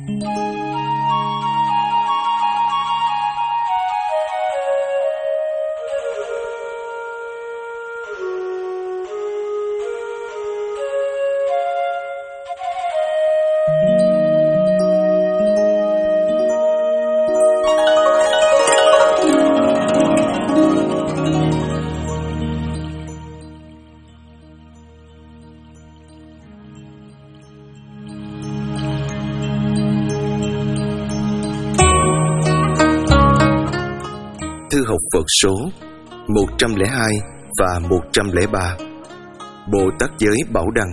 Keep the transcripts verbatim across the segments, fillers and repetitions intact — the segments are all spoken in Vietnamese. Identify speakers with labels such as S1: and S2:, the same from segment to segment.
S1: Thư học Phật số một trăm lẻ hai và một trăm lẻ ba, Bồ Tát Giới Bảo Đăng.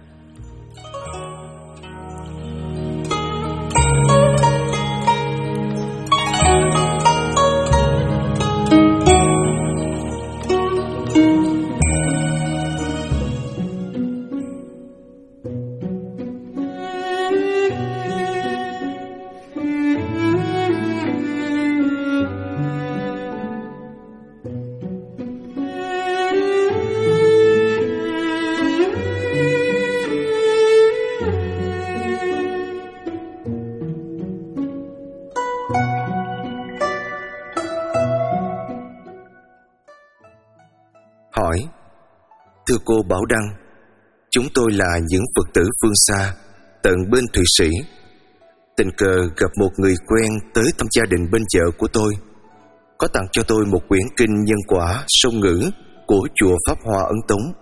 S1: Hỏi: Thưa cô Bảo Đăng, chúng tôi là những Phật tử phương xa, tận bên Thụy Sĩ. Tình cờ gặp một người quen tới thăm gia đình bên chợ của tôi, có tặng cho tôi một quyển kinh Nhân Quả Song Ngữ của chùa Pháp Hoa Ấn Tống.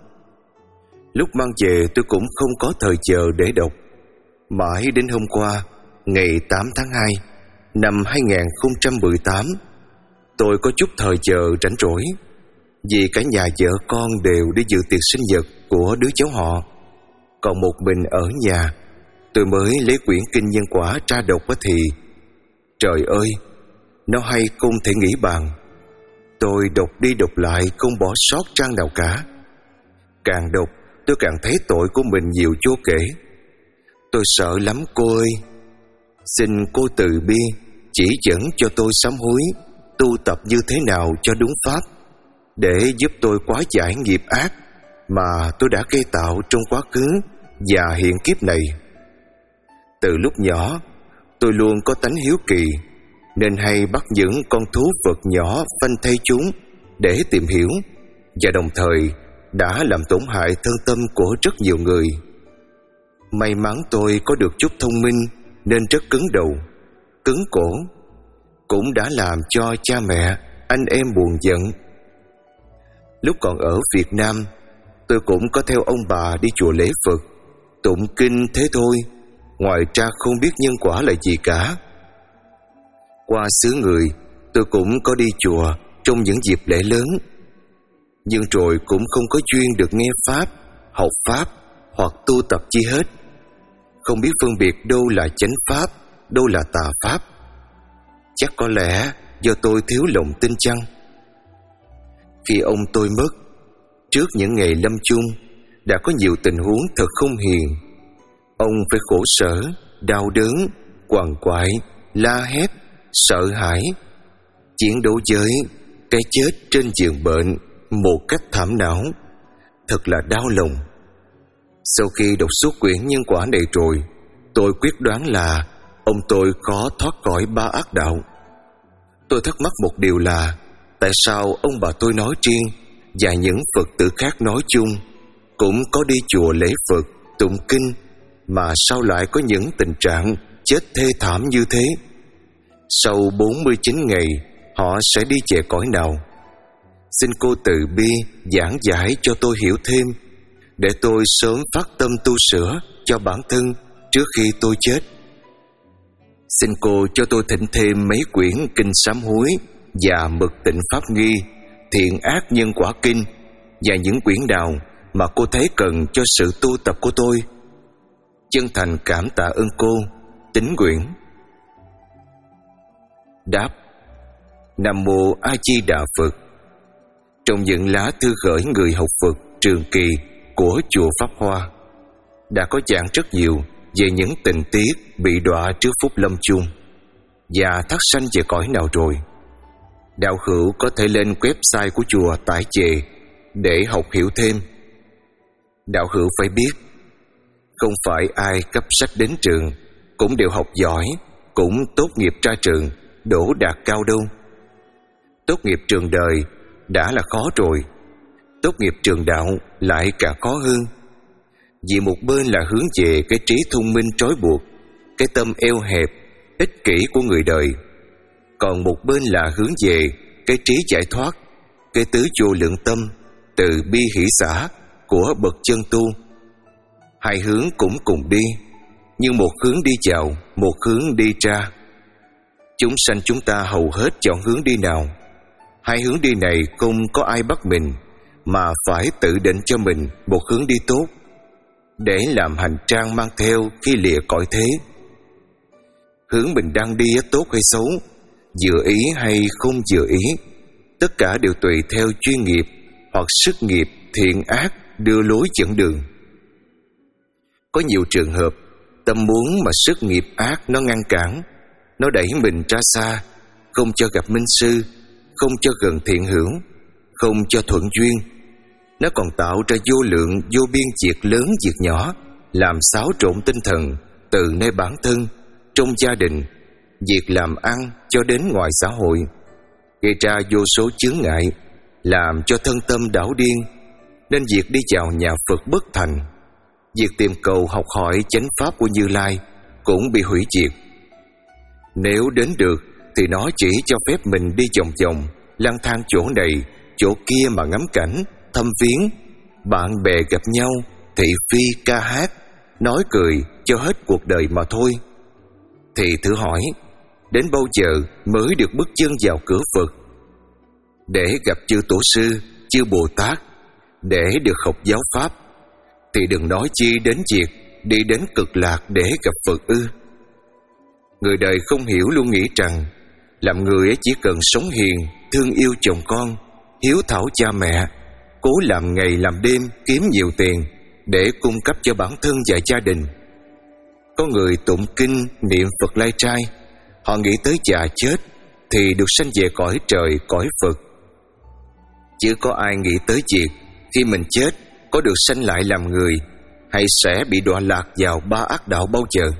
S1: Lúc mang về tôi cũng không có thời giờ để đọc. Mãi đến hôm qua, ngày tám tháng hai năm hai nghìn không trăm mười tám, tôi có chút thời giờ rảnh rỗi, vì cả nhà vợ con đều đi dự tiệc sinh nhật của đứa cháu họ. Còn một mình ở nhà, tôi mới lấy quyển kinh Nhân Quả ra đọc thì trời ơi, nó hay không thể nghĩ bàn. Tôi đọc đi đọc lại không bỏ sót trang nào cả. Càng đọc tôi càng thấy tội của mình nhiều vô kể. Tôi sợ lắm cô ơi. Xin cô từ bi chỉ dẫn cho tôi sám hối, tu tập như thế nào cho đúng pháp, để giúp tôi hóa giải nghiệp ác mà tôi đã gây tạo trong quá khứ và hiện kiếp này. Từ lúc nhỏ, tôi luôn có tánh hiếu kỳ, nên hay bắt những con thú vật nhỏ phanh thây chúng để tìm hiểu, và đồng thời đã làm tổn hại thân tâm của rất nhiều người. May mắn tôi có được chút thông minh nên rất cứng đầu, cứng cổ, cũng đã làm cho cha mẹ, anh em buồn giận. Lúc còn ở Việt Nam, tôi cũng có theo ông bà đi chùa lễ Phật, tụng kinh thế thôi, ngoài ra không biết nhân quả là gì cả. Qua xứ người, tôi cũng có đi chùa trong những dịp lễ lớn, nhưng rồi cũng không có duyên được nghe Pháp, học Pháp hoặc tu tập chi hết. Không biết phân biệt đâu là chánh Pháp, đâu là tà Pháp. Chắc có lẽ do tôi thiếu lòng tin chăng? Khi ông tôi mất, trước những ngày lâm chung, đã có nhiều tình huống thật không hiền. Ông phải khổ sở, đau đớn, quằn quại, la hét, sợ hãi, chiến đấu với cái chết trên giường bệnh một cách thảm não, thật là đau lòng. Sau khi đọc suốt quyển Nhân Quả này rồi, tôi quyết đoán là ông tôi khó thoát khỏi ba ác đạo. Tôi thắc mắc một điều là tại sao ông bà tôi nói riêng và những Phật tử khác nói chung cũng có đi chùa lễ Phật, tụng kinh, mà sao lại có những tình trạng chết thê thảm như thế? Sau bốn mươi chín ngày, họ sẽ đi về cõi nào? Xin cô từ bi giảng giải cho tôi hiểu thêm, để tôi sớm phát tâm tu sửa cho bản thân trước khi tôi chết. Xin cô cho tôi thỉnh thêm mấy quyển kinh sám hối và Mật Tịnh Pháp Nghi, Thiện Ác Nhân Quả Kinh, và những quyển nào mà cô thấy cần cho sự tu tập của tôi. Chân thành cảm tạ ơn cô. Tín nguyện. Đáp: Nam Mô A Di Đà Phật. Trong những lá thư gửi người học Phật trường kỳ của chùa Pháp Hoa, đã có giảng rất nhiều về những tình tiết bị đọa trước phút lâm chung và thác sanh về cõi nào rồi. Đạo hữu có thể lên website của chùa tải về để học hiểu thêm. Đạo hữu phải biết, không phải ai cấp sách đến trường cũng đều học giỏi, cũng tốt nghiệp ra trường, đỗ đạt cao đâu. Tốt nghiệp trường đời đã là khó rồi, tốt nghiệp trường đạo lại càng khó hơn. Vì một bên là hướng về cái trí thông minh trói buộc, cái tâm eo hẹp, ích kỷ của người đời, còn một bên là hướng về cái trí giải thoát, cái tứ vô lượng tâm, từ bi hỷ xả của bậc chân tu. Hai hướng cũng cùng đi, nhưng một hướng đi vào, một hướng đi ra. Chúng sanh chúng ta hầu hết chọn hướng đi nào. Hai hướng đi này không có ai bắt mình, mà phải tự định cho mình một hướng đi tốt, để làm hành trang mang theo khi lìa cõi thế. Hướng mình đang đi tốt hay xấu, vừa ý hay không vừa ý, tất cả đều tùy theo chuyên nghiệp hoặc sức nghiệp thiện ác đưa lối dẫn đường. Có nhiều trường hợp tâm muốn mà sức nghiệp ác nó ngăn cản, nó đẩy mình ra xa, không cho gặp minh sư, không cho gần thiện hữu, không cho thuận duyên. Nó còn tạo ra vô lượng vô biên việc lớn việc nhỏ, làm xáo trộn tinh thần từ nơi bản thân, trong gia đình, việc làm ăn cho đến ngoài xã hội, gây ra vô số chướng ngại, làm cho thân tâm đảo điên. Nên việc đi vào nhà Phật bất thành, việc tìm cầu học hỏi chánh pháp của Như Lai cũng bị hủy diệt. Nếu đến được thì nó chỉ cho phép mình đi vòng vòng, lang thang chỗ này chỗ kia mà ngắm cảnh, thăm viếng, bạn bè gặp nhau, thị phi ca hát, nói cười cho hết cuộc đời mà thôi. Thì thử hỏi, đến bao giờ mới được bước chân vào cửa Phật? Để gặp chư Tổ sư, chư Bồ Tát, để được học giáo pháp, thì đừng nói chi đến việc đi đến cực lạc để gặp Phật ư. Người đời không hiểu luôn nghĩ rằng làm người chỉ cần sống hiền, thương yêu chồng con, hiếu thảo cha mẹ, cố làm ngày làm đêm kiếm nhiều tiền để cung cấp cho bản thân và gia đình. Có người tụng kinh niệm Phật lai trai, họ nghĩ tới già chết thì được sanh về cõi trời cõi Phật, chứ có ai nghĩ tới việc khi mình chết có được sanh lại làm người, hay sẽ bị đọa lạc vào ba ác đạo bao giờ.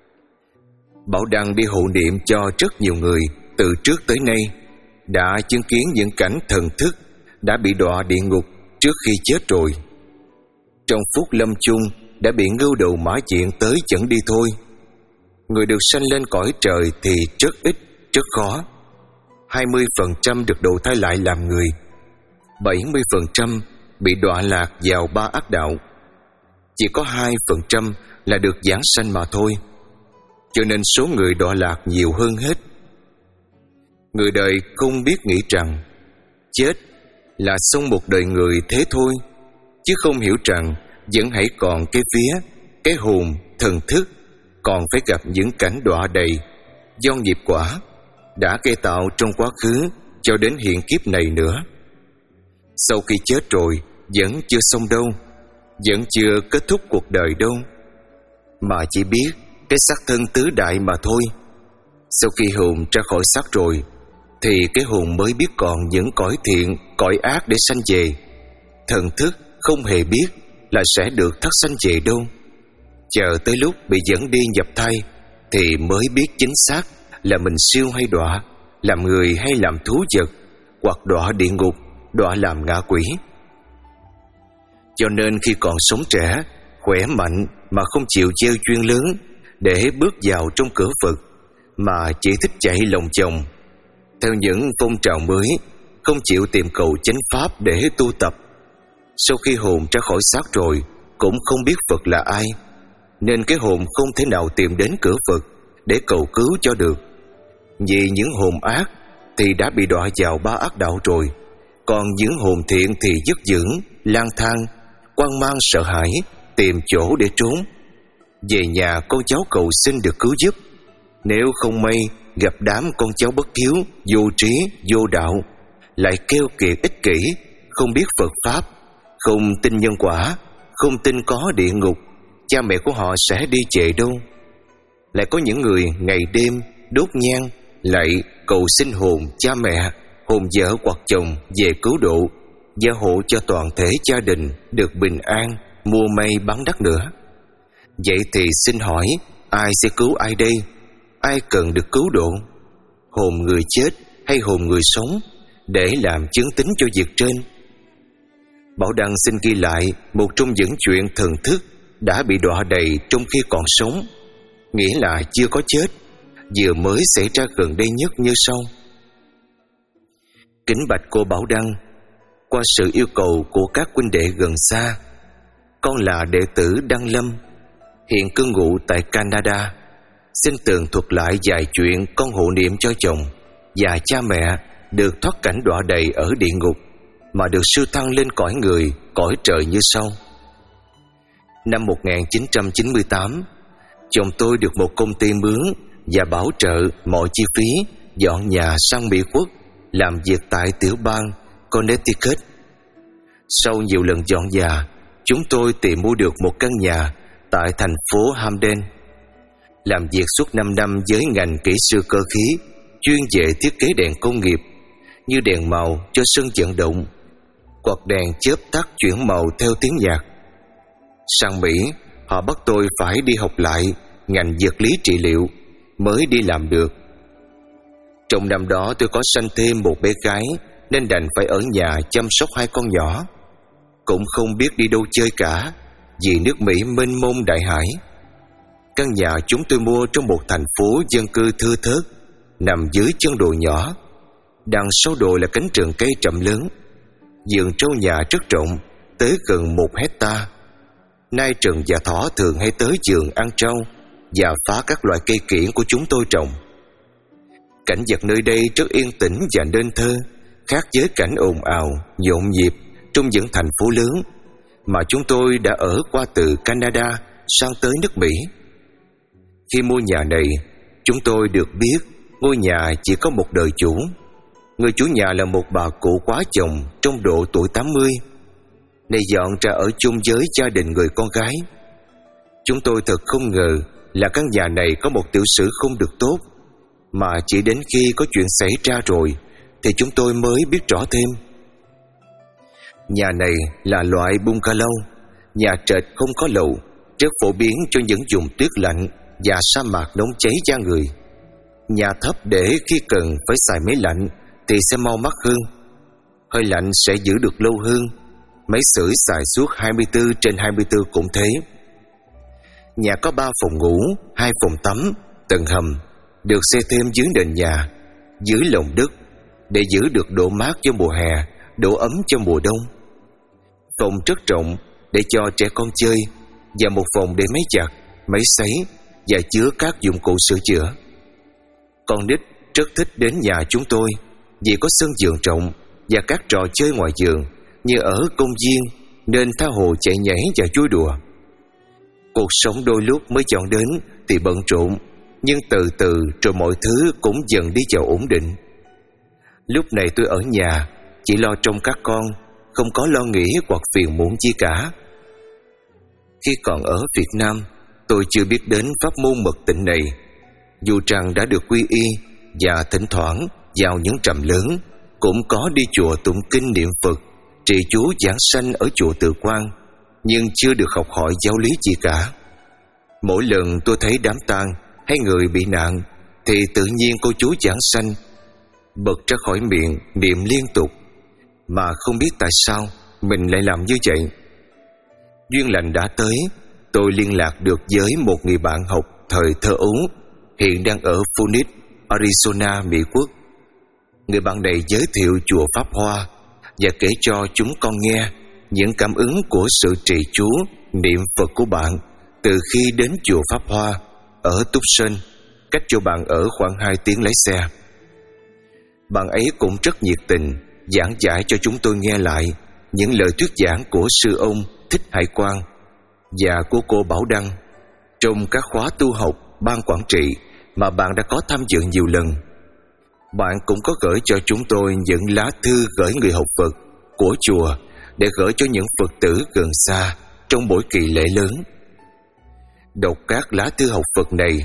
S1: Bảo Đăng đi hộ niệm cho rất nhiều người từ trước tới nay, đã chứng kiến những cảnh thần thức đã bị đọa địa ngục trước khi chết rồi. Trong phút lâm chung đã bị ngưu đầu mã diện tới dẫn đi thôi. Người được sanh lên cõi trời thì rất ít, rất khó. hai mươi phần trăm được đầu thai lại làm người, bảy mươi phần trăm bị đọa lạc vào ba ác đạo, chỉ có hai phần trăm là được giảng sanh mà thôi. Cho nên số người đọa lạc nhiều hơn hết. Người đời không biết nghĩ rằng chết là xong một đời người thế thôi, chứ không hiểu rằng vẫn hãy còn cái vía, cái hồn, thần thức, còn phải gặp những cảnh đọa đầy do nghiệp quả đã gây tạo trong quá khứ cho đến hiện kiếp này nữa. Sau khi chết rồi vẫn chưa xong đâu, vẫn chưa kết thúc cuộc đời đâu, mà chỉ biết cái xác thân tứ đại mà thôi. Sau khi hồn ra khỏi xác rồi thì cái hồn mới biết còn những cõi thiện, cõi ác để sanh về. Thần thức không hề biết là sẽ được thác sanh về đâu. Chờ tới lúc bị dẫn đi nhập thai thì mới biết chính xác là mình siêu hay đọa, làm người hay làm thú vật, hoặc đọa địa ngục, đọa làm ngạ quỷ. Cho nên khi còn sống trẻ, khỏe mạnh mà không chịu gieo duyên lớn để bước vào trong cửa Phật, mà chỉ thích chạy lòng vòng theo những phong trào mới, không chịu tìm cầu chánh pháp để tu tập. Sau khi hồn ra khỏi xác rồi cũng không biết Phật là ai, nên cái hồn không thể nào tìm đến cửa Phật để cầu cứu cho được. Vì những hồn ác thì đã bị đọa vào ba ác đạo rồi, còn những hồn thiện thì dứt dưỡng, lang thang, hoang mang sợ hãi, tìm chỗ để trốn. Về nhà con cháu cầu xin được cứu giúp, nếu không may gặp đám con cháu bất hiếu, vô trí, vô đạo, lại keo kiệt ích kỷ, không biết Phật pháp, không tin nhân quả, không tin có địa ngục, cha mẹ của họ sẽ đi về đâu? Lại có những người ngày đêm đốt nhang lạy cầu xin hồn cha mẹ, hồn vợ hoặc chồng về cứu độ, gia hộ cho toàn thể gia đình được bình an, mua may bán đắt nữa. Vậy thì xin hỏi, ai sẽ cứu ai đây? Ai cần được cứu độ? Hồn người chết hay hồn người sống, để làm chứng tín cho việc trên? Bảo Đăng xin ghi lại một trong những chuyện thần thức đã bị đọa đầy trong khi còn sống, nghĩa là chưa có chết, vừa mới xảy ra gần đây nhất như sau. Kính bạch cô Bảo Đăng, qua sự yêu cầu của các huynh đệ gần xa, con là đệ tử Đăng Lâm, hiện cư ngụ tại Canada. Xin tường thuật lại vài chuyện con hộ niệm cho chồng và cha mẹ được thoát cảnh đọa đầy ở địa ngục mà được siêu thăng lên cõi người, cõi trời như sau. Năm một nghìn chín trăm chín mươi tám, chồng tôi được một công ty mướn và bảo trợ mọi chi phí dọn nhà sang Mỹ Quốc làm việc tại tiểu bang Connecticut. Sau nhiều lần dọn nhà, chúng tôi tìm mua được một căn nhà tại thành phố Hamden. Làm việc suốt năm năm với ngành kỹ sư cơ khí, chuyên về thiết kế đèn công nghiệp như đèn màu cho sân vận động, quạt đèn chớp tắt chuyển màu theo tiếng nhạc. Sang Mỹ, họ bắt tôi phải đi học lại ngành vật lý trị liệu mới đi làm được. Trong năm đó tôi có sanh thêm một bé gái nên đành phải ở nhà chăm sóc hai con nhỏ. Cũng không biết đi đâu chơi cả, vì nước Mỹ mênh mông đại hải. Căn nhà chúng tôi mua trong một thành phố dân cư thưa thớt, nằm dưới chân đồi nhỏ. Đằng sau đồi là cánh rừng cây rậm lớn. Vườn trâu nhà rất rộng, tới gần một hecta. Nay Trần và Thỏ thường hay tới vườn ăn trâu và phá các loại cây kiểng của chúng tôi trồng. Cảnh vật nơi đây rất yên tĩnh và nên thơ, khác với cảnh ồn ào, nhộn nhịp trong những thành phố lớn mà chúng tôi đã ở qua từ Canada sang tới nước Mỹ. Khi mua nhà này, chúng tôi được biết ngôi nhà chỉ có một đời chủ. Người chủ nhà là một bà cụ quá chồng trong độ tuổi tám mươi, này dọn ra ở chung với gia đình người con gái. Chúng tôi thật không ngờ là căn nhà này có một tiểu sử không được tốt, mà chỉ đến khi có chuyện xảy ra rồi thì chúng tôi mới biết rõ thêm. Nhà này là loại bungalow, nhà trệt không có lầu, rất phổ biến cho những vùng tuyết lạnh và sa mạc nóng cháy da người. Nhà thấp để khi cần phải xài máy lạnh thì sẽ mau mắc hơn. Hơi lạnh sẽ giữ được lâu hơn. Máy sưởi xài suốt hai mươi tư trên hai mươi tư cũng thế. Nhà có ba phòng ngủ, hai phòng tắm, tầng hầm, được xây thêm dưới nền nhà, dưới lòng đất, để giữ được độ mát cho mùa hè, độ ấm cho mùa đông. Phòng rất rộng để cho trẻ con chơi, và một phòng để máy giặt, máy sấy và chứa các dụng cụ sửa chữa. Con nít rất thích đến nhà chúng tôi vì có sân vườn rộng và các trò chơi ngoài vườn như ở công viên, nên tha hồ chạy nhảy và vui đùa. Cuộc sống đôi lúc mới chọn đến thì bận rộn, nhưng từ từ rồi mọi thứ cũng dần đi vào ổn định. Lúc này tôi ở nhà chỉ lo trông các con, không có lo nghĩ hoặc phiền muộn chi cả. Khi còn ở Việt Nam, tôi chưa biết đến pháp môn mật tịnh này, dù rằng đã được quy y và thỉnh thoảng vào những trầm lớn cũng có đi chùa tụng kinh niệm Phật, trì chú giảng sanh ở chùa Từ Quang, nhưng chưa được học hỏi giáo lý gì cả. Mỗi lần tôi thấy đám tang hay người bị nạn thì tự nhiên cô chú giảng sanh bật ra khỏi miệng niệm liên tục, mà không biết tại sao mình lại làm như vậy. Duyên lành đã tới, tôi liên lạc được với một người bạn học thời thơ ấu, hiện đang ở Phoenix, Arizona, Mỹ Quốc. Người bạn này giới thiệu chùa Pháp Hoa và kể cho chúng con nghe những cảm ứng của sự trì chú niệm Phật của bạn từ khi đến chùa Pháp Hoa ở Tucson, cách chỗ bạn ở khoảng hai tiếng lái xe. Bạn ấy cũng rất nhiệt tình giảng giải cho chúng tôi nghe lại những lời thuyết giảng của sư ông Thích Hải Quang và của cô Bảo Đăng trong các khóa tu học ban quản trị mà bạn đã có tham dự nhiều lần. Bạn cũng có gửi cho chúng tôi những lá thư gửi người học Phật của chùa để gửi cho những Phật tử gần xa trong mỗi kỳ lễ lớn. Đọc các lá thư học Phật này,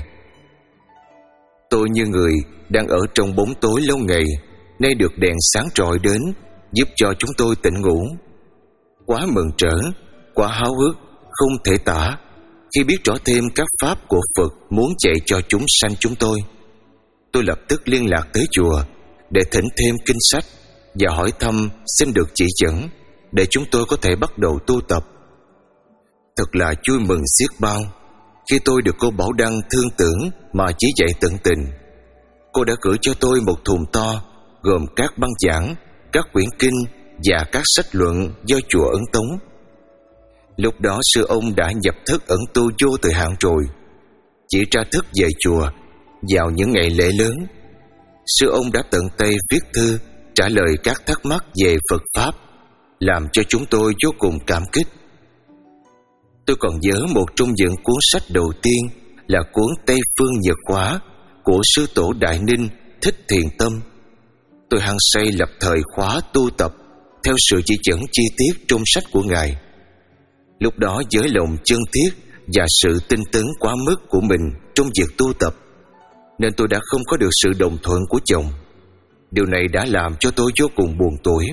S1: tôi như người đang ở trong bóng tối lâu ngày, nay được đèn sáng rọi đến giúp cho chúng tôi tỉnh ngủ. Quá mừng rỡ, quá háo hức, không thể tả Khi biết rõ thêm các pháp của Phật muốn dạy cho chúng sanh chúng tôi, tôi lập tức liên lạc tới chùa để thỉnh thêm kinh sách và hỏi thăm xin được chỉ dẫn để chúng tôi có thể bắt đầu tu tập. Thật là vui mừng xiết bao khi tôi được cô Bảo Đăng thương tưởng mà chỉ dạy tận tình. Cô đã gửi cho tôi một thùng to gồm các băng giảng, các quyển kinh và các sách luận do chùa Ấn Tống. Lúc đó sư ông đã nhập thức ẩn tu vô thời hạn rồi, chỉ ra thức về chùa vào những ngày lễ lớn. Sư ông đã tận tay viết thư trả lời các thắc mắc về Phật Pháp, làm cho chúng tôi vô cùng cảm kích. Tôi còn nhớ một trong những cuốn sách đầu tiên là cuốn Tây Phương Nhật Khóa của sư tổ Đại Ninh Thích Thiền Tâm. Tôi hăng say lập thời khóa tu tập theo sự chỉ dẫn chi tiết trong sách của Ngài. Lúc đó với lòng chân thiết và sự tinh tấn quá mức của mình trong việc tu tập, nên tôi đã không có được sự đồng thuận của chồng. Điều này đã làm cho tôi vô cùng buồn tủi.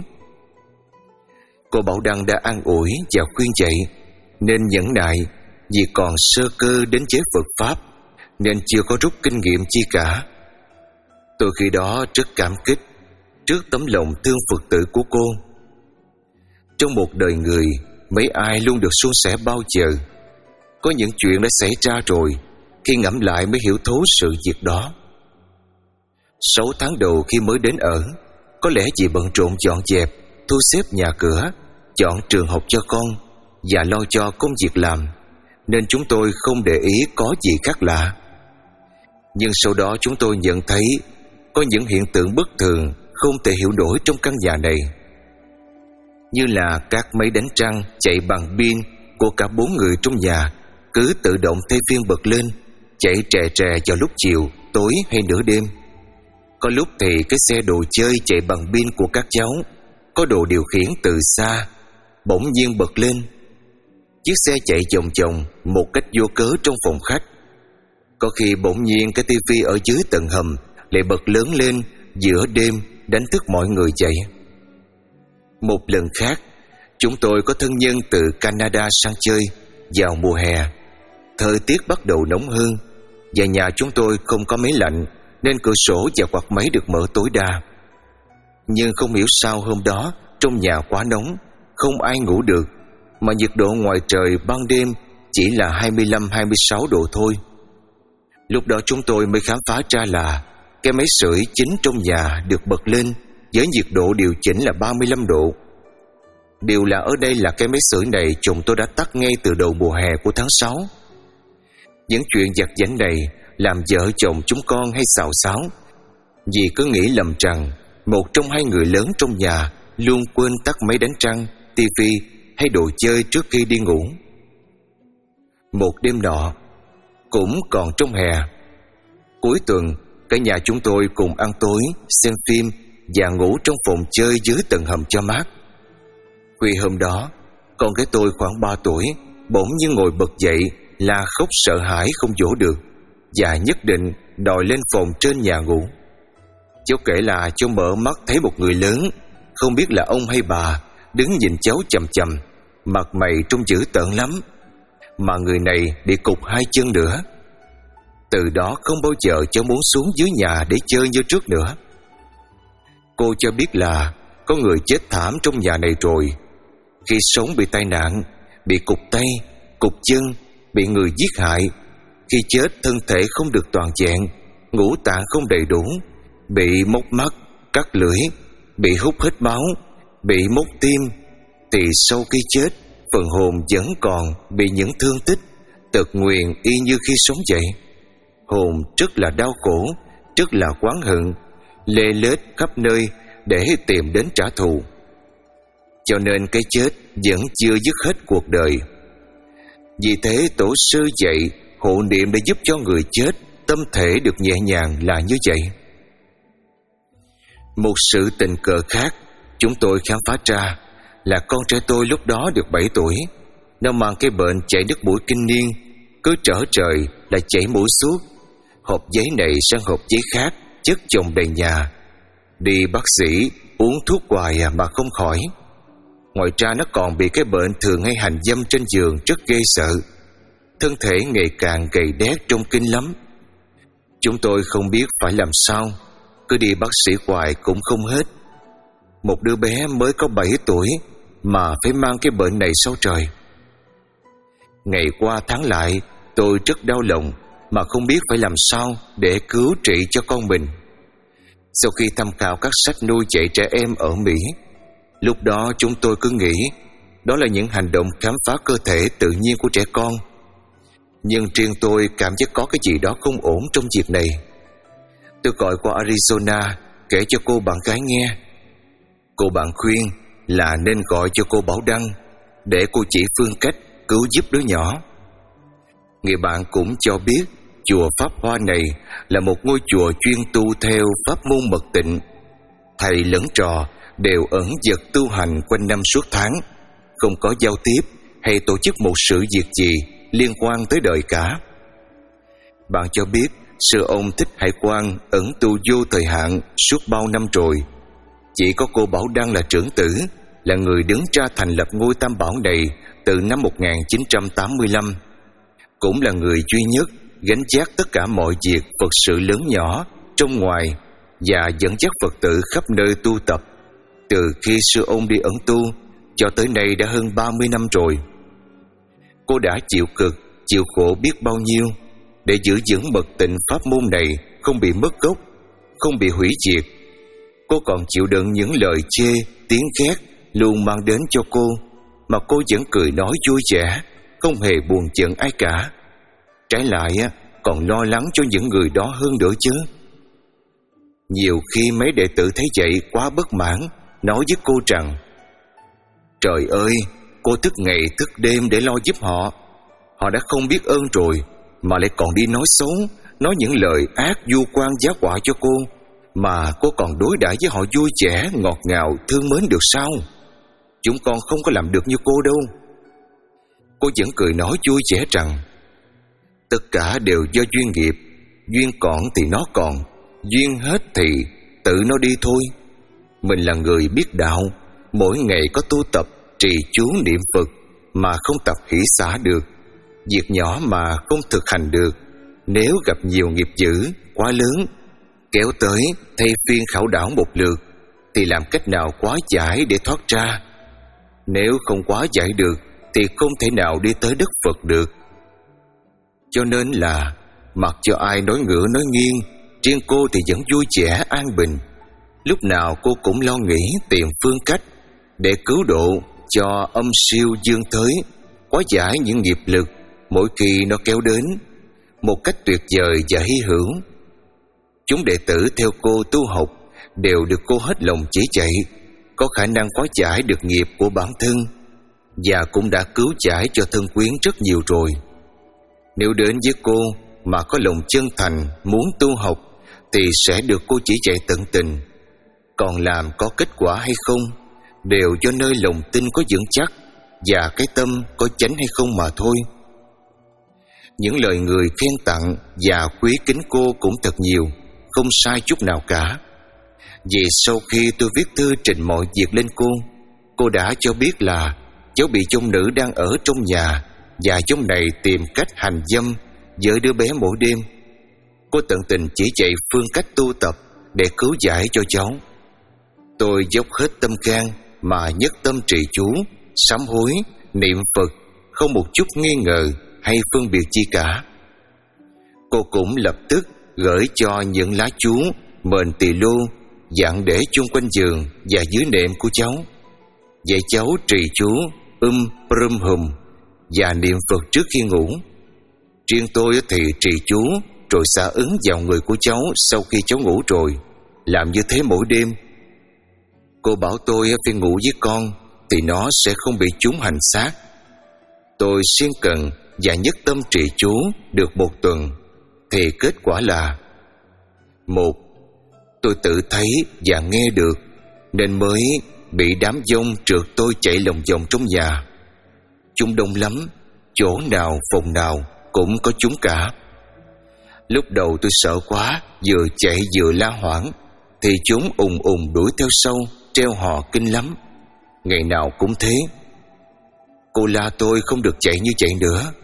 S1: Cô Bảo Đăng đã an ủi và khuyên dạy nên nhẫn nại, vì còn sơ cơ đến với Phật Pháp nên chưa có rút kinh nghiệm chi cả. Tôi khi đó rất cảm kích trước tấm lòng thương Phật tử của cô. Trong một đời người, mấy ai luôn được suôn sẻ bao giờ. Có những chuyện đã xảy ra rồi, khi ngẫm lại mới hiểu thấu sự việc đó. Sáu tháng đầu khi mới đến ở, có lẽ vì bận rộn dọn dẹp, thu xếp nhà cửa, chọn trường học cho con và lo cho công việc làm, nên chúng tôi không để ý có gì khác lạ. Nhưng sau đó chúng tôi nhận thấy có những hiện tượng bất thường không thể hiểu nổi trong căn nhà này, như là các máy đánh răng chạy bằng pin của cả bốn người trong nhà cứ tự động thay phiên bật lên, chạy trè trè vào lúc chiều, tối hay nửa đêm. Có lúc thì cái xe đồ chơi chạy bằng pin của các cháu có đồ điều khiển từ xa bỗng nhiên bật lên. Chiếc xe chạy vòng vòng một cách vô cớ trong phòng khách. Có khi bỗng nhiên cái tivi ở dưới tầng hầm lại bật lớn lên giữa đêm, đánh thức mọi người dậy. Một lần khác, chúng tôi có thân nhân từ Canada sang chơi vào mùa hè. Thời tiết bắt đầu nóng hơn và nhà chúng tôi không có máy lạnh nên cửa sổ và quạt máy được mở tối đa. Nhưng không hiểu sao hôm đó trong nhà quá nóng, không ai ngủ được, mà nhiệt độ ngoài trời ban đêm chỉ là hai mươi lăm hai mươi sáu độ thôi. Lúc đó chúng tôi mới khám phá ra là cái máy sưởi chính trong nhà được bật lên với nhiệt độ điều chỉnh là ba mươi lăm độ. Điều là ở đây là cái máy sưởi này chồng tôi đã tắt ngay từ đầu mùa hè của tháng sáu. Những chuyện vặt vãnh này làm vợ chồng chúng con hay xào xáo, vì cứ nghĩ lầm rằng một trong hai người lớn trong nhà luôn quên tắt máy đánh răng, tivi hay đồ chơi trước khi đi ngủ. Một đêm nọ, cũng còn trong hè, cuối tuần, cả nhà chúng tôi cùng ăn tối, xem phim và ngủ trong phòng chơi dưới tầng hầm cho mát. Khuya hôm đó, con gái tôi khoảng ba tuổi bỗng nhiên ngồi bật dậy, la khóc sợ hãi không dỗ được và nhất định đòi lên phòng trên nhà ngủ. Cháu kể là cháu mở mắt thấy một người lớn, không biết là ông hay bà, đứng nhìn cháu chằm chằm, mặt mày trông dữ tợn lắm, mà người này bị cụt hai chân nữa. Từ đó không bao giờ cháu muốn xuống dưới nhà để chơi như trước nữa. Cô cho biết là có người chết thảm trong nhà này rồi. Khi sống bị tai nạn, bị cụt tay, cụt chân, bị người giết hại. Khi chết thân thể không được toàn vẹn, ngũ tạng không đầy đủ, bị móc mắt, cắt lưỡi, bị hút hết máu, bị móc tim, thì sau khi chết, phần hồn vẫn còn bị những thương tích, tật nguyền y như khi sống vậy. Hồn rất là đau khổ, rất là oán hận, lê lết khắp nơi để tìm đến trả thù. Cho nên cái chết vẫn chưa dứt hết cuộc đời. Vì thế tổ sư dạy hộ niệm để giúp cho người chết tâm thể được nhẹ nhàng là như vậy. Một sự tình cờ khác chúng tôi khám phá ra là con trai tôi lúc đó được bảy tuổi. Nó mang cái bệnh chảy nước mũi kinh niên, cứ trở trời là chảy mũi suốt. Hộp giấy này sang hộp giấy khác, chất chồng đầy nhà. Đi bác sĩ uống thuốc hoài mà không khỏi. Ngoài ra nó còn bị cái bệnh thường hay hành dâm trên giường rất ghê sợ. thân thể ngày càng gầy đét trông kinh lắm. Chúng tôi không biết phải làm sao, cứ đi bác sĩ hoài cũng không hết. Một đứa bé mới có bảy tuổi mà phải mang cái bệnh này sao trời. Ngày qua tháng lại, tôi rất đau lòng mà không biết phải làm sao để cứu trị cho con mình. Sau khi tham khảo các sách nuôi dạy trẻ em ở Mỹ, lúc đó chúng tôi cứ nghĩ đó là những hành động khám phá cơ thể tự nhiên của trẻ con. Nhưng riêng tôi cảm giác có cái gì đó không ổn trong việc này. Tôi gọi qua Arizona kể cho cô bạn gái nghe. Cô bạn khuyên là nên gọi cho cô Bảo Đăng để cô chỉ phương cách cứu giúp đứa nhỏ. Người bạn cũng cho biết chùa Pháp Hoa này là một ngôi chùa chuyên tu theo pháp môn mật tịnh. Thầy lẫn trò đều ẩn dật tu hành quanh năm suốt tháng, không có giao tiếp hay tổ chức một sự việc gì liên quan tới đời cả. Bạn cho biết sư ông Thích Hải Quang ẩn tu vô thời hạn suốt bao năm rồi. Chỉ có cô Bảo Đăng là trưởng tử, là người đứng ra thành lập ngôi Tam Bảo này từ năm một nghìn chín trăm tám mươi lăm. Cũng là người duy nhất gánh vác tất cả mọi việc Phật sự lớn nhỏ trong ngoài và dẫn dắt Phật tử khắp nơi tu tập. Từ khi sư ông đi ẩn tu cho tới nay đã hơn ba mươi năm rồi. Cô đã chịu cực, chịu khổ biết bao nhiêu để giữ vững mật tịnh pháp môn này không bị mất gốc, không bị hủy diệt. Cô còn chịu đựng những lời chê, tiếng ghét luôn mang đến cho cô, mà cô vẫn cười nói vui vẻ, không hề buồn giận ai cả. Trái lại còn lo lắng cho những người đó hơn nữa chứ. Nhiều khi mấy đệ tử thấy vậy quá bất mãn, nói với cô rằng: trời ơi, cô thức ngày thức đêm để lo giúp họ. Họ đã không biết ơn rồi mà lại còn đi nói xấu, nói những lời ác vu oan giá họa cho cô, mà cô còn đối đãi với họ vui vẻ, ngọt ngào, thương mến được sao? Chúng con không có làm được như cô đâu. Cô vẫn cười nói vui vẻ rằng tất cả đều do duyên nghiệp, duyên còn thì nó còn, duyên hết thì tự nó đi thôi. Mình là người biết đạo, mỗi ngày có tu tập trì chú niệm Phật mà không tập hỷ xả được, việc nhỏ mà không thực hành được, nếu gặp nhiều nghiệp dữ quá lớn kéo tới thay phiên khảo đảo một lượt, thì làm cách nào quá giải để thoát ra? Nếu không quá giải được thì không thể nào đi tới đất Phật được. Cho nên là mặc cho ai nói ngửa nói nghiêng, riêng cô thì vẫn vui vẻ an bình. Lúc nào cô cũng lo nghĩ tìm phương cách để cứu độ cho âm siêu dương thới, hóa giải những nghiệp lực mỗi khi nó kéo đến một cách tuyệt vời và hy hữu. Chúng đệ tử theo cô tu học đều được cô hết lòng chỉ dạy, có khả năng hóa giải được nghiệp của bản thân, và cũng đã cứu giải cho thân quyến rất nhiều rồi. Nếu đến với cô mà có lòng chân thành muốn tu học thì sẽ được cô chỉ dạy tận tình. Còn làm có kết quả hay không đều do nơi lòng tin có vững chắc và cái tâm có chánh hay không mà thôi. Những lời người khen tặng và quý kính cô cũng thật nhiều, không sai chút nào cả. Vì sau khi tôi viết thư trình mọi việc lên cô, cô đã cho biết là cháu bị chung nữ đang ở trong nhà, và trong này tìm cách hành dâm với đứa bé mỗi đêm. Cô tận tình chỉ dạy phương cách tu tập để cứu giải cho cháu. Tôi dốc hết tâm can mà nhất tâm trì chú, sám hối, niệm Phật, không một chút nghi ngờ hay phân biệt chi cả. Cô cũng lập tức gửi cho những lá chú mền tỳ lô dặn để chung quanh giường và dưới nệm của cháu. Dạy cháu trì chú um prum hum và niệm Phật trước khi ngủ. Riêng tôi thì trì chú rồi xả ứng vào người của cháu sau khi cháu ngủ rồi, làm như thế mỗi đêm. Cô bảo tôi phải ngủ với con thì nó sẽ không bị chúng hành xác. Tôi siêng cần và nhất tâm trì chú được một tuần thì kết quả là: một, tôi tự thấy và nghe được nên mới bị đám dông trượt tôi chạy lòng vòng trong nhà. Chúng đông lắm, chỗ nào phòng nào cũng có chúng cả. Lúc đầu tôi sợ quá, vừa chạy vừa la hoảng, thì chúng ùng ùng đuổi theo sau, treo hò kinh lắm. Ngày nào cũng thế. Cô la tôi không được chạy như vậy nữa.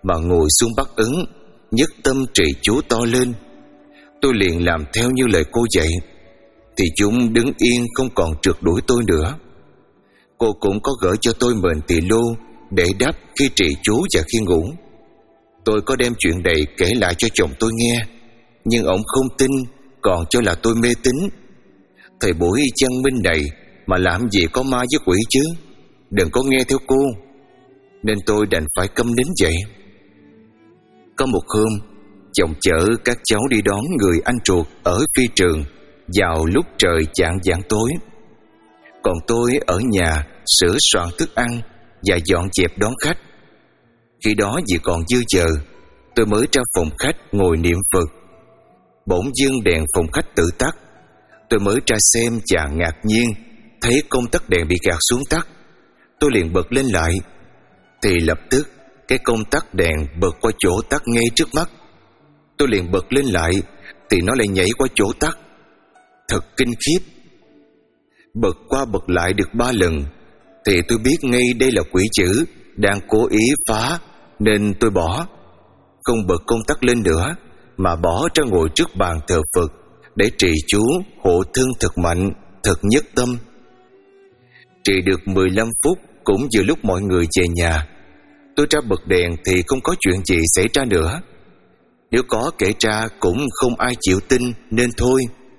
S1: mà ngồi xuống bắt ứng, nhất tâm trì chú to lên. Tôi liền làm theo như lời cô dạy, thì chúng đứng yên không còn trượt đuổi tôi nữa. Cô cũng có gửi cho tôi mệnh tỳ lô để đáp khi trì chú và khi ngủ. Tôi có đem chuyện này kể lại cho chồng tôi nghe, nhưng ổng không tin, còn cho là tôi mê tín. Thời buổi văn minh này mà làm gì có ma với quỷ chứ, đừng có nghe theo cô. Nên tôi đành phải câm nín vậy. Có một hôm, chồng chở các cháu đi đón người anh ruột ở phi trường vào lúc trời chạng vạng tối. Còn tôi ở nhà sửa soạn thức ăn và dọn dẹp đón khách. Khi đó vì còn dư giờ, tôi mới ra phòng khách ngồi niệm Phật. Bỗng dưng đèn phòng khách tự tắt. Tôi mới ra xem và ngạc nhiên thấy công tắc đèn bị gạt xuống tắt. Tôi liền bật lên lại, thì lập tức cái công tắc đèn bật qua chỗ tắt ngay trước mắt. Tôi liền bật lên lại, thì nó lại nhảy qua chỗ tắt. Thật kinh khiếp. Bật qua bật lại được ba lần, thì tôi biết ngay đây là quỷ dữ đang cố ý phá, nên tôi bỏ, không bật công tắc lên nữa, mà bỏ ra ngồi trước bàn thờ Phật để trì chú hộ thân thật mạnh, thật nhất tâm. Trì được mười lăm phút, cũng vừa lúc mọi người về nhà. Tôi ra bật đèn thì không có chuyện gì xảy ra nữa. Nếu có kể ra cũng không ai chịu tin, nên thôi.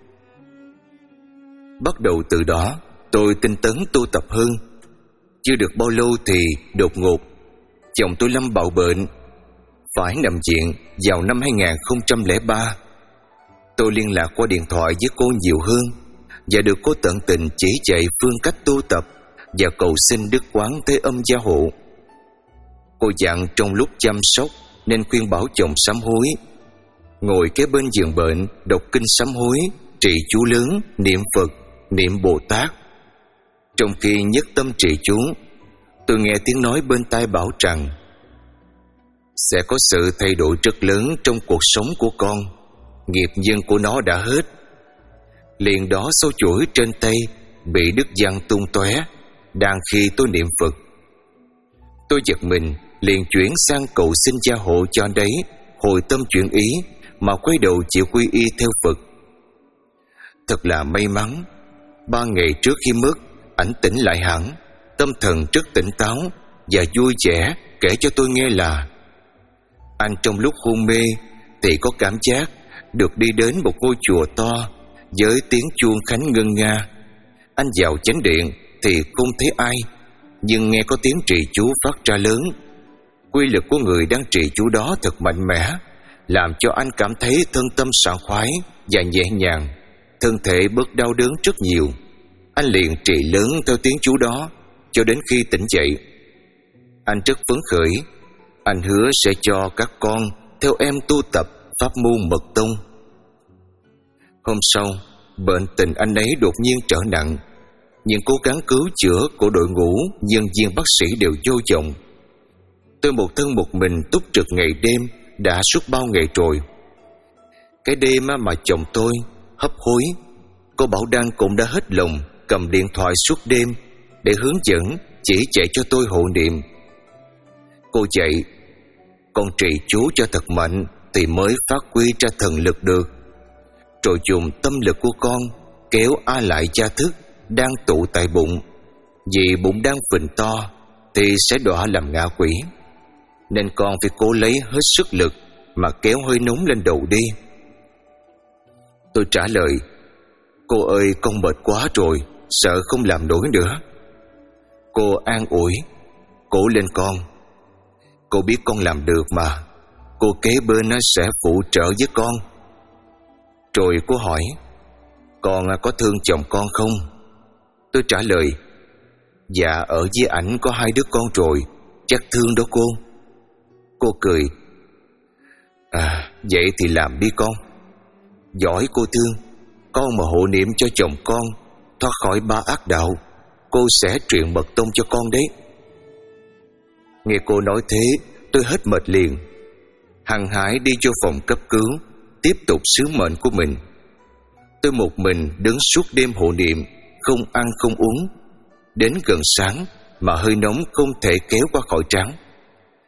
S1: Bắt đầu từ đó, tôi tinh tấn tu tập hơn. Chưa được bao lâu thì đột ngột chồng tôi lâm bạo bệnh, phải nằm viện vào năm hai không không ba. Tôi liên lạc qua điện thoại với cô nhiều hơn, và được cô tận tình chỉ dạy phương cách tu tập và cầu xin Đức Quán Thế Âm gia hộ. Cô dặn trong lúc chăm sóc nên khuyên bảo chồng sám hối, ngồi kế bên giường bệnh đọc kinh sám hối, trì chú lớn, niệm Phật, niệm Bồ Tát. Trong khi nhất tâm trì chú, tôi nghe tiếng nói bên tai bảo rằng sẽ có sự thay đổi rất lớn trong cuộc sống của con, nghiệp nhân của nó đã hết. Liền đó sâu chuỗi trên tay bị đứt văng tung tóe đang khi tôi niệm Phật. Tôi giật mình, liền chuyển sang cầu xin gia hộ cho anh đấy hồi tâm chuyển ý mà quay đầu chịu quy y theo Phật. Thật là may mắn, ba ngày trước khi mất, ảnh tỉnh lại hẳn, tâm thần rất tỉnh táo và vui vẻ kể cho tôi nghe là anh trong lúc hôn mê thì có cảm giác được đi đến một ngôi chùa to với tiếng chuông khánh ngân nga. Anh vào chánh điện thì không thấy ai, nhưng nghe có tiếng trì chú phát ra lớn. Quy lực của người đang trì chú đó thật mạnh mẽ, làm cho anh cảm thấy thân tâm sảng khoái và nhẹ nhàng, thân thể bớt đau đớn rất nhiều. Anh liền trì lớn theo tiếng chú đó cho đến khi tỉnh dậy. Anh rất phấn khởi. Anh hứa sẽ cho các con theo em tu tập pháp môn mật tông. Hôm sau, bệnh tình anh ấy đột nhiên trở nặng. Những cố gắng cứu chữa của đội ngũ nhân viên bác sĩ đều vô vọng. Tôi một thân một mình túc trực ngày đêm đã suốt bao ngày rồi. Cái đêm mà chồng tôi hấp hối, cô Bảo Đăng cũng đã hết lòng cầm điện thoại suốt đêm để hướng dẫn chỉ dạy cho tôi hộ niệm. Cô dạy con trì chú cho thật mạnh thì mới phát huy ra thần lực được, rồi dùng tâm lực của con kéo A Lại gia thức đang tụ tại bụng, vì bụng đang phình to thì sẽ đọa làm ngạ quỷ, nên con phải cố lấy hết sức lực mà kéo hơi nóng lên đầu đi. Tôi trả lời, cô ơi, con mệt quá rồi, sợ không làm nổi nữa. Cô an ủi, cố lên con, cô biết con làm được mà, cô kế bên nó sẽ phụ trợ với con. Rồi cô hỏi, con có thương chồng con không? Tôi trả lời, dạ ở với ảnh có hai đứa con rồi, chắc thương đó cô. Cô cười, à vậy thì làm đi con. Giỏi cô thương, con mà hộ niệm cho chồng con thoát khỏi ba ác đạo, cô sẽ truyền mật tông cho con đấy. Nghe cô nói thế, tôi hết mệt liền, hăng hái đi vô phòng cấp cứu, tiếp tục sứ mệnh của mình. Tôi một mình đứng suốt đêm hộ niệm, không ăn không uống. Đến gần sáng mà hơi nóng không thể kéo qua khỏi trán.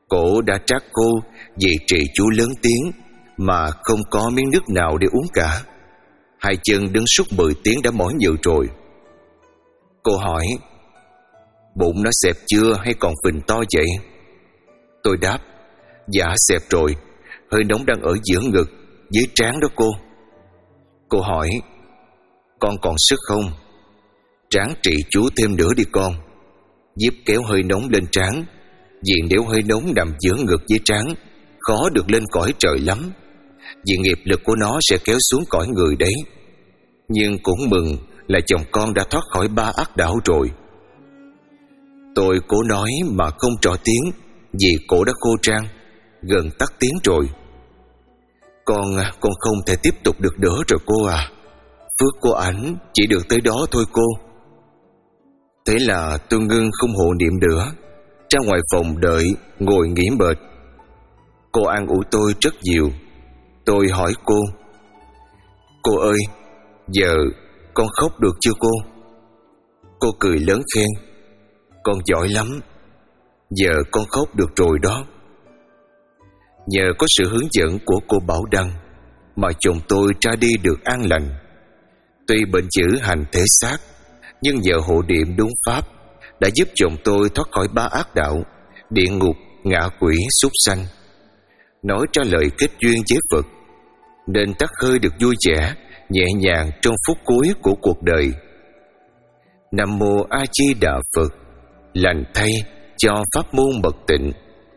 S1: Cổ đã trách cô vì trì chú lớn tiếng mà không có miếng nước nào để uống cả. Hai chân đứng suốt mười tiếng đã mỏi nhiều rồi. Cô hỏi: bụng nó xẹp chưa hay còn phình to vậy? Tôi đáp: dạ xẹp rồi, hơi nóng đang ở giữa ngực, dưới trán đó cô. Cô hỏi: con còn sức không? Ráng trị chú thêm nữa đi con, giúp kéo hơi nóng lên trán, vì nếu hơi nóng nằm giữa ngực với trán, khó được lên cõi trời lắm, vì nghiệp lực của nó sẽ kéo xuống cõi người đấy. Nhưng cũng mừng là chồng con đã thoát khỏi ba ác đạo rồi. Tôi cố nói mà không trỏ tiếng, vì cổ đã khô rang, gần tắt tiếng rồi. Con con không thể tiếp tục được nữa rồi cô à. Phước của ảnh chỉ được tới đó thôi cô. Thế là tôi ngưng không hộ niệm nữa, ra ngoài phòng đợi, ngồi nghỉ mệt. Cô an ủi tôi rất nhiều. Tôi hỏi cô: cô ơi, giờ con khóc được chưa cô? Cô cười lớn khen: con giỏi lắm, giờ con khóc được rồi đó. Nhờ có sự hướng dẫn của cô Bảo Đăng mà chồng tôi ra đi được an lành. Tuy bệnh dữ hành thể xác, nhưng nhờ hộ niệm đúng pháp đã giúp chồng tôi thoát khỏi ba ác đạo, địa ngục, ngạ quỷ, súc sanh. Nói ra lời kết duyên với Phật, nên tắt hơi được vui vẻ, nhẹ nhàng trong phút cuối của cuộc đời. Nam mô A Di Đà Phật, lành thay cho pháp môn mật tịnh.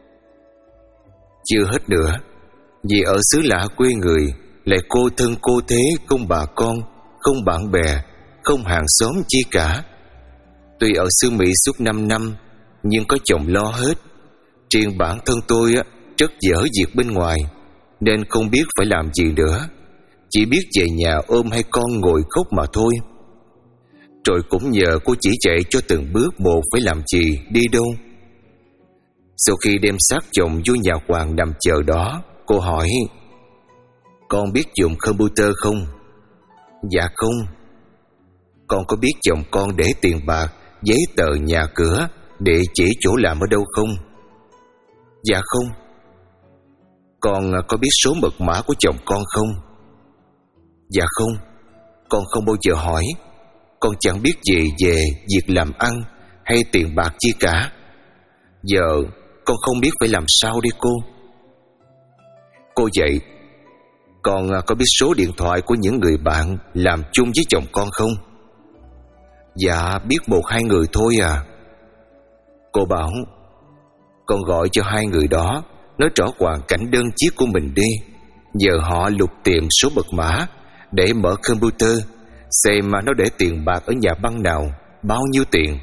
S1: Chưa hết nữa, vì ở xứ lạ quê người, lại cô thân cô thế, không bà con, không bạn bè, không hàng xóm chi cả. Tuy ở xứ Mỹ suốt năm năm, nhưng có chồng lo hết. Riêng bản thân tôi á, rất dở việc bên ngoài, nên không biết phải làm gì nữa, chỉ biết về nhà ôm hai con ngồi khóc mà thôi. Rồi cũng nhờ cô chỉ dạy cho từng bước một phải làm gì, đi đâu. Sau khi đem xác chồng vô nhà hoàng nằm chờ đó, cô hỏi: con biết dùng computer không? Dạ không. Con có biết chồng con để tiền bạc, giấy tờ nhà cửa, địa chỉ chỗ làm ở đâu không? Dạ không. Con có biết số mật mã của chồng con không? Dạ không. Con không bao giờ hỏi. Con chẳng biết gì về việc làm ăn hay tiền bạc chi cả. Giờ con không biết phải làm sao đi cô. Cô dạy: con có biết số điện thoại của những người bạn làm chung với chồng con không? Dạ biết một hai người thôi à. Cô bảo: con gọi cho hai người đó, nói rõ hoàn cảnh đơn chiếc của mình đi, nhờ họ lục tìm số mật mã để mở computer, xem mà nó để tiền bạc ở nhà băng nào, bao nhiêu tiền.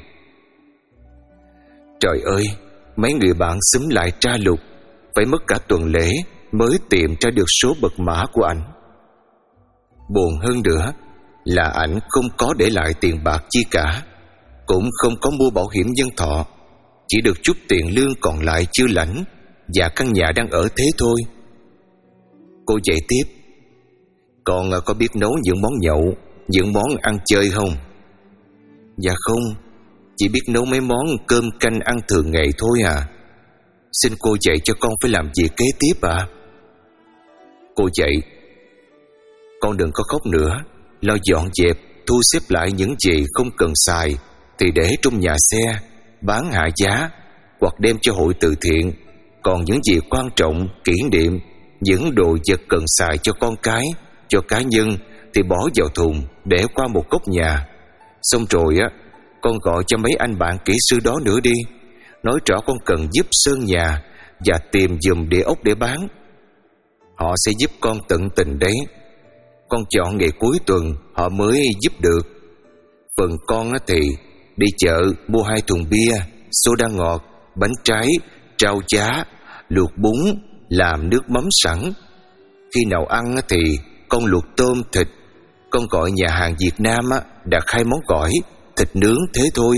S1: Trời ơi, mấy người bạn xúm lại tra lục, phải mất cả tuần lễ mới tìm ra được số mật mã của ảnh. Buồn hơn nữa là ảnh không có để lại tiền bạc chi cả, cũng không có mua bảo hiểm nhân thọ, chỉ được chút tiền lương còn lại chưa lãnh và căn nhà đang ở thế thôi. Cô dạy tiếp: con có biết nấu những món nhậu, những món ăn chơi không? Dạ không, chỉ biết nấu mấy món cơm canh ăn thường ngày thôi à. Xin cô dạy cho con phải làm gì kế tiếp ạ? À? Cô dạy: con đừng có khóc nữa, lo dọn dẹp, thu xếp lại những gì không cần xài thì để trong nhà xe, bán hạ giá hoặc đem cho hội từ thiện. Còn những gì quan trọng, kỷ niệm, những đồ vật cần xài cho con cái, cho cá nhân thì bỏ vào thùng để qua một góc nhà. Xong rồi á, con gọi cho mấy anh bạn kỹ sư đó nữa đi, nói rõ con cần giúp sơn nhà và tìm giùm địa ốc để bán. Họ sẽ giúp con tận tình đấy. Con chọn ngày cuối tuần họ mới giúp được. Phần con thì đi chợ mua hai thùng bia, soda ngọt, bánh trái, trao giá, luộc bún, làm nước mắm sẵn. Khi nào ăn thì con luộc tôm, thịt. Con gọi nhà hàng Việt Nam đặt hai món gỏi, thịt nướng thế thôi.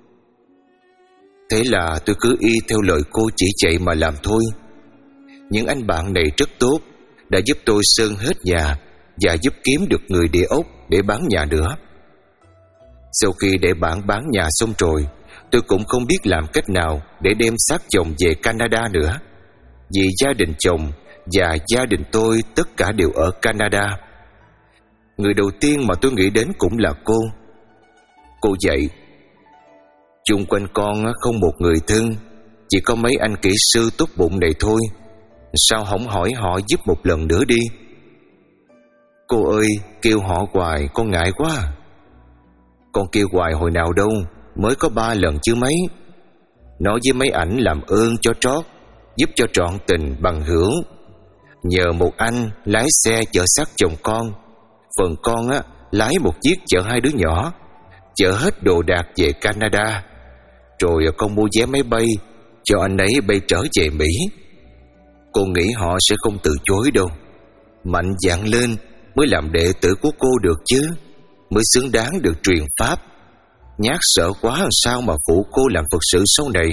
S1: Thế là tôi cứ y theo lời cô chỉ dạy mà làm thôi. Những anh bạn này rất tốt, đã giúp tôi sơn hết nhà và giúp kiếm được người địa ốc để bán nhà nữa. Sau khi để bản bán nhà xong rồi, tôi cũng không biết làm cách nào để đem xác chồng về Canada nữa, vì gia đình chồng và gia đình tôi tất cả đều ở Canada. Người đầu tiên mà tôi nghĩ đến cũng là cô. Cô dạy: chung quanh con không một người thân, chỉ có mấy anh kỹ sư tốt bụng này thôi, sao không hỏi họ giúp một lần nữa đi? Cô ơi, kêu họ hoài con ngại quá. Con kêu hoài hồi nào đâu, mới có ba lần chứ mấy. Nói với mấy ảnh làm ơn cho trót, giúp cho trọn tình bằng hữu. Nhờ một anh lái xe chở xác chồng con, phần con á lái một chiếc chở hai đứa nhỏ, chở hết đồ đạc về Canada. Rồi con mua vé máy bay cho anh ấy bay trở về Mỹ. Cô nghĩ họ sẽ không từ chối đâu. Mạnh dạn lên mới làm đệ tử của cô được chứ, mới xứng đáng được truyền pháp. Nhát sợ quá làm sao mà phụ cô làm Phật sự sau này.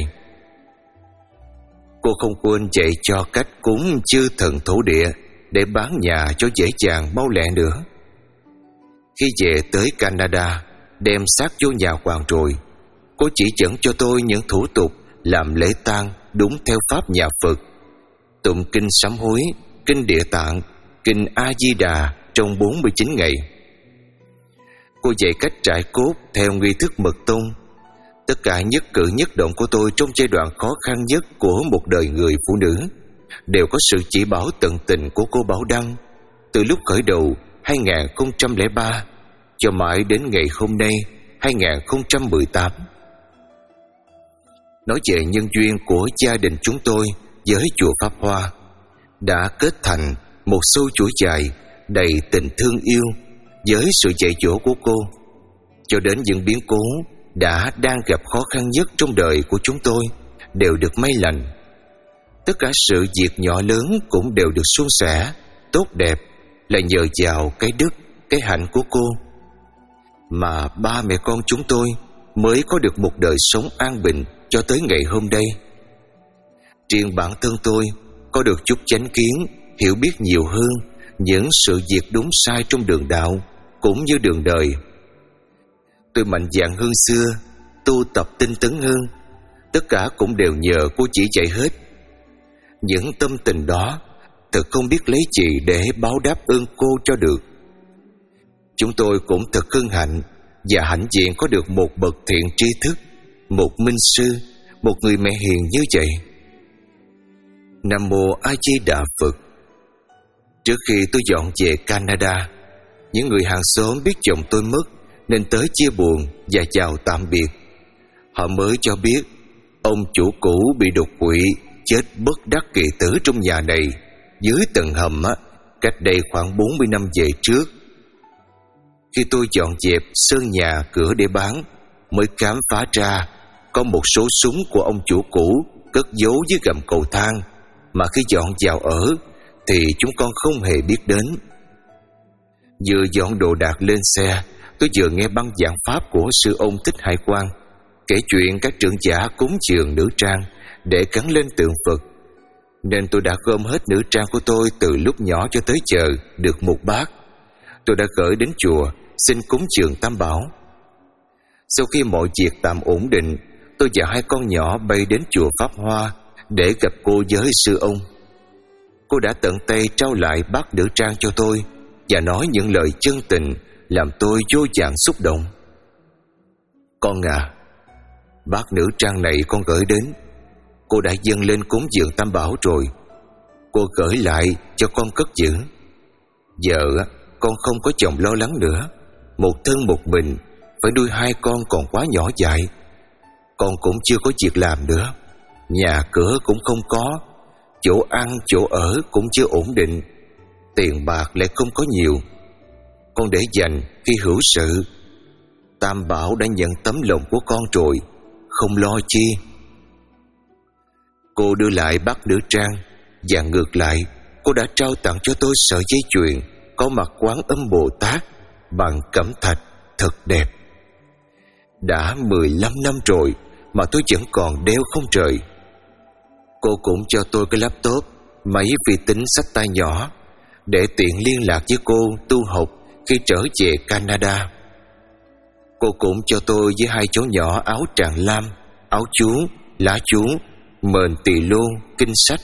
S1: Cô không quên dạy cho cách cúng chư thần thổ địa để bán nhà cho dễ dàng mau lẹ nữa. Khi về tới Canada, đem xác vô nhà hoàng rồi, cô chỉ dẫn cho tôi những thủ tục làm lễ tang đúng theo pháp nhà Phật, tụng kinh sám hối, kinh Địa Tạng, kinh A Di Đà trong bốn mươi chín ngày. Cô dạy cách trải cốt theo nghi thức mật tông. Tất cả nhất cử nhất động của tôi trong giai đoạn khó khăn nhất của một đời người phụ nữ đều có sự chỉ bảo tận tình của cô Bảo Đăng, từ lúc khởi đầu hai không không ba cho mãi đến ngày hôm nay hai không một tám. Nói về nhân duyên của gia đình chúng tôi với chùa Pháp Hoa đã kết thành một xu chuỗi dài đầy tình thương yêu với sự dạy dỗ của cô, cho đến những biến cố đã đang gặp khó khăn nhất trong đời của chúng tôi đều được may lành. Tất cả sự việc nhỏ lớn cũng đều được suôn sẻ, tốt đẹp là nhờ vào cái đức, cái hạnh của cô, mà ba mẹ con chúng tôi mới có được một đời sống an bình cho tới ngày hôm nay. Riêng bản thân tôi có được chút chánh kiến, hiểu biết nhiều hơn những sự việc đúng sai trong đường đạo cũng như đường đời. Tôi mạnh dạn hơn xưa, tu tập tinh tấn hơn, tất cả cũng đều nhờ cô chỉ dạy hết. Những tâm tình đó thật không biết lấy gì để báo đáp ơn cô cho được. Chúng tôi cũng thật hân hạnh và hãnh diện có được một bậc thiện tri thức, một minh sư, một người mẹ hiền như vậy. Nam mô A Di Đà Phật. Trước khi tôi dọn về Canada, những người hàng xóm biết chồng tôi mất nên tới chia buồn và chào tạm biệt. Họ mới cho biết ông chủ cũ bị đột quỵ chết bất đắc kỳ tử trong nhà này dưới tầng hầm á, cách đây khoảng bốn mươi năm về trước. Khi tôi dọn dẹp sơn nhà cửa để bán, mới khám phá ra có một số súng của ông chủ cũ cất giấu dưới gầm cầu thang, mà khi dọn vào ở thì chúng con không hề biết đến. Vừa dọn đồ đạc lên xe, tôi vừa nghe băng giảng pháp của sư ông Thích Hải Quang kể chuyện các trưởng giả cúng dường nữ trang để gắn lên tượng Phật, nên tôi đã gom hết nữ trang của tôi từ lúc nhỏ cho tới giờ được một bát. Tôi đã gửi đến chùa xin cúng dường Tam Bảo. Sau khi mọi việc tạm ổn định, tôi và hai con nhỏ bay đến chùa Pháp Hoa để gặp cô với sư ông. Cô đã tận tay trao lại bát nữ trang cho tôi và nói những lời chân tình làm tôi vô vàn xúc động. Con à, bát nữ trang này con gửi đến, cô đã dâng lên cúng dường Tam Bảo rồi. Cô gửi lại cho con cất giữ. Giờ con không có chồng lo lắng nữa, một thân một mình, phải nuôi hai con còn quá nhỏ dại. Con cũng chưa có việc làm nữa, nhà cửa cũng không có, chỗ ăn chỗ ở cũng chưa ổn định, tiền bạc lại không có nhiều. Con để dành khi hữu sự. Tam Bảo đã nhận tấm lòng của con rồi, không lo chi. Cô đưa lại bát nữ trang, và ngược lại cô đã trao tặng cho tôi sợi dây chuyền có mặt Quán Âm Bồ Tát bằng cẩm thạch thật đẹp. Đã mười lăm năm rồi mà tôi vẫn còn đeo không rời. Cô cũng cho tôi cái laptop, máy vi tính xách tay nhỏ để tiện liên lạc với cô tu học khi trở về Canada. Cô cũng cho tôi với hai cháu nhỏ áo tràng lam áo chú, lá chú, mền tỳ lô, kinh sách.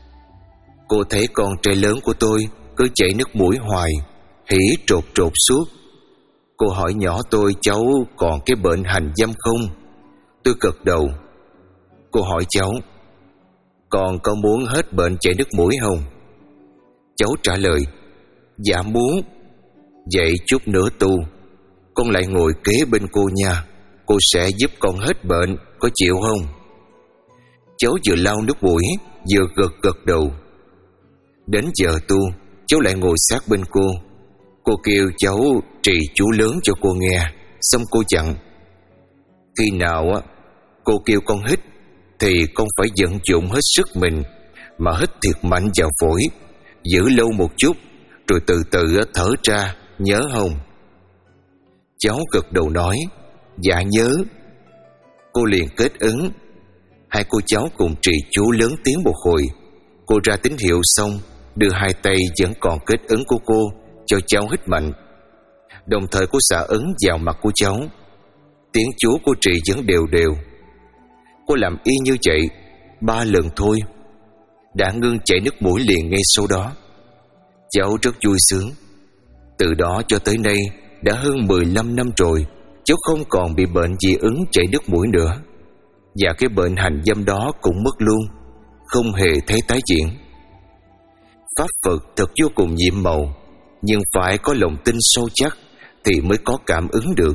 S1: Cô thấy con trai lớn của tôi cứ chảy nước mũi hoài, hỉ trột trột suốt. Cô hỏi nhỏ tôi cháu còn cái bệnh hành dâm không? Tôi gật đầu. Cô hỏi cháu, con có muốn hết bệnh chảy nước mũi không? Cháu trả lời, dạ muốn. Vậy chút nữa tu, con lại ngồi kế bên cô nha, cô sẽ giúp con hết bệnh, có chịu không? Cháu vừa lau nước mũi vừa gật gật đầu. Đến giờ tu, cháu lại ngồi sát bên cô. Cô kêu cháu trì chú lớn cho cô nghe, xong cô dặn, khi nào á cô kêu con hít thì con phải vận dụng hết sức mình, mà hít thiệt mạnh vào phổi, giữ lâu một chút, rồi từ từ thở ra, nhớ không? Cháu gật đầu nói, dạ nhớ. Cô liền kết ứng. Hai cô cháu cùng trì chú lớn tiếng một hồi. Cô ra tín hiệu xong, đưa hai tay vẫn còn kết ứng của cô cho cháu hít mạnh. Đồng thời cô xả ấn vào mặt của cháu. Tiếng chú của trì vẫn đều đều. Cô làm y như vậy ba lần thôi, đã ngưng chảy nước mũi liền ngay sau đó. Cháu rất vui sướng. Từ đó cho tới nay đã hơn mười lăm năm rồi, cháu không còn bị bệnh dị ứng chảy nước mũi nữa. Và cái bệnh hành dâm đó cũng mất luôn, không hề thấy tái diễn. Pháp Phật thật vô cùng nhiệm màu, nhưng phải có lòng tin sâu chắc thì mới có cảm ứng được.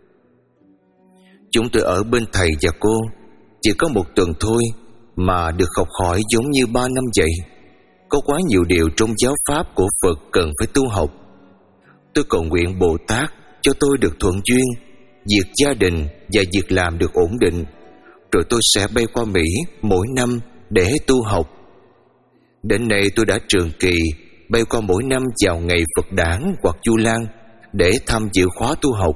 S1: Chúng tôi ở bên thầy và cô chỉ có một tuần thôi mà được học hỏi giống như ba năm vậy. Có quá nhiều điều trong giáo pháp của Phật cần phải tu học. Tôi cầu nguyện Bồ Tát cho tôi được thuận duyên, việc gia đình và việc làm được ổn định, rồi tôi sẽ bay qua Mỹ mỗi năm để tu học. Đến nay tôi đã trường kỳ bay qua mỗi năm vào ngày Phật đản hoặc Vu Lan để tham dự khóa tu học.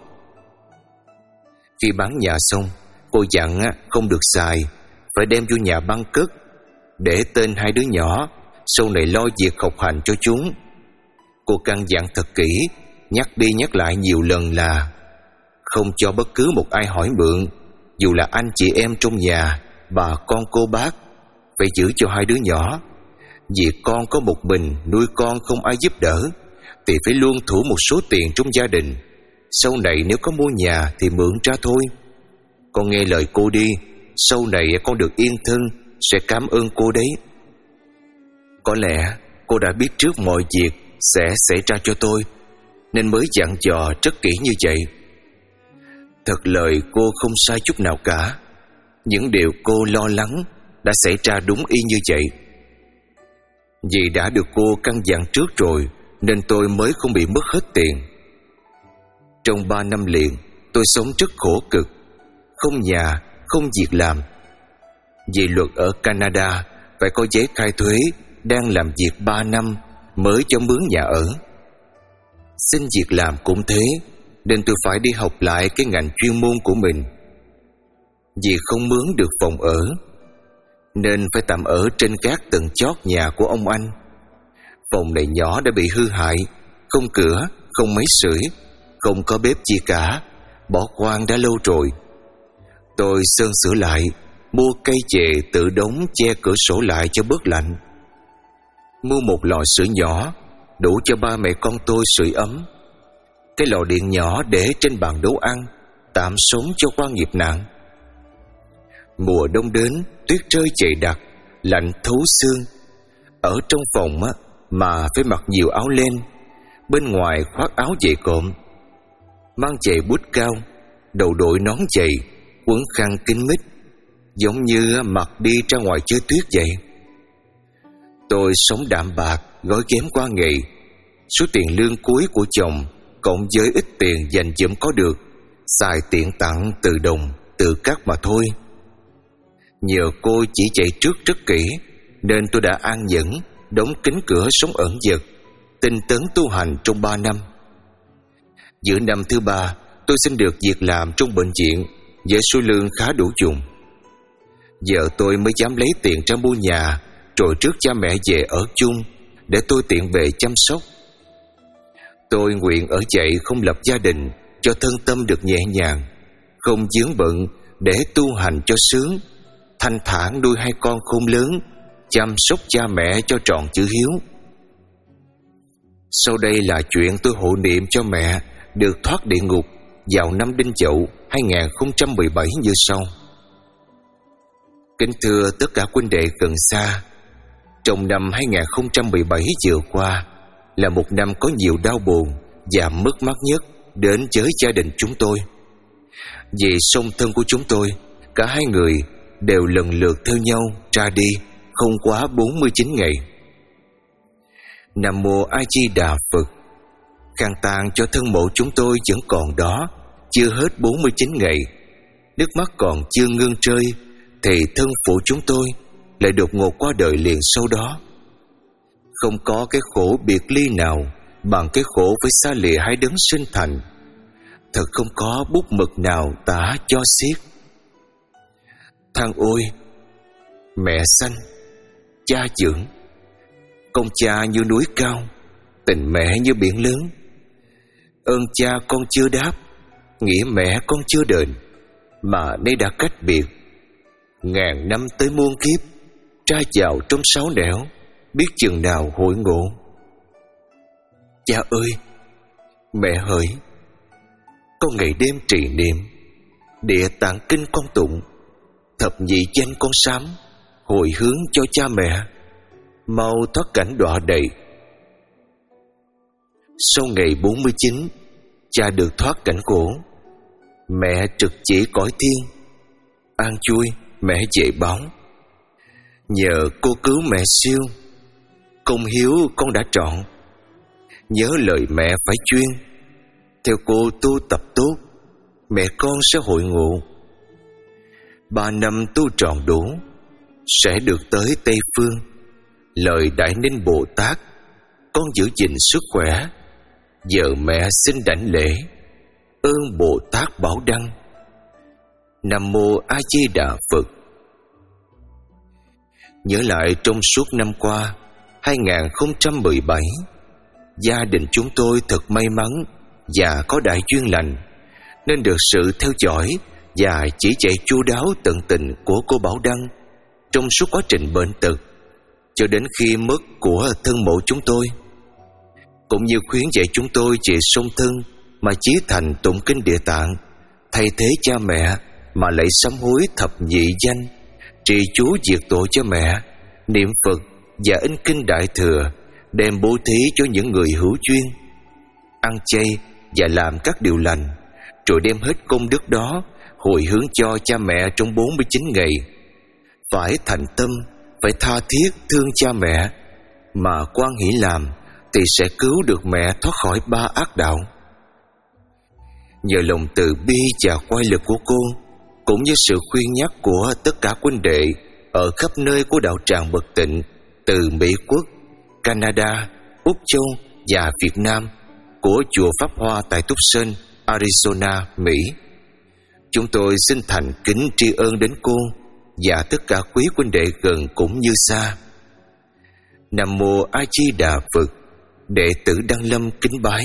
S1: Khi bán nhà xong, cô dặn không được xài, phải đem vô nhà băng cất, để tên hai đứa nhỏ sau này lo việc học hành cho chúng. Cô căn dặn thật kỹ, nhắc đi nhắc lại nhiều lần là không cho bất cứ một ai hỏi mượn, dù là anh chị em trong nhà, bà con cô bác, phải giữ cho hai đứa nhỏ. Vì con có một mình, nuôi con không ai giúp đỡ, thì phải luôn thủ một số tiền trong gia đình. Sau này nếu có mua nhà thì mượn ra thôi. Con nghe lời cô đi, sau này con được yên thân, sẽ cảm ơn cô đấy. Có lẽ cô đã biết trước mọi việc sẽ xảy ra cho tôi, nên mới dặn dò rất kỹ như vậy. Thật lời cô không sai chút nào cả. Những điều cô lo lắng đã xảy ra đúng y như vậy. Vì đã được cô căn dặn trước rồi, nên tôi mới không bị mất hết tiền. Trong ba năm liền, tôi sống rất khổ cực, không nhà, không việc làm. Vì luật ở Canada phải có giấy khai thuế, đang làm việc ba năm mới cho mướn nhà ở. Xin việc làm cũng thế, nên tôi phải đi học lại cái ngành chuyên môn của mình. Vì không mướn được phòng ở, nên phải tạm ở trên các tầng chót nhà của ông anh. Phòng này nhỏ đã bị hư hại, không cửa, không máy sưởi, không có bếp chi cả, bỏ hoang đã lâu rồi. Tôi sơn sửa lại, mua cây chè tự đóng che cửa sổ lại cho bớt lạnh. Mua một lò sưởi nhỏ, đủ cho ba mẹ con tôi sưởi ấm. Cái lò điện nhỏ để trên bàn nấu ăn, tạm sống cho qua nghiệp nạn. Mùa đông đến, tuyết rơi dày đặc, lạnh thấu xương. Ở trong phòng á, mà phải mặc nhiều áo len, bên ngoài khoác áo dày cộm, mang giày bút cao, đầu đội nón dày, quấn khăn kín mít, giống như mặc đi ra ngoài chơi tuyết vậy. Tôi sống đạm bạc, gói ghém qua ngày. Số tiền lương cuối của chồng cộng với ít tiền dành dụm có được, xài tiện tặng từ đồng, từ cát mà thôi. Nhờ cô chỉ dạy trước rất kỹ, nên tôi đã an nhẫn, đóng kín cửa sống ẩn dật, tinh tấn tu hành trong ba năm. Giữa năm thứ ba, tôi xin được việc làm trong bệnh viện với số lương khá đủ dùng. Giờ tôi mới dám lấy tiền ra mua nhà, rồi trước cha mẹ về ở chung, để tôi tiện về chăm sóc. Tôi nguyện ở vậy không lập gia đình, cho thân tâm được nhẹ nhàng, không vướng bận để tu hành cho sướng, thanh thản nuôi hai con khôn lớn, chăm sóc cha mẹ cho trọn chữ hiếu. Sau đây là chuyện tôi hộ niệm cho mẹ được thoát địa ngục vào năm Đinh Dậu hai không một bảy như sau. Kính thưa tất cả huynh đệ gần xa, trong năm hai không một bảy vừa qua là một năm có nhiều đau buồn và mất mát nhất đến với gia đình chúng tôi. Vì song thân của chúng tôi, cả hai người đều lần lượt theo nhau ra đi không quá bốn mươi chín ngày. Nam Mô A Di Đà Phật. Khang tang cho thân mộ chúng tôi vẫn còn đó, chưa hết bốn mươi chín ngày. Nước mắt còn chưa ngưng rơi thì thân phụ chúng tôi lại đột ngột qua đời liền sau đó. Không có cái khổ biệt ly nào bằng cái khổ phải xa lìa hai đấng sinh thành. Thật không có bút mực nào tả cho xiết. Than ôi, mẹ sanh, cha dưỡng, công cha như núi cao, tình mẹ như biển lớn. Ơn cha con chưa đáp, nghĩa mẹ con chưa đền, mà nay đã cách biệt. Ngàn năm tới muôn kiếp, tra vào trong sáu nẻo, biết chừng nào hội ngộ. Cha ơi, mẹ hỡi, con ngày đêm trì niệm, địa tạng kinh con tụng, thập nhị danh con sám, hồi hướng cho cha mẹ mau thoát cảnh đọa đầy. Sau ngày bốn mươi chín, cha được thoát cảnh khổ, mẹ trực chỉ cõi thiên, an vui mẹ dạy báo. Nhờ cô cứu mẹ siêu, công hiếu con đã trọn. Nhớ lời mẹ phải chuyên, theo cô tu tập tốt, mẹ con sẽ hội ngộ. Ba năm tu tròn đủ, sẽ được tới Tây Phương. Lời Đại Ninh Bồ Tát, con giữ gìn sức khỏe. Giờ mẹ xin đảnh lễ, ơn Bồ Tát Bảo Đăng. Nam Mô A Di Đà Phật. Nhớ lại trong suốt năm qua hai không một bảy, gia đình chúng tôi thật may mắn và có đại duyên lành, nên được sự theo dõi và chỉ dạy chu đáo tận tình của cô Bảo Đăng trong suốt quá trình bệnh tật cho đến khi mất của thân mộ chúng tôi, cũng như khuyến dạy chúng tôi về song thân mà chí thành tụng kinh Địa Tạng, thay thế cha mẹ mà lại sám hối thập nhị danh, trì chú diệt tội cho mẹ, niệm Phật và in kinh Đại Thừa, đem bố thí cho những người hữu duyên, ăn chay và làm các điều lành, rồi đem hết công đức đó hồi hướng cho cha mẹ trong bốn mươi chín ngày. Phải thành tâm, phải tha thiết thương cha mẹ, mà quan hỷ làm thì sẽ cứu được mẹ thoát khỏi ba ác đạo. Nhờ lòng từ bi và quay lực của cô, cũng như sự khuyên nhắc của tất cả huynh đệ ở khắp nơi của đạo tràng Bậc Tịnh, từ Mỹ Quốc, Canada, Úc Châu và Việt Nam, của chùa Pháp Hoa tại Tucson, Arizona, Mỹ, chúng tôi xin thành kính tri ân đến cô và tất cả quý huynh đệ gần cũng như xa. Nam Mô A Di Đà Phật. Đệ tử Đăng Lâm kính bái.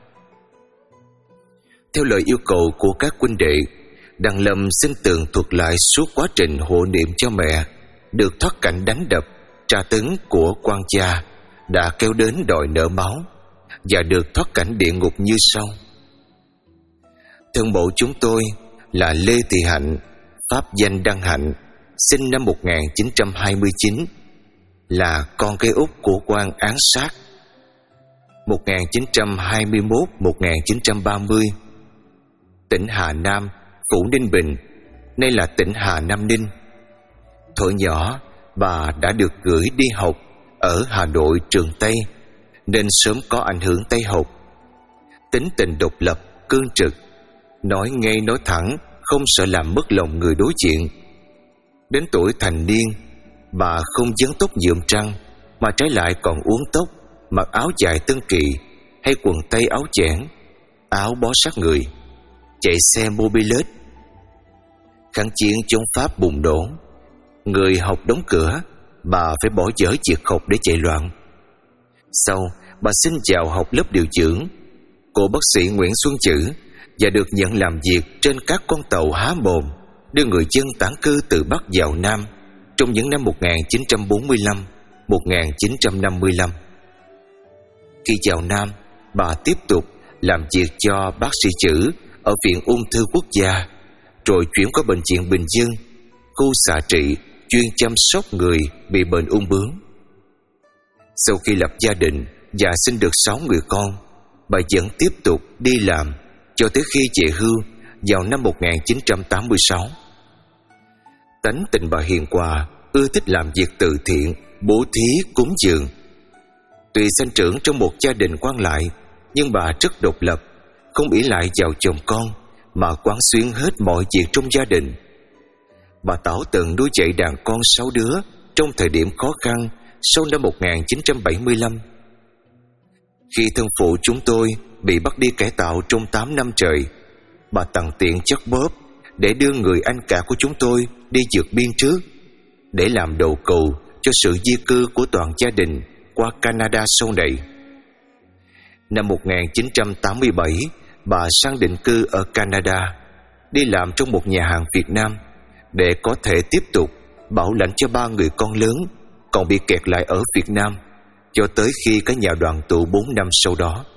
S1: Theo lời yêu cầu của các huynh đệ, Đăng Lâm xin tường thuật lại suốt quá trình hộ niệm cho mẹ được thoát cảnh đánh đập, tra tấn của quan cha đã kéo đến đòi nợ máu, và được thoát cảnh địa ngục như sau. Thân mẫu chúng tôi là Lê Thị Hạnh, pháp danh Đăng Hạnh, sinh năm một nghìn chín trăm hai mươi chín, là con gái út của quan án sát một nghìn chín trăm hai mươi mốt đến một nghìn chín trăm ba mươi, tỉnh Hà Nam, phủ Ninh Bình, nay là tỉnh Hà Nam Ninh. Thuở nhỏ, bà đã được gửi đi học ở Hà Nội trường Tây, nên sớm có ảnh hưởng Tây học. Tính tình độc lập, cương trực, nói ngay nói thẳng, không sợ làm mất lòng người đối diện. Đến tuổi thành niên, bà không vấn tóc nhuộm trăng, mà trái lại còn uốn tóc, mặc áo dài tân kỳ hay quần tây áo chẽn, áo bó sát người, chạy xe mobilet. Kháng chiến chống Pháp bùng nổ, người học đóng cửa, bà phải bỏ dở việc học để chạy loạn. Sau, bà xin vào học lớp điều dưỡng của bác sĩ Nguyễn Xuân Chữ và được nhận làm việc trên các con tàu há mồm đưa người dân tản cư từ Bắc vào Nam trong những năm một nghìn chín trăm bốn mươi lăm đến một nghìn chín trăm năm mươi lăm. Khi vào Nam, bà tiếp tục làm việc cho bác sĩ chữ ở Viện Ung thư Quốc gia, rồi chuyển qua Bệnh viện Bình dân, khu xạ trị chuyên chăm sóc người bị bệnh ung bướu. Sau khi lập gia đình và sinh được sáu người con, bà vẫn tiếp tục đi làm cho tới khi về hưu vào năm một nghìn chín trăm tám mươi sáu. Tánh tình bà hiền hòa, ưa thích làm việc từ thiện, bố thí, cúng dường. Tuy sinh trưởng trong một gia đình quan lại, nhưng bà rất độc lập, không ỷ lại vào chồng con mà quán xuyến hết mọi việc trong gia đình. Bà tảo tận nuôi dạy đàn con sáu đứa trong thời điểm khó khăn sau năm một nghìn chín trăm bảy mươi lăm. Khi thân phụ chúng tôi bị bắt đi cải tạo trong tám năm trời, bà tặng tiền chất bóp để đưa người anh cả của chúng tôi đi vượt biên trước, để làm đầu cầu cho sự di cư của toàn gia đình qua Canada sau này. Năm một nghìn chín trăm tám mươi bảy, bà sang định cư ở Canada, đi làm trong một nhà hàng Việt Nam để có thể tiếp tục bảo lãnh cho ba người con lớn còn bị kẹt lại ở Việt Nam cho tới khi cả nhà đoàn tụ bốn năm sau đó.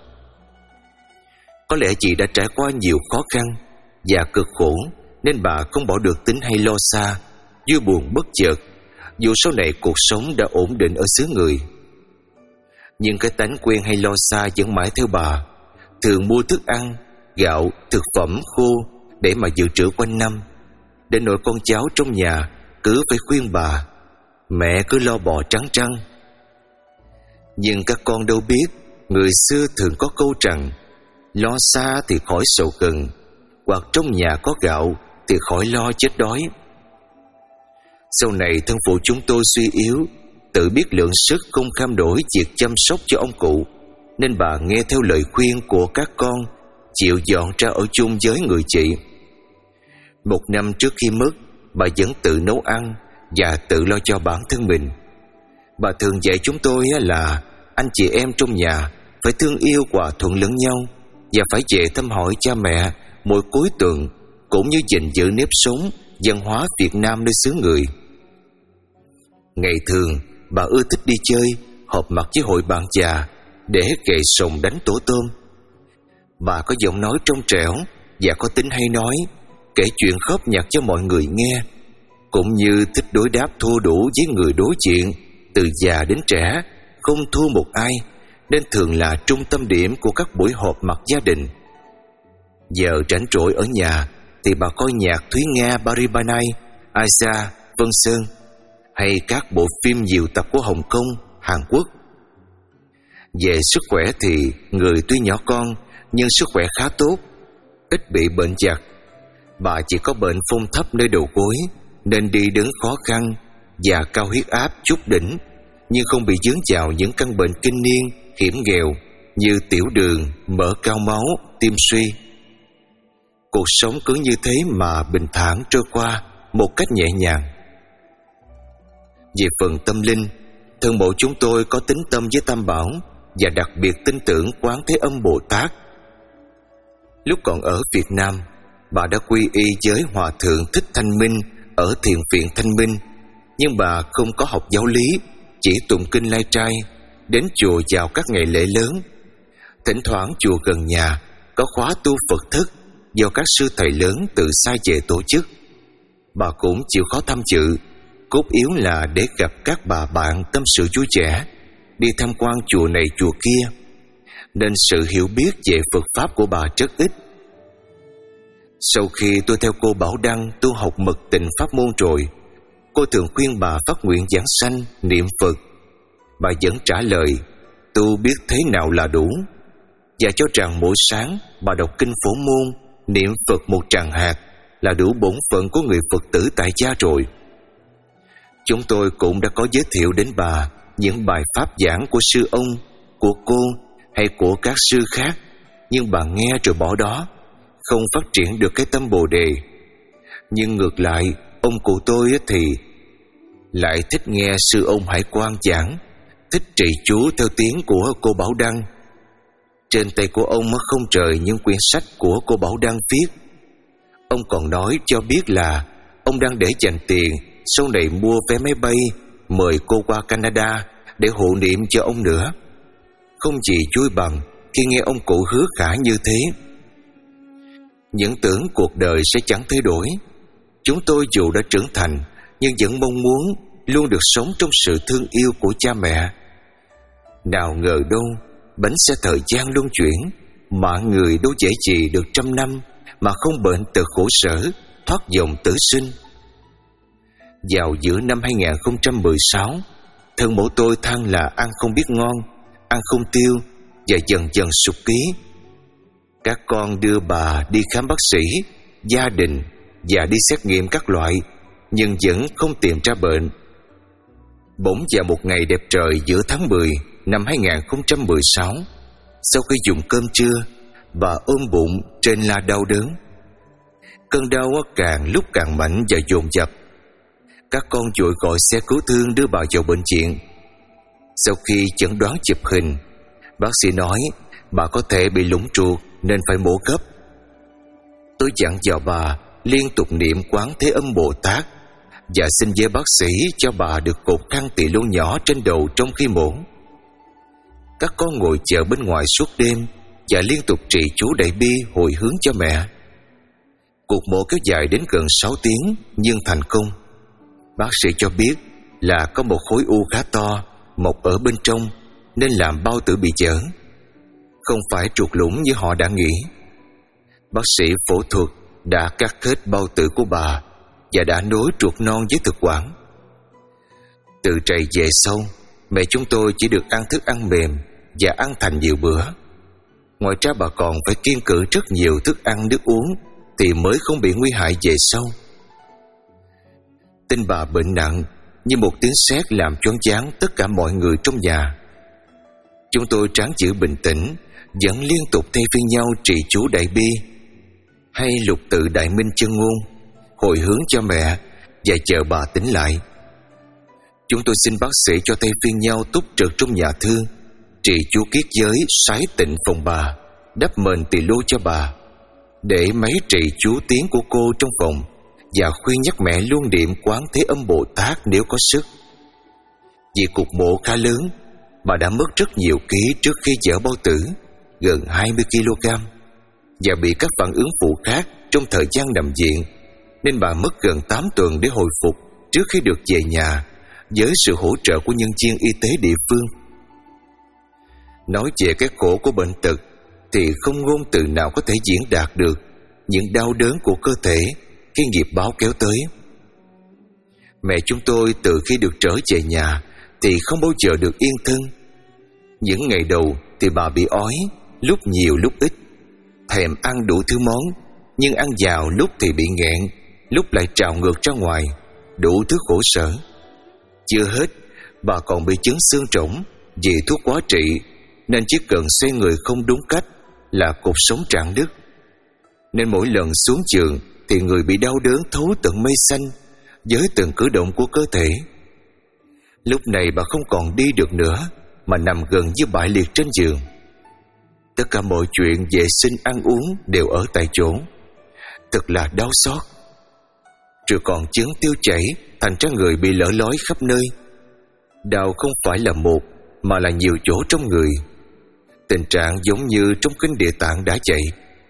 S1: Có lẽ chị đã trải qua nhiều khó khăn và cực khổ nên bà không bỏ được tính hay lo xa, vui buồn bất chợt, dù sau này cuộc sống đã ổn định ở xứ người. Nhưng cái tánh quen hay lo xa vẫn mãi theo bà, thường mua thức ăn, gạo, thực phẩm khô để mà dự trữ quanh năm, để nỗi con cháu trong nhà cứ phải khuyên bà: mẹ cứ lo bò trắng trăng. Nhưng các con đâu biết, người xưa thường có câu rằng: lo xa thì khỏi sầu gần, hoặc trong nhà có gạo thì khỏi lo chết đói. Sau này thân phụ chúng tôi suy yếu, tự biết lượng sức không kham nổi việc chăm sóc cho ông cụ, nên bà nghe theo lời khuyên của các con, chịu dọn ra ở chung với người chị. Một năm trước khi mất, bà vẫn tự nấu ăn và tự lo cho bản thân mình. Bà thường dạy chúng tôi là anh chị em trong nhà phải thương yêu hòa thuận lẫn nhau, và phải về thăm hỏi cha mẹ mỗi cuối tuần, cũng như gìn giữ nếp sống văn hóa Việt Nam nơi xứ người. Ngày thường, bà ưa thích đi chơi, họp mặt với hội bạn già để kệ sồng đánh tổ tôm. Bà có giọng nói trong trẻo và có tính hay nói, kể chuyện khớp nhặt cho mọi người nghe, cũng như thích đối đáp thua đủ với người đối diện, từ già đến trẻ, không thua một ai, nên thường là trung tâm điểm của các buổi họp mặt gia đình. Giờ rảnh rỗi ở nhà thì bà coi nhạc Thúy Nga, Baribanai, Aisa, Vân Sơn, hay các bộ phim nhiều tập của Hồng Kông, Hàn Quốc. Về sức khỏe thì người tuy nhỏ con nhưng sức khỏe khá tốt, ít bị bệnh vặt. Bà chỉ có bệnh phong thấp nơi đầu gối nên đi đứng khó khăn, và cao huyết áp chút đỉnh, nhưng không bị vướng vào những căn bệnh kinh niên hiểm nghèo như tiểu đường, mỡ cao máu, tim suy. Cuộc sống cứ như thế mà bình thản trôi qua một cách nhẹ nhàng. Về phần tâm linh, thân mộ chúng tôi có tín tâm với Tam Bảo và đặc biệt tin tưởng Quán Thế Âm Bồ Tát. Lúc còn ở Việt Nam, bà đã quy y với Hòa Thượng Thích Thanh Minh ở Thiền viện Thanh Minh, nhưng bà không có học giáo lý, chỉ tụng kinh lai trai, đến chùa vào các ngày lễ lớn. Thỉnh thoảng chùa gần nhà có khóa tu Phật thức do các sư thầy lớn từ xa về tổ chức. Bà cũng chịu khó tham dự, cốt yếu là để gặp các bà bạn tâm sự vui vẻ, đi tham quan chùa này chùa kia, nên sự hiểu biết về Phật Pháp của bà rất ít. Sau khi tôi theo cô Bảo Đăng tu học mật tịnh pháp môn rồi, cô thường khuyên bà phát nguyện giảng sanh, niệm Phật. Bà vẫn trả lời: tu biết thế nào là đủ, và cho rằng mỗi sáng bà đọc kinh Phổ Môn, niệm Phật một tràng hạt là đủ bổn phận của người Phật tử tại gia rồi. Chúng tôi cũng đã có giới thiệu đến bà những bài pháp giảng của sư ông, của cô hay của các sư khác, nhưng bà nghe rồi bỏ đó, không phát triển được cái tâm Bồ Đề. Nhưng ngược lại, ông cụ tôi thì lại thích nghe sư ông Hải Quang giảng, thích trì chú theo tiếng của cô Bảo Đăng. Trên tay của ông không rời những quyển sách của cô Bảo Đăng viết. Ông còn nói cho biết là ông đang để dành tiền sau này mua vé máy bay mời cô qua Canada để hộ niệm cho ông nữa. Không gì vui bằng khi nghe ông cụ hứa khả như thế. Những tưởng cuộc đời sẽ chẳng thay đổi. Chúng tôi dù đã trưởng thành nhưng vẫn mong muốn luôn được sống trong sự thương yêu của cha mẹ. Nào ngờ đâu, bánh xe thời gian luân chuyển, mạng người đâu dễ gì được trăm năm mà không bệnh tật khổ sở, thoát dòng tử sinh. Vào giữa năm hai không một sáu, thân mẫu tôi than là ăn không biết ngon, ăn không tiêu và dần dần sụt ký. Các con đưa bà đi khám bác sĩ, gia đình và đi xét nghiệm các loại, nhưng vẫn không tìm ra bệnh. Bỗng vào một ngày đẹp trời giữa tháng mười năm hai không một sáu, sau khi dùng cơm trưa, bà ôm bụng trên la đau đớn. Cơn đau càng lúc càng mạnh và dồn dập. Các con vội gọi xe cứu thương đưa bà vào bệnh viện. Sau khi chẩn đoán chụp hình, bác sĩ nói bà có thể bị lũng ruột nên phải mổ gấp. Tôi dặn dò bà liên tục niệm Quán Thế Âm Bồ Tát và xin với bác sĩ cho bà được cột khăn tỳ lô nhỏ trên đầu trong khi mổ. Các con ngồi chờ bên ngoài suốt đêm và liên tục trì chú đại bi hồi hướng cho mẹ. Cuộc mổ kéo dài đến gần sáu tiếng nhưng thành công. Bác sĩ cho biết là có một khối u khá to mọc ở bên trong nên làm bao tử bị vỡ, không phải ruột lũng như họ đã nghĩ. Bác sĩ phẫu thuật đã cắt hết bao tử của bà và đã nối ruột non với thực quản. Từ trầy về sau, mẹ chúng tôi chỉ được ăn thức ăn mềm và ăn thành nhiều bữa. Ngoài ra bà còn phải kiêng cữ rất nhiều thức ăn nước uống thì mới không bị nguy hại về sau. Tin bà bệnh nặng như một tiếng sét làm choáng váng tất cả mọi người trong nhà. Chúng tôi ráng giữ bình tĩnh, vẫn liên tục thay phiên nhau trì chú đại bi hay lục tự đại minh chân ngôn, hồi hướng cho mẹ và chờ bà tỉnh lại. Chúng tôi xin bác sĩ cho thay phiên nhau túc trực trong nhà thương, trì chú kiết giới sái tịnh phòng bà, đắp mền tỳ lô cho bà, để mấy trì chú tiếng của cô trong phòng và khuyên nhắc mẹ luôn niệm Quán Thế Âm Bồ Tát nếu có sức. Vì cuộc mổ khá lớn, bà đã mất rất nhiều ký trước khi dỡ bao tử, gần hai mươi ki lô gam, và bị các phản ứng phụ khác trong thời gian nằm viện, nên bà mất gần tám tuần để hồi phục trước khi được về nhà với sự hỗ trợ của nhân viên y tế địa phương. Nói về cái khổ của bệnh tật thì không ngôn từ nào có thể diễn đạt được những đau đớn của cơ thể khi nghiệp báo kéo tới. Mẹ chúng tôi từ khi được trở về nhà thì không bao giờ được yên thân. Những ngày đầu thì bà bị ói, lúc nhiều lúc ít, thèm ăn đủ thứ món, nhưng ăn vào lúc thì bị nghẹn, lúc lại trào ngược ra ngoài, đủ thứ khổ sở. Chưa hết, bà còn bị chứng xương trũng vì thuốc quá trị, nên chỉ cần xoay người không đúng cách là cột sống rạn đứt. Nên mỗi lần xuống giường thì người bị đau đớn thấu tận mây xanh với từng cử động của cơ thể. Lúc này bà không còn đi được nữa mà nằm gần như bại liệt trên giường. Tất cả mọi chuyện vệ sinh ăn uống đều ở tại chỗ. Thật là đau xót. Rồi còn chứng tiêu chảy, thành ra người bị lở lói khắp nơi. Đau không phải là một mà là nhiều chỗ trong người. Tình trạng giống như trong kinh Địa Tạng đã dạy.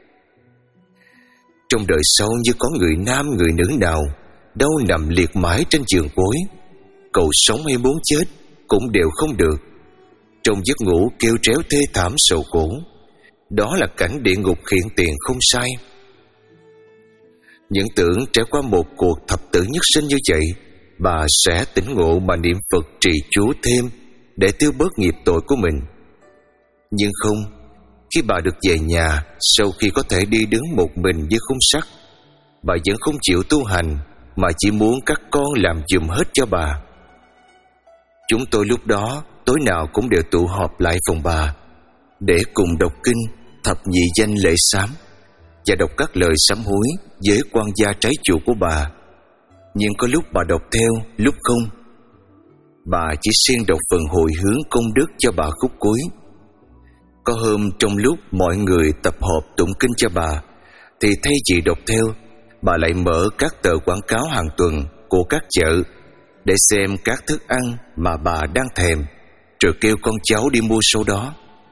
S1: Trong đời sau như có người nam người nữ nào đau nằm liệt mãi trên giường gối, cầu sống hay muốn chết cũng đều không được. Trong giấc ngủ kêu tréo thê thảm sầu khổ. Đó là cảnh địa ngục hiện tiền không sai. Những tưởng trải qua một cuộc thập tử nhất sinh như vậy, bà sẽ tỉnh ngộ mà niệm Phật trì chú thêm để tiêu bớt nghiệp tội của mình. Nhưng không, khi bà được về nhà sau khi có thể đi đứng một mình với khung sắt, bà vẫn không chịu tu hành mà chỉ muốn các con làm giùm hết cho bà. Chúng tôi lúc đó tối nào cũng đều tụ họp lại phòng bà để cùng đọc kinh thập nhị danh lễ sám và đọc các lời sám hối với quan gia trái chủ của bà. Nhưng có lúc bà đọc theo, lúc không. Bà chỉ siêng đọc phần hồi hướng công đức cho bà khúc cuối. Có hôm trong lúc mọi người tập hợp tụng kinh cho bà, thì thay vì đọc theo, bà lại mở các tờ quảng cáo hàng tuần của các chợ để xem các thức ăn mà bà đang thèm, rồi kêu con cháu đi mua sau đó.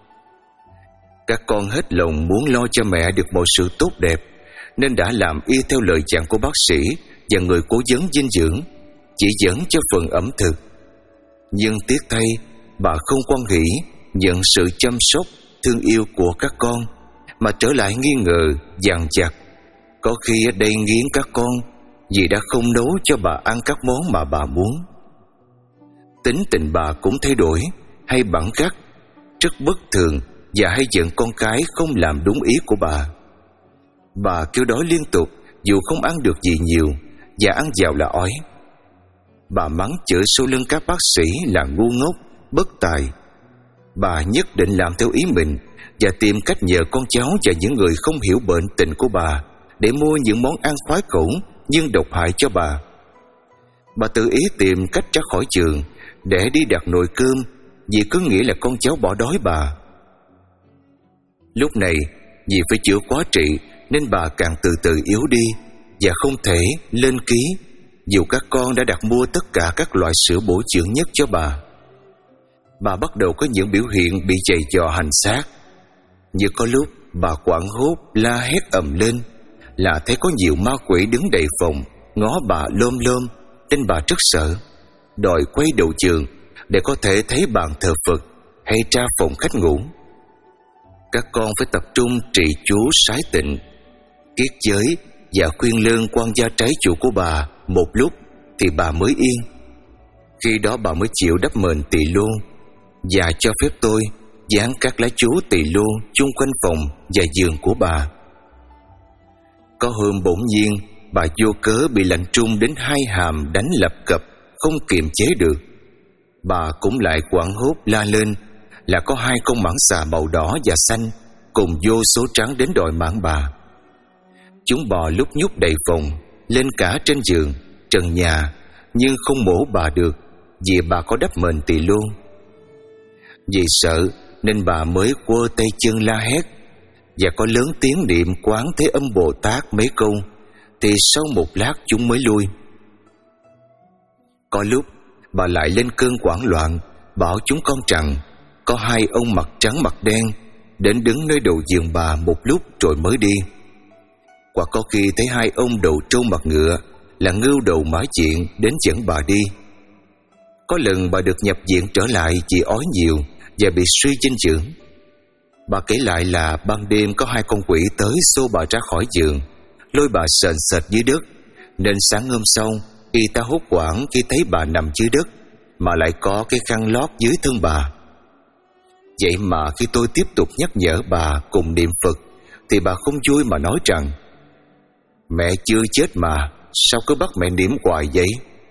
S1: Các con hết lòng muốn lo cho mẹ được mọi sự tốt đẹp, nên đã làm y theo lời dặn của bác sĩ và người cố vấn dinh dưỡng, chỉ dẫn cho phần ẩm thực. Nhưng tiếc thay, bà không quan hỷ nhận sự chăm sóc, thương yêu của các con, mà trở lại nghi ngờ, dằn vặt. Có khi ở đây nghiến các con vì đã không nấu cho bà ăn các món mà bà muốn. Tính tình bà cũng thay đổi, hay bẵng gắt, rất bất thường, và hay giận con cái không làm đúng ý của bà. Bà kêu đói liên tục dù không ăn được gì nhiều, và ăn vào là ói. Bà mắng chửi sau lưng các bác sĩ là ngu ngốc, bất tài. Bà nhất định làm theo ý mình và tìm cách nhờ con cháu và những người không hiểu bệnh tình của bà để mua những món ăn khoái khẩu nhưng độc hại cho bà. Bà tự ý tìm cách ra khỏi giường để đi đặt nồi cơm, vì cứ nghĩ là con cháu bỏ đói bà. Lúc này, vì phải chữa quá trị nên bà càng từ từ yếu đi và không thể lên ký, dù các con đã đặt mua tất cả các loại sữa bổ dưỡng nhất cho bà. Bà bắt đầu có những biểu hiện bị giày vò hành xác. Như có lúc bà hoảng hốt la hét ầm lên là thấy có nhiều ma quỷ đứng đầy phòng ngó bà lôm lôm, nên bà rất sợ, đòi quay đầu giường để có thể thấy bàn thờ Phật hay ra phòng khách ngủ. Các con phải tập trung trì chú sái tịnh, kiết giới và khuyên lơn quan gia trái chủ của bà một lúc thì bà mới yên. Khi đó bà mới chịu đắp mền tỳ lô và cho phép tôi dán các lá chú tỳ lô chung quanh phòng và giường của bà. Có hôm bỗng nhiên bà vô cớ bị lạnh trung đến hai hàm đánh lập cập, không kiềm chế được. Bà cũng lại hoảng hốt la lên là có hai con mãng xà màu đỏ và xanh cùng vô số trắng đến đòi mãng bà. Chúng bò lúc nhúc đầy phòng, lên cả trên giường, trần nhà, nhưng không mổ bà được vì bà có đắp mền tỳ lô. Vì sợ nên bà mới quơ tay chân la hét và có lớn tiếng niệm Quán Thế Âm Bồ Tát mấy câu, thì sau một lát chúng mới lui. Có lúc bà lại lên cơn hoảng loạn, bảo chúng con rằng có hai ông mặt trắng mặt đen đến đứng nơi đầu giường bà một lúc rồi mới đi. Hoặc có khi thấy hai ông đầu trâu mặt ngựa là ngưu đầu mã diện đến dẫn bà đi. Có lần bà được nhập viện trở lại vì ói nhiều và bị suy dinh dưỡng. Bà kể lại là ban đêm có hai con quỷ tới xô bà ra khỏi giường, lôi bà sền sệt dưới đất, nên sáng hôm sau y ta hốt hoảng khi thấy bà nằm dưới đất mà lại có cái khăn lót dưới thân bà. Vậy mà khi tôi tiếp tục nhắc nhở bà cùng niệm Phật thì bà không vui mà nói rằng: "Mẹ chưa chết mà, sao cứ bắt mẹ niệm hoài vậy?"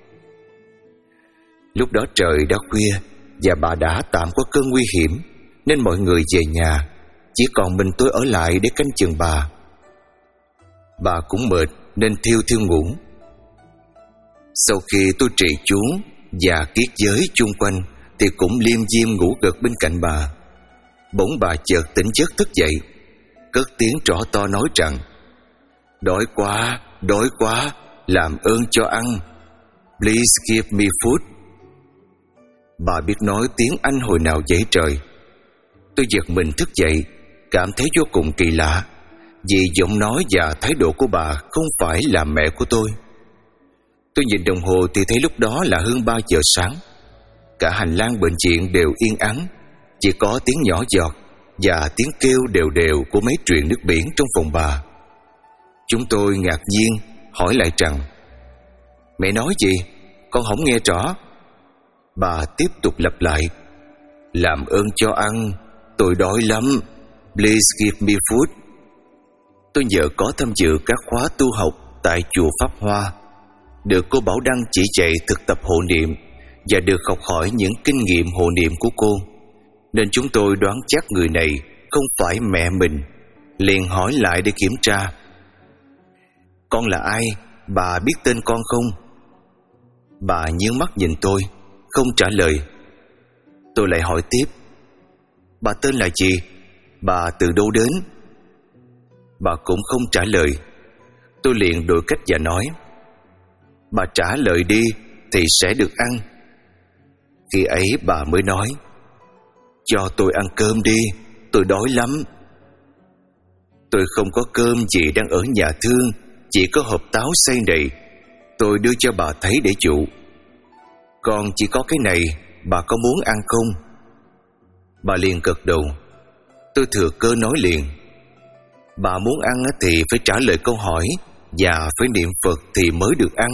S1: Lúc đó trời đã khuya và bà đã tạm có cơn nguy hiểm, nên mọi người về nhà, chỉ còn mình tôi ở lại để canh chừng bà. Bà cũng mệt nên thiêu thiêu ngủ. Sau khi tôi trì chú và kiết giới chung quanh thì cũng liêm diêm ngủ gật bên cạnh bà. Bỗng bà chợt tỉnh giấc thức dậy, cất tiếng rõ to nói rằng: "Đói quá, đói quá, làm ơn cho ăn. Please give me food." Bà biết nói tiếng Anh hồi nào vậy trời. Tôi giật mình thức dậy, cảm thấy vô cùng kỳ lạ, vì giọng nói và thái độ của bà không phải là mẹ của tôi. Tôi nhìn đồng hồ thì thấy lúc đó là hơn ba giờ sáng. Cả hành lang bệnh viện đều yên ắng, chỉ có tiếng nhỏ giọt và tiếng kêu đều đều của máy truyền nước biển trong phòng bà. Chúng tôi ngạc nhiên hỏi lại rằng: "Mẹ nói gì? Con không nghe rõ." Bà tiếp tục lặp lại: "Làm ơn cho ăn, tôi đói lắm. Please give me food." Tôi nhờ có tham dự các khóa tu học tại chùa Pháp Hoa, được cô Bảo Đăng chỉ dạy thực tập hộ niệm và được học hỏi những kinh nghiệm hộ niệm của cô, nên chúng tôi đoán chắc người này không phải mẹ mình, liền hỏi lại để kiểm tra: "Con là ai? Bà biết tên con không?" Bà nhướng mắt nhìn tôi, không trả lời. Tôi lại hỏi tiếp: "Bà tên là gì? Bà từ đâu đến?" Bà cũng không trả lời. Tôi liền đổi cách và nói: bà trả lời đi thì sẽ được ăn. Khi ấy bà mới nói: cho tôi ăn cơm đi, tôi đói lắm. Tôi không có cơm gì đang ở nhà thương, chỉ có hộp táo xay này. Tôi đưa cho bà thấy để dụ. Con chỉ có cái này, bà có muốn ăn không? Bà liền gật đầu. Tôi thừa cơ nói liền: bà muốn ăn thì phải trả lời câu hỏi và phải niệm Phật thì mới được ăn.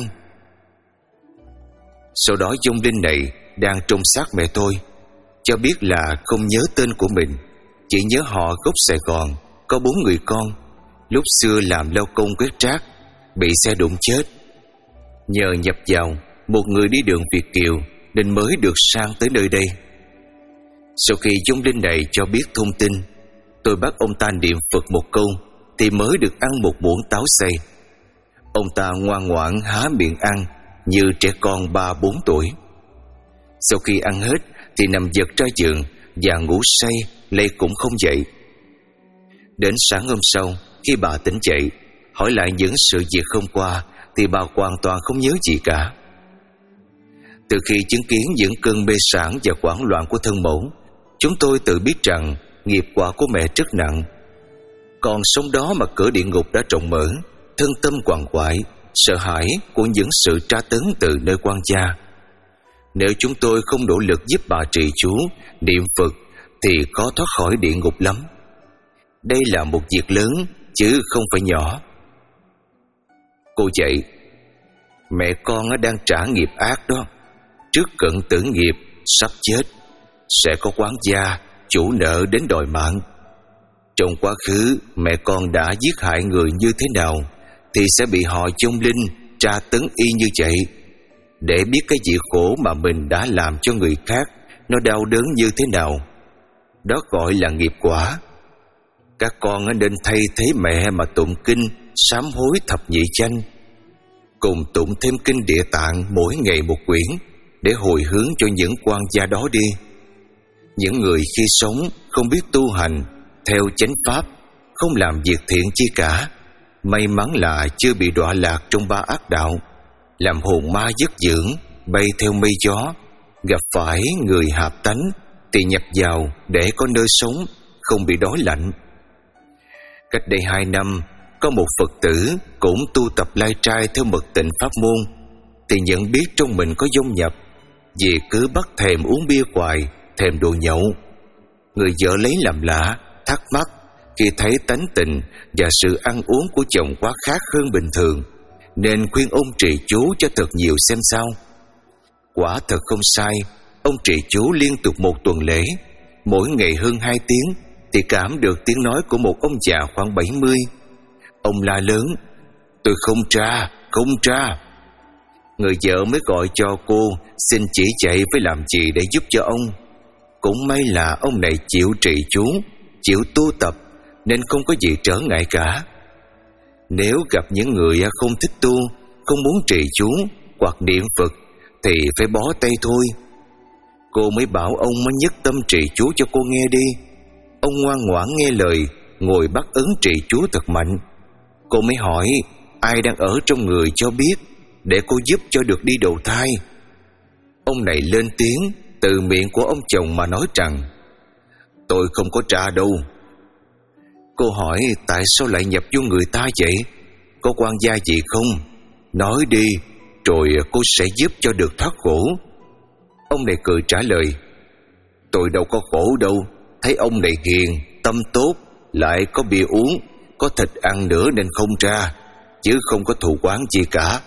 S1: Sau đó vong linh này đang trong xác mẹ tôi cho biết là không nhớ tên của mình, chỉ nhớ họ gốc Sài Gòn, có bốn người con, lúc xưa làm lao công quét rác, bị xe đụng chết. Nhờ nhập vào một người đi đường Việt kiều nên mới được sang tới nơi đây. Sau khi vong linh này cho biết thông tin, tôi bắt ông ta niệm Phật một câu thì mới được ăn một muỗng táo xay. Ông ta ngoan ngoãn há miệng ăn như trẻ con ba bốn tuổi. Sau khi ăn hết thì nằm giật ra giường và ngủ say, lây cũng không dậy. Đến sáng hôm sau, khi bà tỉnh dậy hỏi lại những sự việc hôm qua thì bà hoàn toàn không nhớ gì cả. Từ khi chứng kiến những cơn mê sản và hoảng loạn của thân mẫu, chúng tôi tự biết rằng nghiệp quả của mẹ rất nặng. Còn sống đó mà cửa địa ngục đã rộng mở, thân tâm quằn quại, sợ hãi của những sự tra tấn từ nơi quan gia. Nếu chúng tôi không nỗ lực giúp bà trì chú, niệm Phật thì khó thoát khỏi địa ngục lắm. Đây là một việc lớn chứ không phải nhỏ. Cô dạy: mẹ con đang trả nghiệp ác đó. Trước cận tử nghiệp, sắp chết, sẽ có quán gia, chủ nợ đến đòi mạng. Trong quá khứ mẹ con đã giết hại người như thế nào thì sẽ bị họ vong linh tra tấn y như vậy, để biết cái việc khổ mà mình đã làm cho người khác nó đau đớn như thế nào. Đó gọi là nghiệp quả. Các con nên thay thế mẹ mà tụng kinh sám hối thập nhị chánh, cùng tụng thêm kinh Địa Tạng mỗi ngày một quyển để hồi hướng cho những quan gia đó đi. Những người khi sống không biết tu hành theo chánh pháp, không làm việc thiện chi cả, may mắn là chưa bị đọa lạc trong ba ác đạo, làm hồn ma giấc dưỡng, bay theo mây gió, gặp phải người hạp tánh thì nhập vào để có nơi sống, không bị đói lạnh. Cách đây hai năm, có một Phật tử cũng tu tập lai trai theo mật tịnh pháp môn, thì nhận biết trong mình có vong nhập, vì cứ bắt thèm uống bia hoài, thèm đồ nhậu. Người vợ lấy làm lạ, thắc mắc khi thấy tánh tình và sự ăn uống của chồng quá khác hơn bình thường, nên khuyên ông trì chú cho thật nhiều xem sao. Quả thật không sai, ông trì chú liên tục một tuần lễ, mỗi ngày hơn hai tiếng, thì cảm được tiếng nói của một ông già khoảng bảy mươi. Ông la lớn: tôi không tra, không tra. Người vợ mới gọi cho cô xin chỉ dạy phải làm gì để giúp cho ông. Cũng may là ông này chịu trì chú, chịu tu tập, nên không có gì trở ngại cả. Nếu gặp những người không thích tu, không muốn trì chú hoặc niệm Phật thì phải bó tay thôi. Cô mới bảo ông mới nhất tâm trì chú cho cô nghe đi. Ông ngoan ngoãn nghe lời, ngồi bắt ấn trì chú thật mạnh. Cô mới hỏi ai đang ở trong người cho biết, để cô giúp cho được đi đầu thai. Ông này lên tiếng từ miệng của ông chồng mà nói rằng: tôi không có tra đâu. Cô hỏi tại sao lại nhập vô người ta vậy, có quan gia gì không? Nói đi, rồi cô sẽ giúp cho được thoát khổ. Ông này cười trả lời: tôi đâu có khổ đâu, thấy ông này hiền, tâm tốt, lại có bia uống, có thịt ăn nữa nên không tra, chứ không có thù oán gì cả.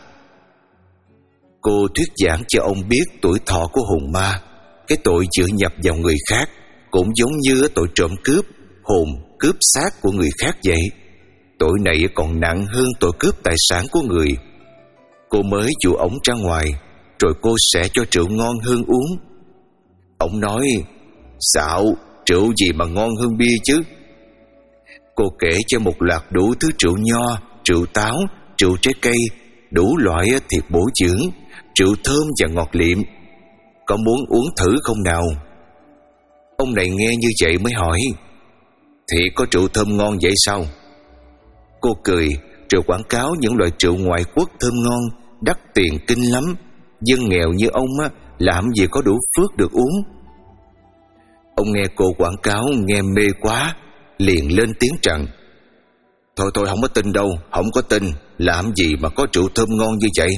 S1: Cô thuyết giảng cho ông biết tuổi thọ của hồn ma. Cái tội chữa nhập vào người khác cũng giống như tội trộm cướp hồn, cướp xác của người khác vậy. Tội này còn nặng hơn tội cướp tài sản của người. Cô mới dụ ổng ra ngoài, rồi cô sẽ cho rượu ngon hơn uống. Ổng nói: xạo, rượu gì mà ngon hơn bia chứ? Cô kể cho một loạt đủ thứ rượu nho, rượu táo, rượu trái cây, đủ loại thịt bổ dưỡng, rượu thơm và ngọt liệm. Có muốn uống thử không nào? Ông này nghe như vậy mới hỏi: thì có rượu thơm ngon vậy sao? Cô cười rồi quảng cáo những loại rượu ngoại quốc thơm ngon, đắt tiền kinh lắm. Dân nghèo như ông á, làm gì có đủ phước được uống. Ông nghe cô quảng cáo nghe mê quá, liền lên tiếng trằn: Thôi thôi không có tin đâu, không có tin. Làm gì mà có rượu thơm ngon như vậy?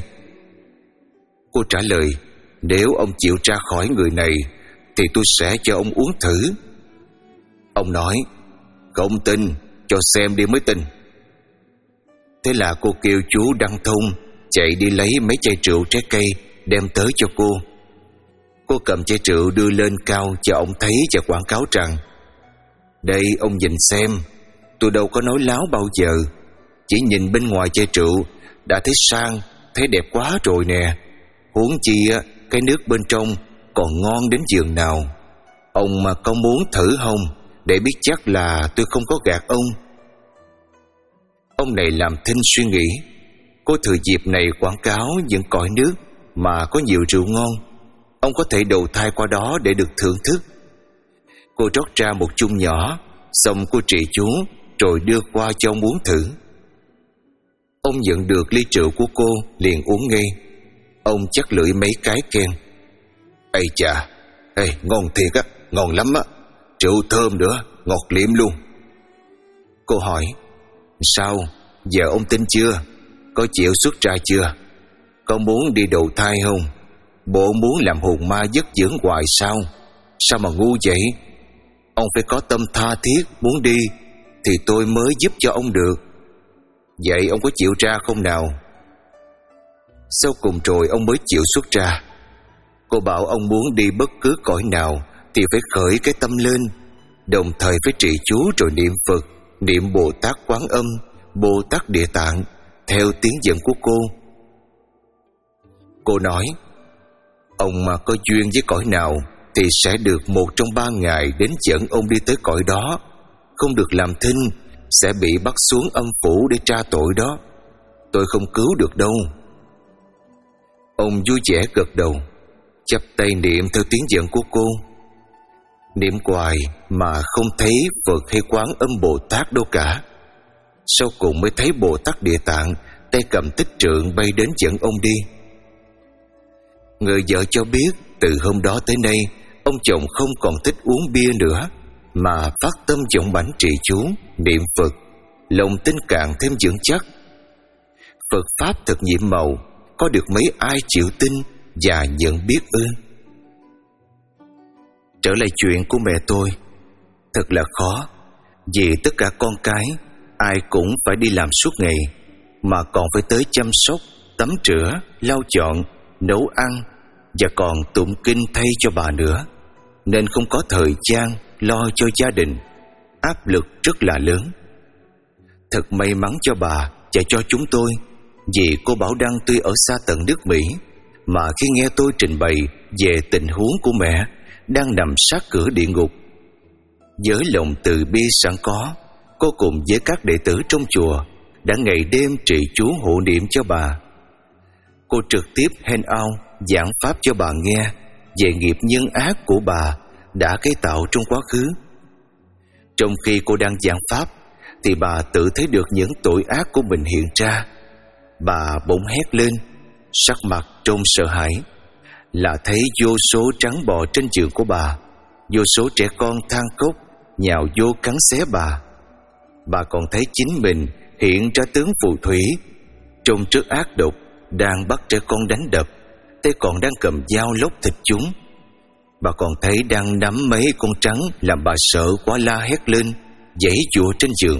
S1: Cô trả lời: Nếu ông chịu ra khỏi người này thì tôi sẽ cho ông uống thử. Ông nói: Không tin, cho xem đi mới tin. Thế là cô kêu chú Đăng Thông chạy đi lấy mấy chai rượu trái cây đem tới cho cô. Cô cầm chai rượu đưa lên cao cho ông thấy và quảng cáo rằng: Đây ông nhìn xem, tôi đâu có nói láo bao giờ. Chỉ nhìn bên ngoài chai rượu đã thấy sang, thấy đẹp quá rồi nè. Huống chi cái nước bên trong còn ngon đến giường nào. Ông mà có muốn thử không, để biết chắc là tôi không có gạt ông. Ông này làm thinh suy nghĩ. Cô thừa dịp này quảng cáo những cõi nước mà có nhiều rượu ngon, ông có thể đầu thai qua đó để được thưởng thức. Cô rót ra một chung nhỏ, xong cô trị chú rồi đưa qua cho ông uống thử. Ông nhận được ly rượu của cô liền uống ngay. Ông chắc lưỡi mấy cái khen: Ây chà, ê, ngon thiệt á, ngon lắm á. Rượu thơm nữa, ngọt liệm luôn. Cô hỏi: Sao, giờ ông tin chưa? Có chịu xuất ra chưa? Có muốn đi đầu thai không? Bộ muốn làm hồn ma giấc dưỡng hoài sao? Sao mà ngu vậy? Ông phải có tâm tha thiết muốn đi thì tôi mới giúp cho ông được. Vậy ông có chịu ra không nào? Sau cùng rồi ông mới chịu xuất ra. Cô bảo ông muốn đi bất cứ cõi nào thì phải khởi cái tâm lên, đồng thời phải trì chú rồi niệm Phật, niệm Bồ Tát Quán Âm, Bồ Tát Địa Tạng theo tiếng dẫn của cô. Cô nói: Ông mà có duyên với cõi nào thì sẽ được một trong ba ngày đến dẫn ông đi tới cõi đó. Không được làm thinh, sẽ bị bắt xuống âm phủ để tra tội đó. Tôi không cứu được đâu. Ông vui vẻ gật đầu, chắp tay niệm theo tiếng dẫn của cô. Niệm hoài mà không thấy Phật hay Quán Âm Bồ Tát đâu cả. Sau cùng mới thấy Bồ Tát Địa Tạng tay cầm tích trượng bay đến dẫn ông đi. Người vợ cho biết từ hôm đó tới nay ông chồng không còn thích uống bia nữa, mà phát tâm vọng bảnh trì chú, niệm Phật, lòng tin càng thêm vững chắc. Phật Pháp thật nhiệm màu, có được mấy ai chịu tin và nhận biết ơn. Trở lại chuyện của mẹ tôi, thật là khó, vì tất cả con cái ai cũng phải đi làm suốt ngày, mà còn phải tới chăm sóc, tắm rửa, lau dọn, nấu ăn và còn tụng kinh thay cho bà nữa, nên không có thời gian lo cho gia đình. Áp lực rất là lớn. Thật may mắn cho bà và cho chúng tôi, vì cô Bảo Đăng tuy ở xa tận nước Mỹ, mà khi nghe tôi trình bày về tình huống của mẹ đang nằm sát cửa địa ngục, với lòng từ bi sẵn có, cô cùng với các đệ tử trong chùa đã ngày đêm trì chú hộ niệm cho bà. Cô trực tiếp hand out giảng pháp cho bà nghe về nghiệp nhân ác của bà đã gây tạo trong quá khứ. Trong khi cô đang giảng pháp thì bà tự thấy được những tội ác của mình hiện ra. Bà bỗng hét lên, sắc mặt trông sợ hãi, là thấy vô số trắng bò trên giường của bà, vô số trẻ con than khóc nhào vô cắn xé bà. Bà còn thấy chính mình hiện ra tướng phù thủy, trông trước ác độc, đang bắt trẻ con đánh đập, tay còn đang cầm dao lóc thịt chúng. Bà còn thấy đang nắm mấy con trắng làm bà sợ quá, la hét lên, giãy giụa trên giường.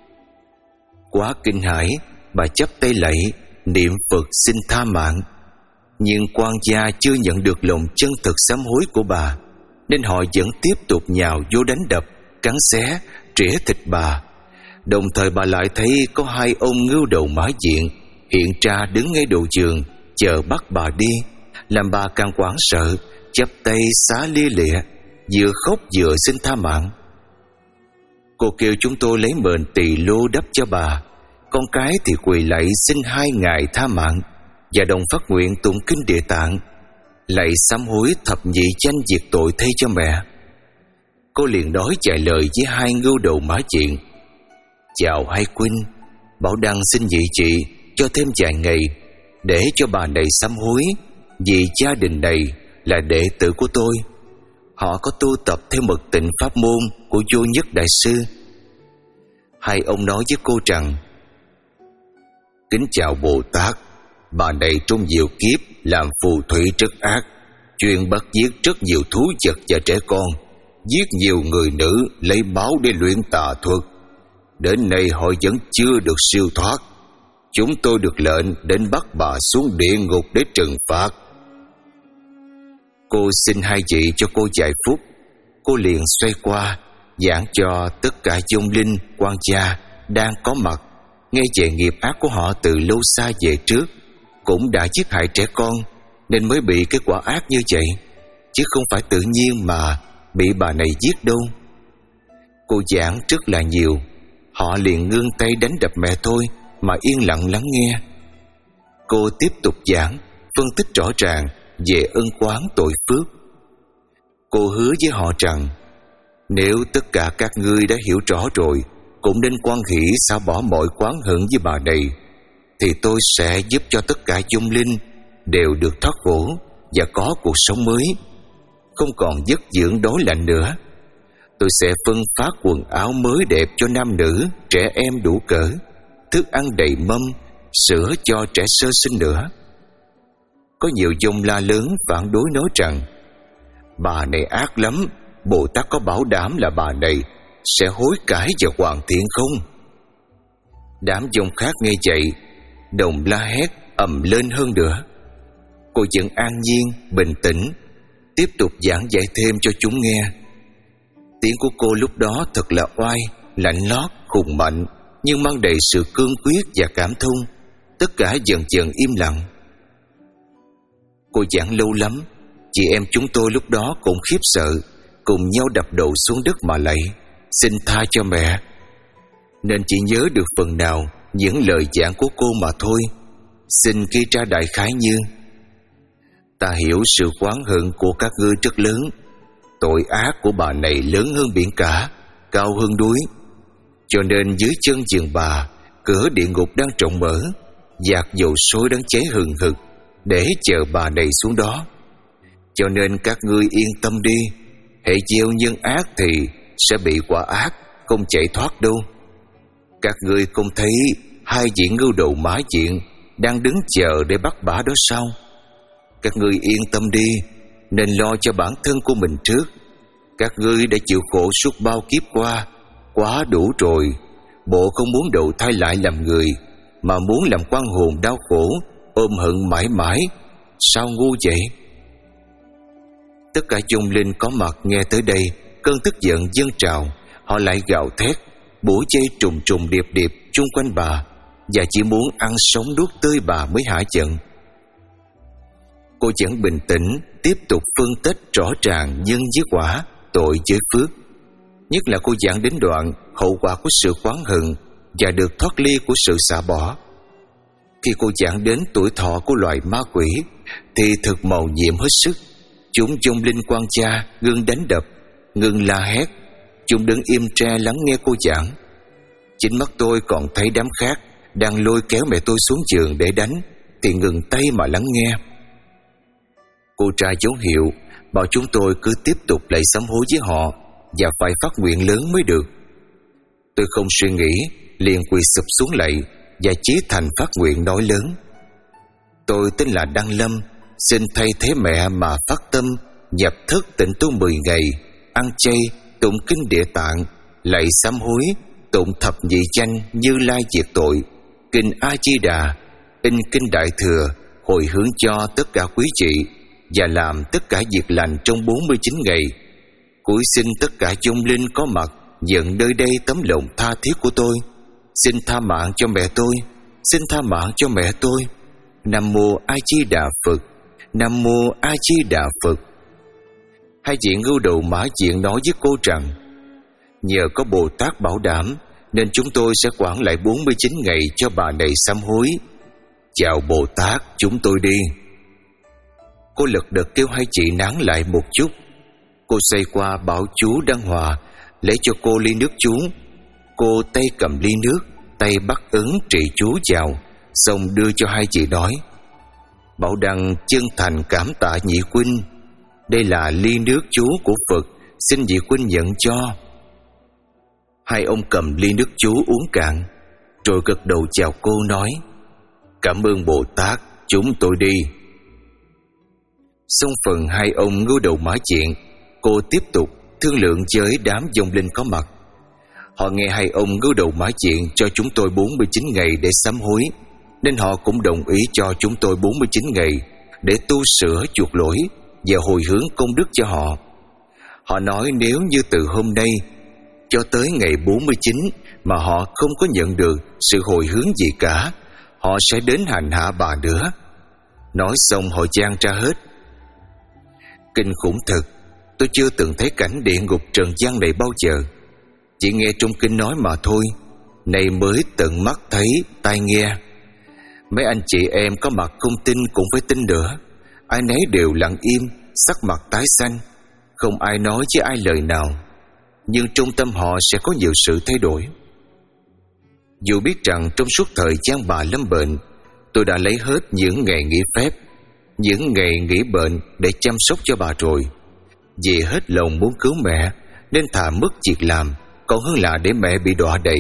S1: Quá kinh hãi, bà chắp tay lạy, niệm Phật xin tha mạng. Nhưng quan gia chưa nhận được lòng chân thực sám hối của bà, nên họ vẫn tiếp tục nhào vô đánh đập, cắn xé, trĩa thịt bà. Đồng thời bà lại thấy có hai ông ngưu đầu mã diện hiện ra đứng ngay đầu giường chờ bắt bà đi, làm bà càng hoảng sợ, chắp tay xá lia lịa, vừa khóc vừa xin tha mạng. Cô kêu chúng tôi lấy mền tỳ lô đắp cho bà, con cái thì quỳ lạy xin hai ngài tha mạng, và đồng phát nguyện tụng kinh Địa Tạng, lạy sám hối thập nhị chánh diệt tội thay cho mẹ. Cô liền nói vài lời với hai ngưu đầu mã diện: Chào hai huynh, Bảo Đăng xin nhị chị cho thêm vài ngày để cho bà này sám hối, vì gia đình này là đệ tử của tôi. Họ có tu tập theo mật tịnh pháp môn của Vô Nhất Đại Sư. Hai ông nói với cô rằng: kính chào Bồ Tát, bà này trong nhiều kiếp làm phù thủy rất ác, chuyên bắt giết rất nhiều thú vật và trẻ con, giết nhiều người nữ lấy máu để luyện tà thuật. Đến nay họ vẫn chưa được siêu thoát. Chúng tôi được lệnh đến bắt bà xuống địa ngục để trừng phạt. Cô xin hai vị cho cô vài phút. Cô liền xoay qua giảng cho tất cả vong linh quan gia đang có mặt nghe về nghiệp ác của họ từ lâu xa về trước, cũng đã giết hại trẻ con nên mới bị cái quả ác như vậy, chứ không phải tự nhiên mà bị bà này giết đâu. Cô giảng rất là nhiều. Họ liền ngưng tay đánh đập mẹ tôi mà yên lặng lắng nghe. Cô tiếp tục giảng, phân tích rõ ràng về ân oán tội phước. Cô hứa với họ rằng nếu tất cả các ngươi đã hiểu rõ rồi, cũng nên hoan hỷ xả bỏ mọi oán hận với bà này, thì tôi sẽ giúp cho tất cả vong linh đều được thoát khổ và có cuộc sống mới, không còn vất dưỡng đói lạnh nữa. Tôi sẽ phân phát quần áo mới đẹp cho nam nữ, trẻ em đủ cỡ, thức ăn đầy mâm, sữa cho trẻ sơ sinh nữa. Có nhiều vong la lớn phản đối nói rằng bà này ác lắm, Bồ Tát có bảo đảm là bà này sẽ hối cải và hoàn thiện không? Đám vong khác nghe vậy đồng la hét ầm lên hơn nữa. Cô vẫn an nhiên, bình tĩnh, tiếp tục giảng dạy thêm cho chúng nghe. Tiếng của cô lúc đó thật là oai, lạnh lót, hùng mạnh, nhưng mang đầy sự cương quyết và cảm thông. Tất cả dần dần im lặng. Cô giảng lâu lắm, chị em chúng tôi lúc đó cũng khiếp sợ, cùng nhau đập đầu xuống đất mà lạy, xin tha cho mẹ. Nên chỉ nhớ được phần nào những lời giảng của cô mà thôi. Xin ghi ra đại khái như: ta hiểu sự oán hận của các ngươi rất lớn. Tội ác của bà này lớn hơn biển cả, cao hơn núi. Cho nên dưới chân giường bà, cửa địa ngục đang rộng mở, dạt dầu sôi đang cháy hừng hực để chờ bà này xuống đó. Cho nên các ngươi yên tâm đi, hễ gieo nhân ác thì sẽ bị quả ác, không chạy thoát đâu. Các ngươi không thấy hai vị ngưu đầu mã diện đang đứng chờ để bắt bả đó sao? Các ngươi yên tâm đi, nên lo cho bản thân của mình trước. Các ngươi đã chịu khổ suốt bao kiếp qua, quá đủ rồi. Bộ không muốn đầu thai lại làm người, mà muốn làm quan hồn đau khổ, ôm hận mãi mãi. Sao ngu vậy? Tất cả vong linh có mặt nghe tới đây, cơn tức giận dâng trào. Họ lại gào thét, bủa dây trùng trùng điệp điệp chung quanh bà, và chỉ muốn ăn sống nuốt tươi bà mới hả giận. Cô vẫn bình tĩnh, tiếp tục phân tích rõ ràng nhân với quả, tội với phước. Nhất là cô giảng đến đoạn hậu quả của sự oán hận và được thoát ly của sự xả bỏ. Khi cô giảng đến tuổi thọ của loài ma quỷ thì thật màu nhiệm hết sức. Chúng vong linh quan cha ngưng đánh đập, ngưng la hét. Chúng đứng im tre lắng nghe cô giảng. Chính mắt tôi còn thấy đám khác đang lôi kéo mẹ tôi xuống giường để đánh thì ngừng tay mà lắng nghe. Cô trai dấu hiệu bảo chúng tôi cứ tiếp tục lạy sám hối với họ và phải phát nguyện lớn mới được. Tôi không suy nghĩ, liền quỳ sụp xuống lạy và chí thành phát nguyện nói lớn: tôi tên là Đăng Lâm, xin thay thế mẹ mà phát tâm nhập thất tịnh tu mười ngày, ăn chay, tụng kinh Địa Tạng, lạy sám hối, tụng thập nhị danh Như Lai diệt tội, kinh A Di Đà, in kinh Đại Thừa, hồi hướng cho tất cả quý vị và làm tất cả việc lành trong bốn mươi chín ngày. Cuối xin tất cả vong linh có mặt nhận nơi đây tấm lòng tha thiết của tôi. Xin tha mạng cho mẹ tôi, xin tha mạng cho mẹ tôi. Nam mô A Di Đà Phật, Nam mô A Di Đà Phật. Hai vị ngưu đầu mã diện nói với cô rằng: nhờ có Bồ Tát bảo đảm nên chúng tôi sẽ quản lại bốn mươi chín ngày cho bà này sám hối. Chào Bồ Tát, chúng tôi đi. Cô lật đật kêu hai chị nán lại một chút. Cô xoay qua bảo chú Đăng Hòa lấy cho cô ly nước chú. Cô tay cầm ly nước, tay bắt ấn trì chú vào, xong đưa cho hai chị nói: Bảo Đăng chân thành cảm tạ nhị huynh. Đây là ly nước chú của Phật, xin nhị huynh nhận cho. Hai ông cầm ly nước chú uống cạn, rồi gật đầu chào cô nói: Cảm ơn Bồ Tát, chúng tôi đi. Xong phần hai ông ngưu đầu mã chuyện, cô tiếp tục thương lượng với đám vong linh có mặt. Họ nghe hai ông ngưu đầu mã chuyện cho chúng tôi bốn mươi chín ngày để sám hối, nên họ cũng đồng ý cho chúng tôi bốn mươi chín ngày để tu sửa chuộc lỗi và hồi hướng công đức cho họ. Họ nói nếu như từ hôm nay cho tới ngày bốn mươi chín mà họ không có nhận được sự hồi hướng gì cả, họ sẽ đến hành hạ bà nữa. Nói xong họ chan ra hết. Kinh khủng thật, tôi chưa từng thấy cảnh địa ngục trần gian này bao giờ. Chỉ nghe trong kinh nói mà thôi, này mới tận mắt thấy, tai nghe. Mấy anh chị em có mặt không tin cũng phải tin nữa. Ai nấy đều lặng im, sắc mặt tái xanh, không ai nói với ai lời nào. Nhưng trong tâm họ sẽ có nhiều sự thay đổi. Dù biết rằng trong suốt thời gian bà lâm bệnh, tôi đã lấy hết những ngày nghỉ phép, những ngày nghỉ bệnh để chăm sóc cho bà rồi. Vì hết lòng muốn cứu mẹ nên thà mất việc làm còn hơn là để mẹ bị đọa đầy.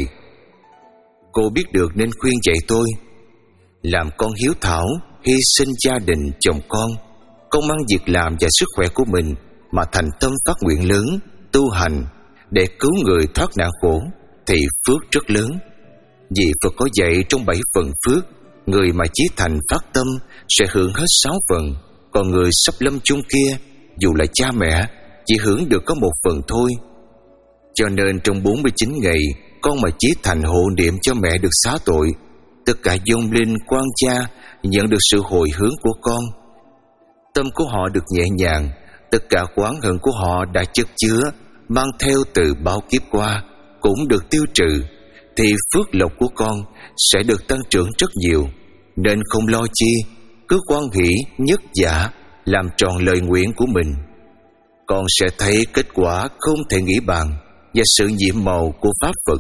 S1: Cô biết được nên khuyên dạy tôi: làm con hiếu thảo, hy sinh gia đình chồng con, không mang việc làm và sức khỏe của mình mà thành tâm phát nguyện lớn, tu hành để cứu người thoát nạn khổ thì phước rất lớn. Vì Phật có dạy trong bảy phần phước, người mà chí thành phát tâm sẽ hưởng hết sáu phần, còn người sắp lâm chung kia dù là cha mẹ chỉ hưởng được có một phần thôi. Cho nên trong bốn mươi chín ngày, con mà chí thành hộ niệm cho mẹ được xá tội, tất cả vong linh quan cha nhận được sự hồi hướng của con. Tâm của họ được nhẹ nhàng, tất cả oán hận của họ đã chất chứa mang theo từ bao kiếp qua cũng được tiêu trừ, thì phước lộc của con sẽ được tăng trưởng rất nhiều. Nên không lo chi, cứ hoan hỷ nhất dạ làm tròn lời nguyện của mình. Con sẽ thấy kết quả không thể nghĩ bàn và sự nhiệm màu của Pháp Phật.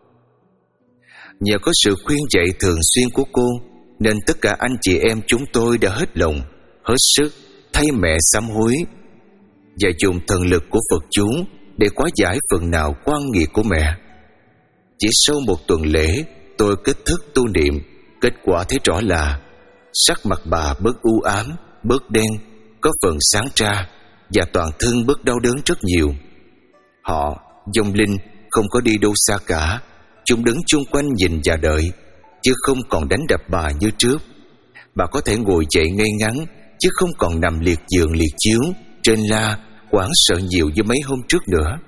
S1: Nhờ có sự khuyên dạy thường xuyên của cô nên tất cả anh chị em chúng tôi đã hết lòng, hết sức thay mẹ sám hối và dùng thần lực của Phật chú để hóa giải phần nào oan nghiệt của mẹ. Chỉ sau một tuần lễ, tôi kết thức tu niệm. Kết quả thấy rõ là sắc mặt bà bớt u ám, bớt đen, có phần sáng ra, và toàn thân bớt đau đớn rất nhiều. Họ, vong linh, không có đi đâu xa cả. Chúng đứng chung quanh nhìn và đợi, chứ không còn đánh đập bà như trước. Bà có thể ngồi dậy ngay ngắn, chứ không còn nằm liệt giường liệt chiếu trên la, hoảng sợ nhiều như mấy hôm trước nữa.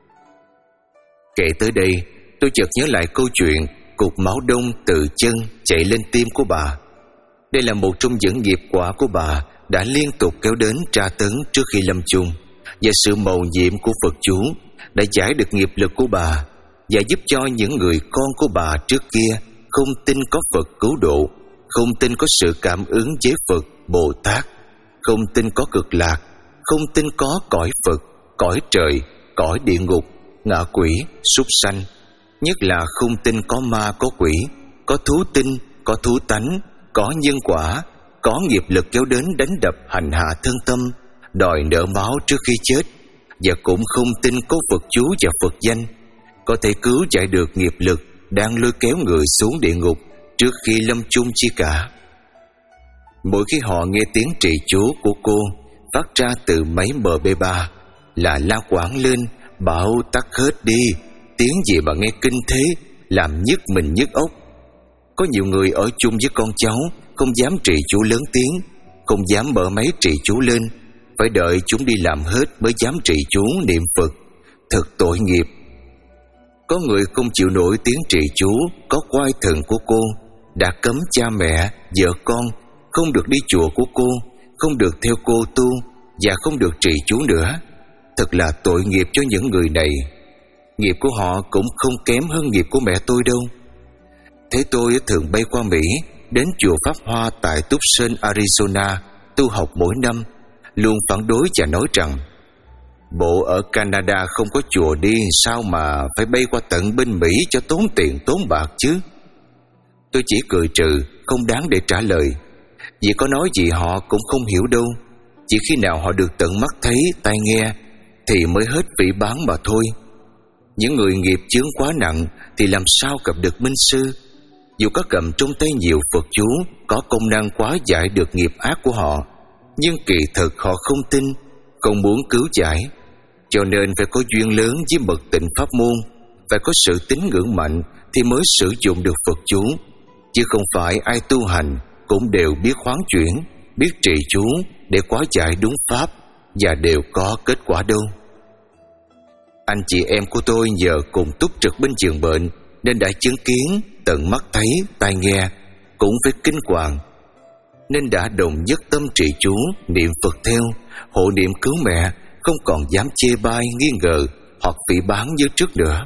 S1: Kể tới đây, tôi chợt nhớ lại câu chuyện cục máu đông từ chân chạy lên tim của bà. Đây là một trong những nghiệp quả của bà đã liên tục kéo đến tra tấn trước khi lâm chung, và sự mầu nhiệm của Phật chú đã giải được nghiệp lực của bà và giúp cho những người con của bà trước kia không tin có Phật cứu độ, không tin có sự cảm ứng với Phật, Bồ Tát, không tin có cực lạc, không tin có cõi Phật, cõi trời, cõi địa ngục, ngạ quỷ, súc sanh, nhất là không tin có ma có quỷ, có thú tinh, có thú tánh, có nhân quả, có nghiệp lực kéo đến đánh đập hành hạ thân tâm, đòi nợ máu trước khi chết, và cũng không tin có Phật chú và Phật danh có thể cứu giải được nghiệp lực đang lôi kéo người xuống địa ngục trước khi lâm chung chi cả. Mỗi khi họ nghe tiếng trì chú của cô phát ra từ máy M B ba là la quảng lên, bảo tắt hết đi, tiếng gì mà nghe kinh thế, làm nhức mình nhức óc. Có nhiều người ở chung với con cháu không dám trì chú lớn tiếng, không dám mở máy trì chú lên, phải đợi chúng đi làm hết mới dám trì chú niệm Phật. Thật tội nghiệp. Có người không chịu nổi tiếng trì chú có quai thần của cô, đã cấm cha mẹ, vợ con không được đi chùa của cô, không được theo cô tu và không được trì chú nữa. Thật là tội nghiệp cho những người này. Nghiệp của họ cũng không kém hơn nghiệp của mẹ tôi đâu. Thế tôi thường bay qua Mỹ, đến chùa Pháp Hoa tại Tucson, Arizona tu học mỗi năm, luôn phản đối và nói rằng Bộ ở Canada không có chùa đi, sao mà phải bay qua tận bên Mỹ cho tốn tiền tốn bạc chứ? Tôi chỉ cười trừ, không đáng để trả lời. Vì có nói gì họ cũng không hiểu đâu. Chỉ khi nào họ được tận mắt thấy, tai nghe thì mới hết vị bán mà thôi. Những người nghiệp chướng quá nặng thì làm sao gặp được minh sư? Dù có cầm trong tay nhiều Phật chú, có công năng quá giải được nghiệp ác của họ, nhưng kỳ thực họ không tin, không muốn cứu giải. Cho nên phải có duyên lớn với bậc tịnh pháp môn, phải có sự tín ngưỡng mạnh thì mới sử dụng được Phật chú. Chứ không phải ai tu hành cũng đều biết hoán chuyển, biết trì chú để quá giải đúng pháp và đều có kết quả đâu. Anh chị em của tôi giờ cùng túc trực bên giường bệnh nên đã chứng kiến, tận mắt thấy, tai nghe, cũng phải kinh hoàng, nên đã đồng nhất tâm trì chú, niệm Phật theo, hộ niệm cứu mẹ, không còn dám chê bai, nghi ngờ hoặc phỉ báng như trước nữa.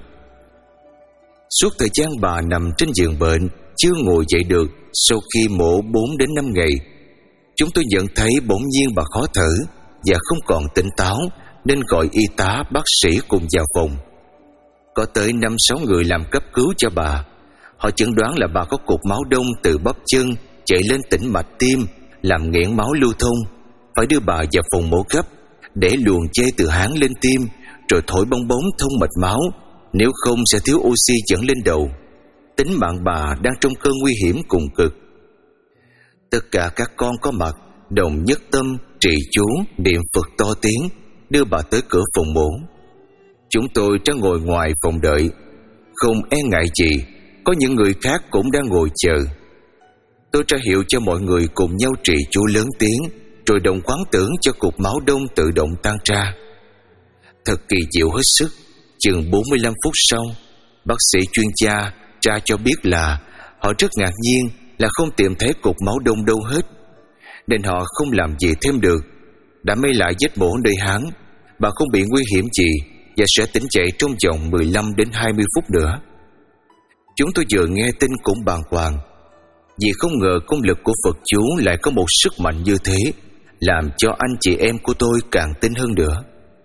S1: Suốt thời gian bà nằm trên giường bệnh, chưa ngồi dậy được, sau khi mổ bốn đến năm ngày, chúng tôi nhận thấy bỗng nhiên bà khó thở và không còn tỉnh táo, nên gọi y tá, bác sĩ cùng vào phòng. Có tới năm sáu người làm cấp cứu cho bà. Họ chẩn đoán là bà có cục máu đông từ bắp chân chạy lên tĩnh mạch tim, làm nghẽn máu lưu thông, phải đưa bà vào phòng mổ gấp để luồn chê từ háng lên tim, rồi thổi bong bóng thông mạch máu, nếu không sẽ thiếu oxy dẫn lên đầu. Tính mạng bà đang trong cơn nguy hiểm cùng cực. Tất cả các con có mặt đồng nhất tâm trì chú, niệm Phật to tiếng, đưa bà tới cửa phòng mổ. Chúng tôi đã ngồi ngoài phòng đợi, không e ngại gì, có những người khác cũng đang ngồi chờ. Tôi ra hiệu cho mọi người cùng nhau trì chú lớn tiếng, rồi đồng quán tưởng cho cục máu đông tự động tan ra. Thật kỳ diệu hết sức. Chừng bốn mươi lăm phút sau, bác sĩ chuyên gia ra cho biết là họ rất ngạc nhiên là không tìm thấy cục máu đông đâu hết, nên họ không làm gì thêm được. Đã may lại vết mổ nơi háng, bà không bị nguy hiểm gì và sẽ tỉnh dậy trong vòng mười lăm đến hai mươi phút nữa. Chúng tôi vừa nghe tin cũng bàng hoàng, vì không ngờ công lực của Phật chú lại có một sức mạnh như thế, làm cho anh chị em của tôi càng tin hơn nữa.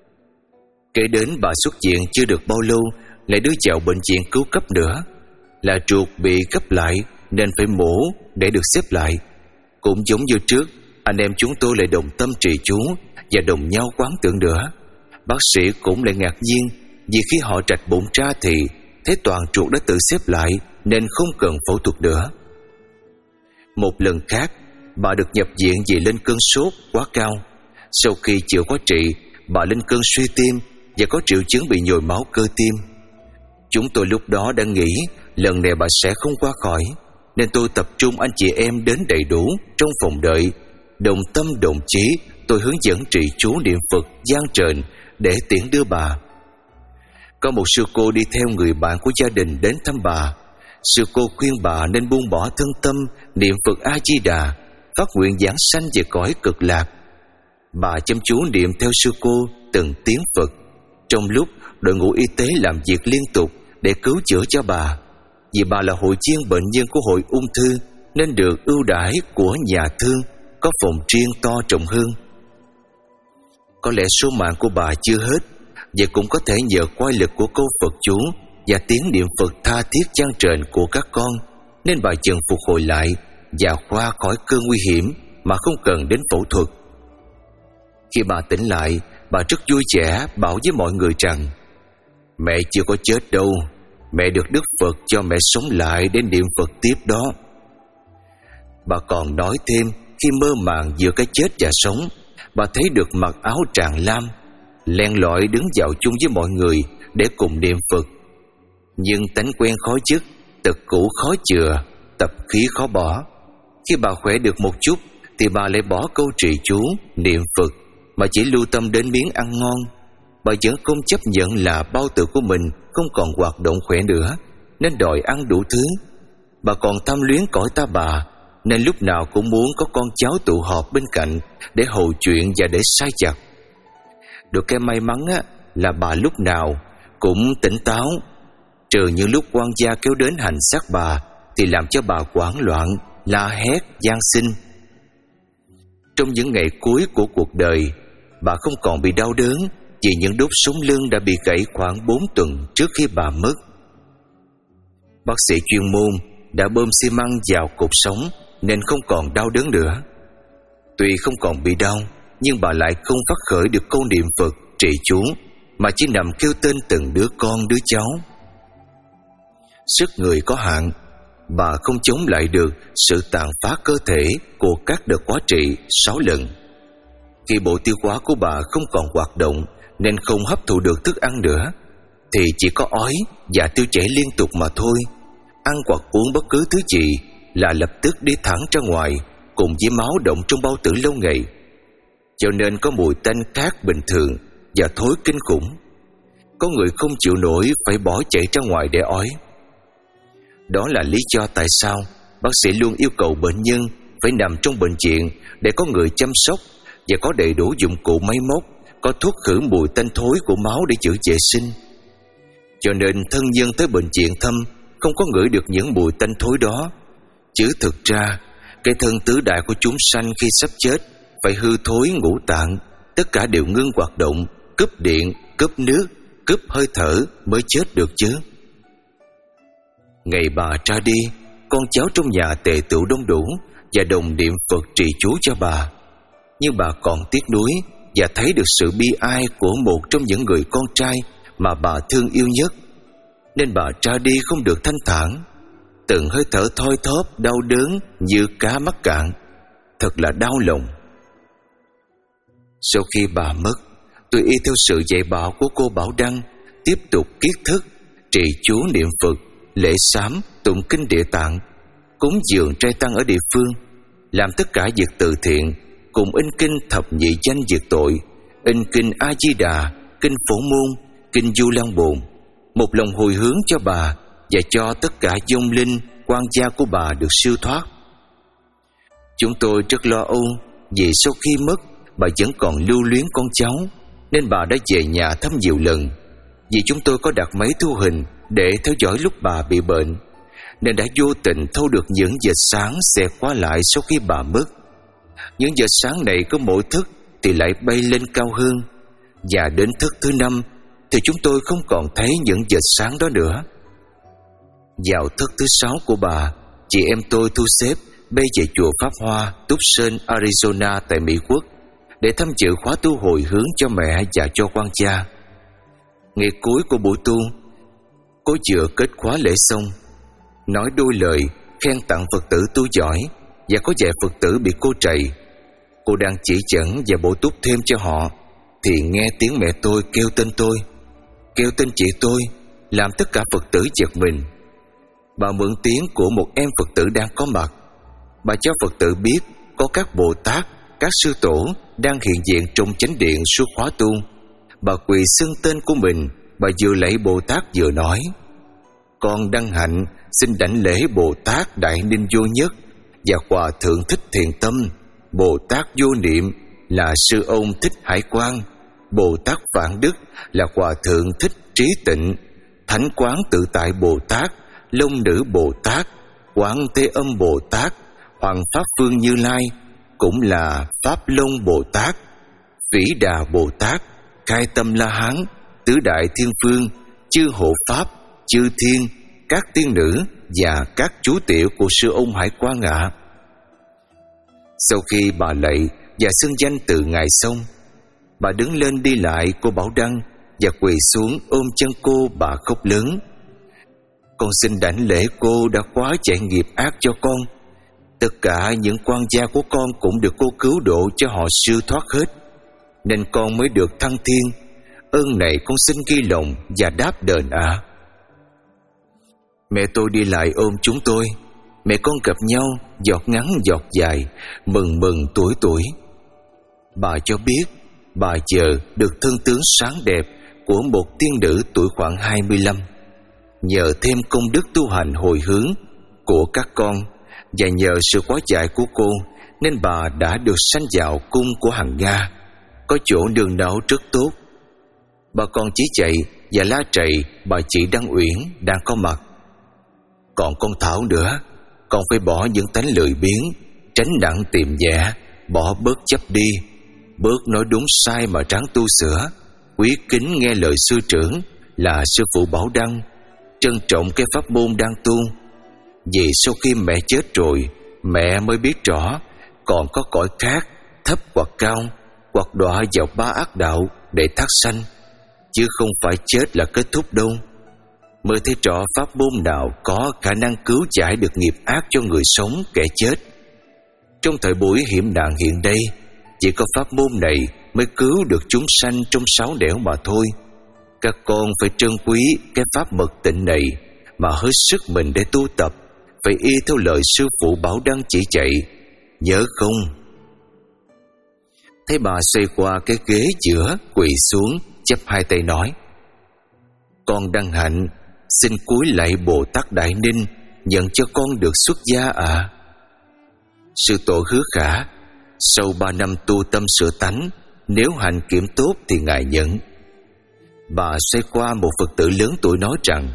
S1: Kể đến bà xuất viện chưa được bao lâu lại đưa vào bệnh viện cứu cấp nữa, là ruột bị gấp lại nên phải mổ để được xếp lại. Cũng giống như trước, anh em chúng tôi lại đồng tâm trì chú và đồng nhau quán tưởng nữa. Bác sĩ cũng lại ngạc nhiên, vì khi họ rạch bụng ra thì thấy toàn ruột đã tự xếp lại nên không cần phẫu thuật nữa. Một lần khác, bà được nhập viện vì lên cơn sốt quá cao. Sau khi chịu quá trị, bà lên cơn suy tim và có triệu chứng bị nhồi máu cơ tim. Chúng tôi lúc đó đã nghĩ lần này bà sẽ không qua khỏi, nên tôi tập trung anh chị em đến đầy đủ trong phòng đợi. Đồng tâm đồng chí, tôi hướng dẫn trì chú niệm Phật gian trền để tiễn đưa bà. Có một sư cô đi theo người bạn của gia đình đến thăm bà. Sư cô khuyên bà nên buông bỏ thân tâm, niệm Phật A-di-đà, phát nguyện giảng sanh về cõi cực lạc. Bà chăm chú niệm theo sư cô từng tiếng Phật, trong lúc đội ngũ y tế làm việc liên tục để cứu chữa cho bà. Vì bà là hội viên bệnh nhân của hội ung thư nên được ưu đãi của nhà thương, có phòng riêng to rộng hơn. Có lẽ số mạng của bà chưa hết, vậy cũng có thể nhờ quay lực của câu Phật chú và tiếng niệm Phật tha thiết chan trền của các con, nên bà dần phục hồi lại và qua khỏi cơn nguy hiểm mà không cần đến phẫu thuật. Khi bà tỉnh lại, bà rất vui vẻ bảo với mọi người rằng mẹ chưa có chết đâu, mẹ được Đức Phật cho mẹ sống lại để niệm Phật tiếp đó. Bà còn nói thêm, khi mơ màng giữa cái chết và sống, bà thấy được mặc áo tràng lam, len lỏi đứng vào chung với mọi người để cùng niệm Phật. Nhưng tánh quen khó dứt, tật cũ khó chừa, tập khí khó bỏ. Khi bà khỏe được một chút thì bà lại bỏ câu trì chú, niệm Phật mà chỉ lưu tâm đến miếng ăn ngon. Bà vẫn không chấp nhận là bao tử của mình không còn hoạt động khỏe nữa, nên đòi ăn đủ thứ. Bà còn tham luyến cõi ta bà, nên lúc nào cũng muốn có con cháu tụ họp bên cạnh để hầu chuyện và để sai chặt. Được cái may mắn á, là bà lúc nào cũng tỉnh táo, trừ những lúc quan gia kéo đến hành xác bà thì làm cho bà hoảng loạn, la hét, van xin. Trong những ngày cuối của cuộc đời, bà không còn bị đau đớn, vì những đốt sống lưng đã bị gãy khoảng bốn tuần trước khi bà mất. Bác sĩ chuyên môn đã bơm xi măng vào cột sống nên không còn đau đớn nữa. Tuy không còn bị đau, nhưng bà lại không phát khởi được câu niệm Phật trì chú, mà chỉ nằm kêu tên từng đứa con đứa cháu. Sức người có hạn, bà không chống lại được sự tàn phá cơ thể của các đợt quá trị sáu lần. Khi bộ tiêu hóa của bà không còn hoạt động nên không hấp thụ được thức ăn nữa, thì chỉ có ói và tiêu chảy liên tục mà thôi. Ăn hoặc uống bất cứ thứ gì là lập tức đi thẳng ra ngoài, cùng với máu động trong bao tử lâu ngày, cho nên có mùi tanh khác bình thường và thối kinh khủng. Có người không chịu nổi phải bỏ chạy ra ngoài để ói. Đó là lý do tại sao bác sĩ luôn yêu cầu bệnh nhân phải nằm trong bệnh viện để có người chăm sóc và có đầy đủ dụng cụ máy móc, có thuốc khử mùi tanh thối của máu để giữ vệ sinh. Cho nên thân nhân tới bệnh viện thăm không có ngửi được những mùi tanh thối đó, chứ thực ra cái thân tứ đại của chúng sanh khi sắp chết phải hư thối ngũ tạng, tất cả đều ngưng hoạt động, cúp điện, cúp nước, cúp hơi thở mới chết được chứ. Ngày bà ra đi, con cháu trong nhà tề tựu đông đủ và đồng niệm Phật trì chú cho bà. Nhưng bà còn tiếc nuối và thấy được sự bi ai của một trong những người con trai mà bà thương yêu nhất, nên bà ra đi không được thanh thản. Từng hơi thở thoi thóp đau đớn như cá mắc cạn, thật là đau lòng. Sau khi bà mất, tôi y theo sự dạy bảo của cô Bảo Đăng, tiếp tục kiết thức, trì chú niệm Phật, lễ sám, tụng kinh Địa Tạng, cúng dường trai tăng ở địa phương, làm tất cả việc từ thiện, cùng in kinh thập nhị danh diệt tội, in kinh A Di Đà, kinh Phổ Môn, kinh Du Lan Bồn, một lòng hồi hướng cho bà và cho tất cả vong linh quan gia của bà được siêu thoát. Chúng tôi rất lo âu vì sau khi mất, bà vẫn còn lưu luyến con cháu, nên bà đã về nhà thăm nhiều lần. Vì chúng tôi có đặt máy thu hình để theo dõi lúc bà bị bệnh, nên đã vô tình thâu được những vệt sáng xẹt qua lại sau khi bà mất. Những vệt sáng này có mỗi thức thì lại bay lên cao hơn, và đến thức thứ năm thì chúng tôi không còn thấy những vệt sáng đó nữa. Vào thức thứ sáu của bà, chị em tôi thu xếp bay về chùa Pháp Hoa, Tucson, Arizona tại Mỹ Quốc để tham dự khóa tu hồi hướng cho mẹ và cho quan cha. Ngày cuối của buổi tu, cô vừa kết khóa lễ xong, nói đôi lời khen tặng Phật tử tu giỏi, và có vài Phật tử bị cô trầy. Cô đang chỉ dẫn và bổ túc thêm cho họ thì nghe tiếng mẹ tôi kêu tên tôi, kêu tên chị tôi, làm tất cả Phật tử giật mình. Bà mượn tiếng của một em Phật tử đang có mặt. Bà cho Phật tử biết có các Bồ Tát, các sư tổ đang hiện diện trong chánh điện suốt khóa tu. Bà quỳ xưng tên của mình, bà vừa lạy Bồ Tát vừa nói: Con Đăng Hạnh xin đảnh lễ Bồ Tát Đại Ninh Vô Nhất và Hòa Thượng Thích Thiền Tâm, Bồ Tát Vô Niệm là sư ông Thích Hải Quang, Bồ Tát Vạn Đức là Hòa Thượng Thích Trí Tịnh, Thánh Quán Tự Tại Bồ Tát, Long Nữ Bồ Tát, Quán Thế Âm Bồ Tát, Hoàng Pháp Phương Như Lai cũng là Pháp Long Bồ Tát, Vĩ Đà Bồ Tát, Khai Tâm La Hán, Tứ Đại Thiên Phương, chư hộ Pháp, chư Thiên, các tiên nữ và các chú tiểu của sư ông Hải Quang ạ. Sau khi bà lạy và xưng danh từ ngài xong, bà đứng lên đi lại cô Bảo Đăng và quỳ xuống ôm chân cô, bà khóc lớn: Con xin đảnh lễ cô đã quá chạy nghiệp ác cho con. Tất cả những quan gia của con cũng được cô cứu độ cho họ siêu thoát hết, nên con mới được thăng thiên. Ơn này con xin ghi lòng và đáp đền ạ. À. Mẹ tôi đi lại ôm chúng tôi. Mẹ con gặp nhau giọt ngắn giọt dài, mừng mừng tuổi tuổi. Bà cho biết bà giờ được thân tướng sáng đẹp của một tiên nữ tuổi khoảng hai mươi lăm. Nhờ thêm công đức tu hành hồi hướng của các con và nhờ sự quá dạy của cô, nên bà đã được sanh vào cung của Hằng Nga, có chỗ nương náu rất tốt. Bà còn chỉ chạy và la trầy bà chị Đăng Uyển đang có mặt. Còn con Thảo nữa, con phải bỏ những tánh lười biếng, tránh nặng tìm nhẹ, bỏ bớt chấp đi, bớt nói đúng sai mà ráng tu sửa, quý kính nghe lời sư trưởng là sư phụ Bảo Đăng, trân trọng cái pháp môn đang tu. Vì sau khi mẹ chết rồi, mẹ mới biết rõ còn có cõi khác, thấp hoặc cao, hoặc đọa vào ba ác đạo để thác sanh, chứ không phải chết là kết thúc đâu. Mới thấy rõ pháp môn nào có khả năng cứu giải được nghiệp ác cho người sống kẻ chết. Trong thời buổi hiểm nạn hiện đây, chỉ có pháp môn này mới cứu được chúng sanh trong sáu nẻo mà thôi. Các con phải trân quý cái pháp mật tịnh này mà hết sức mình để tu tập, phải y theo lời sư phụ Bảo Đăng chỉ dạy, nhớ không? Thấy bà xoay qua cái ghế giữa, quỳ xuống chắp hai tay nói: Con Đăng Hạnh xin cúi lạy Bồ Tát Đại Ninh nhận cho con được xuất gia ạ. À. Sư tổ hứa khả, sau ba năm tu tâm sửa tánh, nếu hành kiểm tốt thì ngài nhận. Bà xoay qua một Phật tử lớn tuổi nói rằng: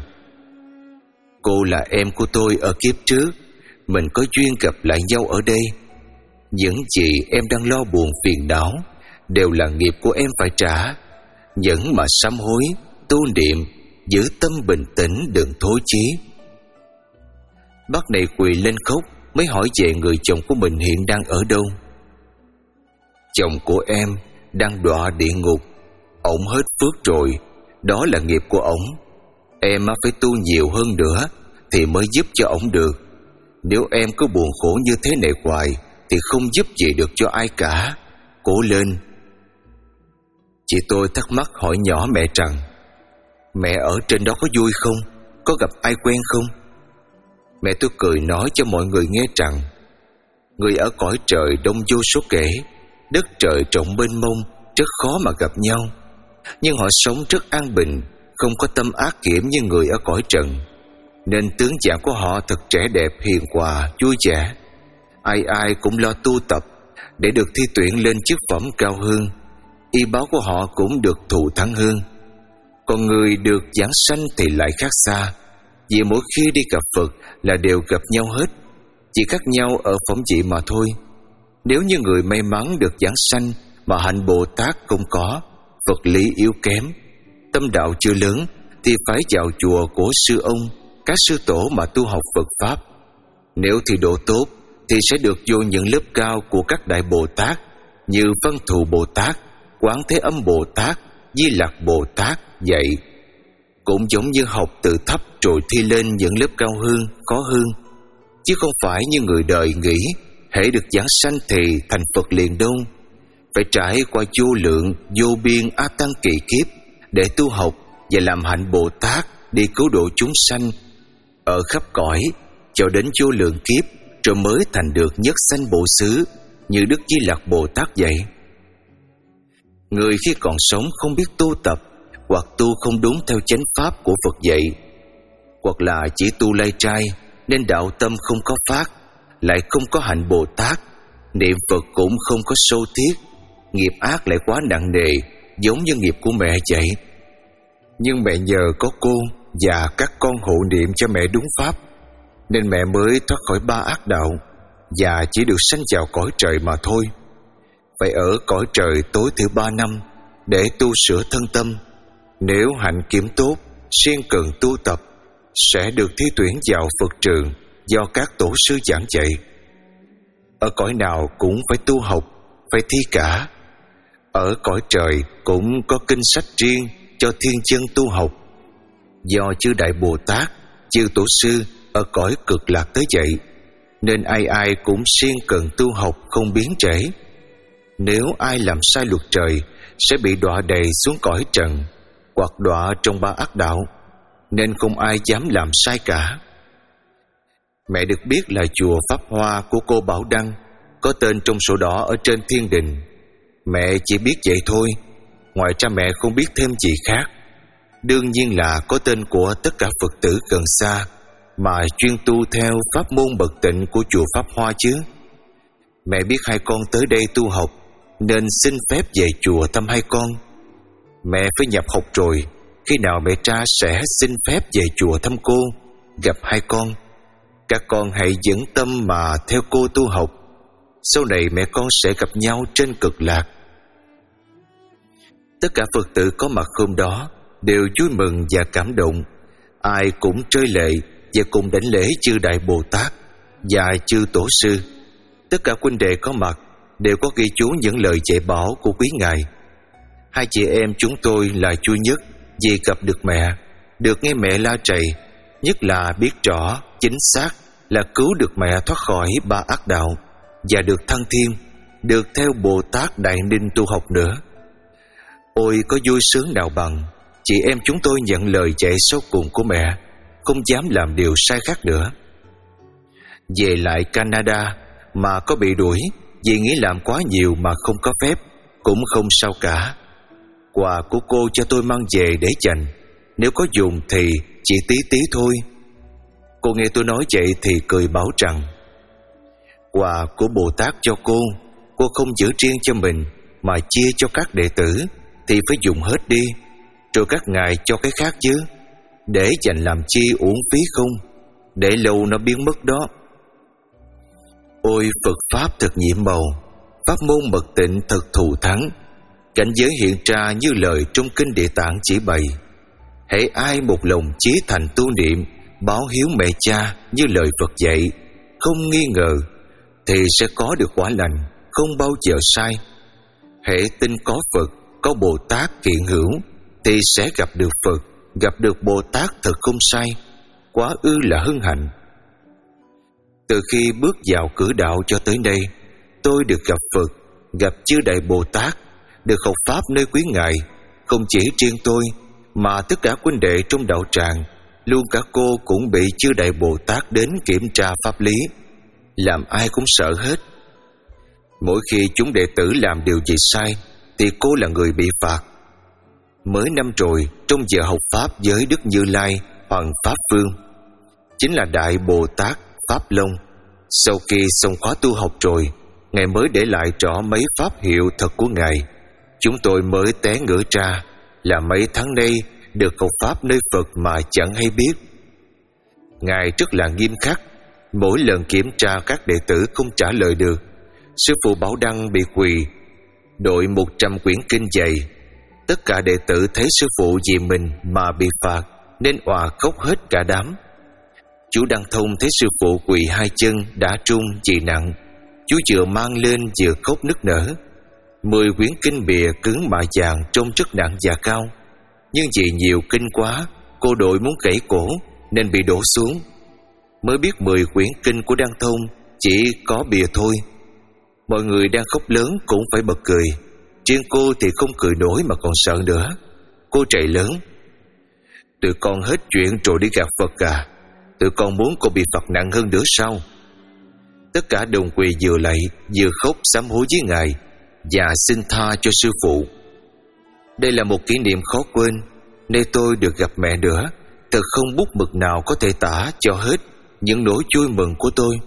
S1: Cô là em của tôi ở kiếp trước, mình có duyên gặp lại nhau ở đây. Những gì em đang lo buồn phiền não đều là nghiệp của em phải trả. Nhẫn mà sám hối, tu niệm, giữ tâm bình tĩnh, đừng thối chí. Bác này quỳ lên khóc, mới hỏi về người chồng của mình hiện đang ở đâu. Chồng của em đang đọa địa ngục, ổng hết phước rồi, đó là nghiệp của ổng. Em phải tu nhiều hơn nữa thì mới giúp cho ổng được. Nếu em cứ buồn khổ như thế này hoài thì không giúp gì được cho ai cả. Cố lên. Chị tôi thắc mắc hỏi nhỏ mẹ rằng: Mẹ ở trên đó có vui không? Có gặp ai quen không? Mẹ tôi cười nói cho mọi người nghe rằng: Người ở cõi trời đông vô số kể, đất trời rộng mênh mông, rất khó mà gặp nhau. Nhưng họ sống rất an bình, không có tâm ác kiểm như người ở cõi trần, nên tướng dạng của họ thật trẻ đẹp, hiền hòa, vui vẻ. Ai ai cũng lo tu tập để được thi tuyển lên chức phẩm cao hơn. Y báo của họ cũng được thụ thắng hơn. Còn người được giảng sanh thì lại khác xa, vì mỗi khi đi gặp Phật là đều gặp nhau hết, chỉ khác nhau ở phẩm vị mà thôi. Nếu như người may mắn được giảng sanh mà hạnh Bồ Tát không có, vật lý yếu kém, tâm đạo chưa lớn, thì phải vào chùa của sư ông, các sư tổ mà tu học Phật Pháp. Nếu thi độ tốt thì sẽ được vô những lớp cao của các đại Bồ Tát như Văn Thù Bồ Tát, Quán Thế Âm Bồ Tát, Di Lặc Bồ Tát vậy. Cũng giống như học từ thấp rồi thi lên những lớp cao hơn, khó hơn, chứ không phải như người đời nghĩ hễ được giảng sanh thì thành Phật liền đâu. Phải trải qua vô lượng, vô biên a tăng kỳ kiếp để tu học và làm hạnh Bồ Tát đi cứu độ chúng sanh ở khắp cõi, cho đến vô lượng kiếp rồi mới thành được nhất sanh Bồ Xứ như Đức Di Lặc Bồ Tát vậy. Người khi còn sống không biết tu tập, hoặc tu không đúng theo chánh pháp của Phật dạy, hoặc là chỉ tu lai trai nên đạo tâm không có phát, lại không có hạnh Bồ Tát, niệm Phật cũng không có sâu thiết, nghiệp ác lại quá nặng nề, giống như nghiệp của mẹ vậy. Nhưng mẹ nhờ có cô và các con hộ niệm cho mẹ đúng pháp, nên mẹ mới thoát khỏi ba ác đạo và chỉ được sanh vào cõi trời mà thôi. Phải ở cõi trời tối thiểu ba năm để tu sửa thân tâm. Nếu hạnh kiểm tốt, siêng cần tu tập, sẽ được thi tuyển vào Phật trường do các tổ sư giảng dạy. Ở cõi nào cũng phải tu học, phải thi cả. Ở cõi trời cũng có kinh sách riêng cho thiên chân tu học. Do chư Đại Bồ Tát, chư Tổ sư ở cõi cực lạc tới vậy, nên ai ai cũng siêng cần tu học không biến trễ. Nếu ai làm sai luật trời sẽ bị đọa đầy xuống cõi trần, hoặc đọa trong ba ác đạo, nên không ai dám làm sai cả. Mẹ được biết là chùa Pháp Hoa của cô Bảo Đăng có tên trong sổ đỏ ở trên thiên đình. Mẹ chỉ biết vậy thôi, ngoài ra mẹ không biết thêm gì khác. Đương nhiên là có tên của tất cả Phật tử gần xa mà chuyên tu theo pháp môn bậc tịnh của chùa Pháp Hoa chứ. Mẹ biết hai con tới đây tu học nên xin phép về chùa thăm hai con. Mẹ phải nhập học rồi, khi nào mẹ ra sẽ xin phép về chùa thăm cô, gặp hai con. Các con hãy vững tâm mà theo cô tu học, sau này mẹ con sẽ gặp nhau trên cực lạc. Tất cả Phật tử có mặt hôm đó đều vui mừng và cảm động. Ai cũng rơi lệ và cùng đảnh lễ chư Đại Bồ Tát và chư Tổ sư. Tất cả huynh đệ có mặt đều có ghi chú những lời dạy bảo của quý ngài. Hai chị em chúng tôi là vui nhất vì gặp được mẹ, được nghe mẹ la trầy, nhất là biết rõ chính xác là cứu được mẹ thoát khỏi ba ác đạo và được thăng thiên, được theo Bồ Tát Đại Ninh tu học nữa. Ôi có vui sướng nào bằng chị em chúng tôi nhận lời dạy sau cùng của mẹ, không dám làm điều sai khác nữa. Về lại Canada mà có bị đuổi vì nghĩ làm quá nhiều mà không có phép cũng không sao cả. Quà của cô cho tôi mang về để dành, nếu có dùng thì chỉ tí tí thôi. Cô nghe tôi nói vậy thì cười bảo rằng quà của Bồ Tát cho cô, cô không giữ riêng cho mình mà chia cho các đệ tử thì phải dùng hết đi, rồi các ngài cho cái khác chứ. Để dành làm chi uổng phí không, để lâu nó biến mất đó. Ôi Phật Pháp thật nhiệm màu, pháp môn mật tịnh thật thù thắng. Cảnh giới hiện ra như lời trong kinh Địa Tạng chỉ bày. Hễ ai một lòng chí thành tu niệm, báo hiếu mẹ cha như lời Phật dạy, không nghi ngờ, thì sẽ có được quả lành, không bao giờ sai. Hễ tin có Phật, có Bồ Tát hiện hữu, thì sẽ gặp được Phật, gặp được Bồ Tát thật không sai. Quá ư là hân hạnh. Từ khi bước vào cửa đạo cho tới đây, tôi được gặp Phật, gặp chư Đại Bồ Tát, được học Pháp nơi quý ngài. Không chỉ riêng tôi, mà tất cả huynh đệ trong đạo tràng, luôn cả cô cũng bị chư Đại Bồ Tát đến kiểm tra pháp lý, làm ai cũng sợ hết. Mỗi khi chúng đệ tử làm điều gì sai thì cô là người bị phạt. Mới năm rồi, trong giờ học Pháp với Đức Như Lai Hoàng Pháp Vương, chính là Đại Bồ Tát Pháp Long, sau khi xong khóa tu học rồi, ngài mới để lại rõ mấy pháp hiệu thật của ngài. Chúng tôi mới té ngửa ra là mấy tháng nay được học Pháp nơi Phật mà chẳng hay biết. Ngài rất là nghiêm khắc, mỗi lần kiểm tra các đệ tử không trả lời được, sư phụ Bảo Đăng bị quỳ đội một trăm quyển kinh dày. Tất cả đệ tử thấy sư phụ vì mình mà bị phạt nên òa khóc hết cả đám. Chú Đăng Thông thấy sư phụ quỳ hai chân đã trung vì nặng, chú vừa mang lên vừa khóc nức nở. Mười quyển kinh bìa cứng mạ vàng trông rất nặng và cao, nhưng vì nhiều kinh quá, cô đội muốn gãy cổ nên bị đổ xuống. Mới biết mười quyển kinh của Đăng Thông chỉ có bìa thôi. Mọi người đang khóc lớn cũng phải bật cười, riêng cô thì không cười nổi mà còn sợ nữa. Cô chạy lớn: "Tụi con hết chuyện rồi đi gạt Phật à? Tụi con muốn cô bị phạt nặng hơn nữa sao?" Tất cả đồng quỳ vừa lạy vừa khóc sám hối với ngài và xin tha cho sư phụ. Đây là một kỷ niệm khó quên. Nay tôi được gặp mẹ nữa, thật không bút mực nào có thể tả cho hết những nỗi vui mừng của tôi.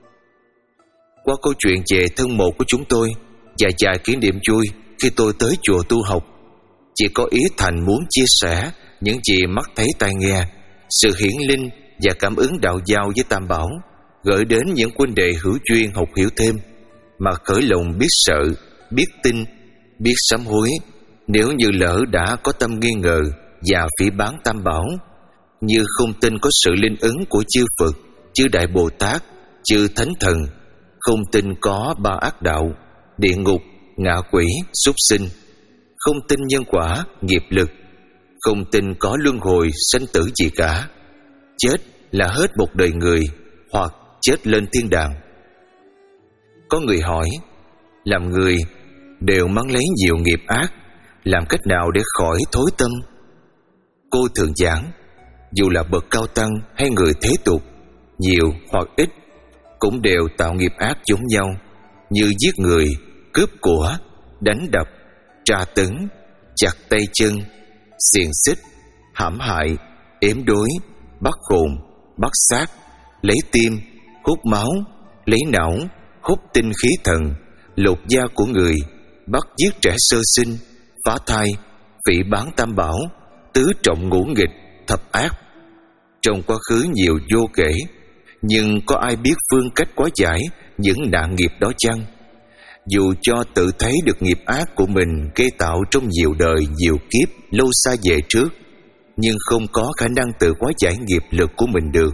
S1: Qua câu chuyện về thân mộ của chúng tôi và vài kỷ niệm vui khi tôi tới chùa tu học, chỉ có ý thành muốn chia sẻ những gì mắt thấy tai nghe, sự hiển linh và cảm ứng đạo giao với Tam Bảo, gửi đến những huynh đệ hữu duyên học hiểu thêm, mà khởi lòng biết sợ, biết tin, biết sám hối nếu như lỡ đã có tâm nghi ngờ và phỉ báng Tam Bảo, như không tin có sự linh ứng của chư Phật, chư Đại Bồ Tát, chư Thánh Thần, không tin có ba ác đạo, địa ngục, ngạ quỷ, súc sinh, không tin nhân quả, nghiệp lực, không tin có luân hồi, sanh tử gì cả. Chết là hết một đời người, hoặc chết lên thiên đàng. Có người hỏi, làm người đều mang lấy nhiều nghiệp ác, làm cách nào để khỏi thối tâm? Cô thường giảng, dù là bậc cao tăng hay người thế tục, nhiều hoặc ít, cũng đều tạo nghiệp ác giống nhau, như giết người, cướp của, đánh đập, tra tấn, chặt tay chân, xiềng xích, hãm hại, ếm đối, bắt hồn, bắt xác, lấy tim, hút máu, lấy não, hút tinh khí thần, lột da của người, bắt giết trẻ sơ sinh, phá thai, phỉ báng Tam Bảo, tứ trọng ngũ nghịch, thập ác. Trong quá khứ nhiều vô kể, nhưng có ai biết phương cách hóa giải những nạn nghiệp đó chăng? Dù cho tự thấy được nghiệp ác của mình gây tạo trong nhiều đời, nhiều kiếp lâu xa về trước, nhưng không có khả năng tự hóa giải nghiệp lực của mình được.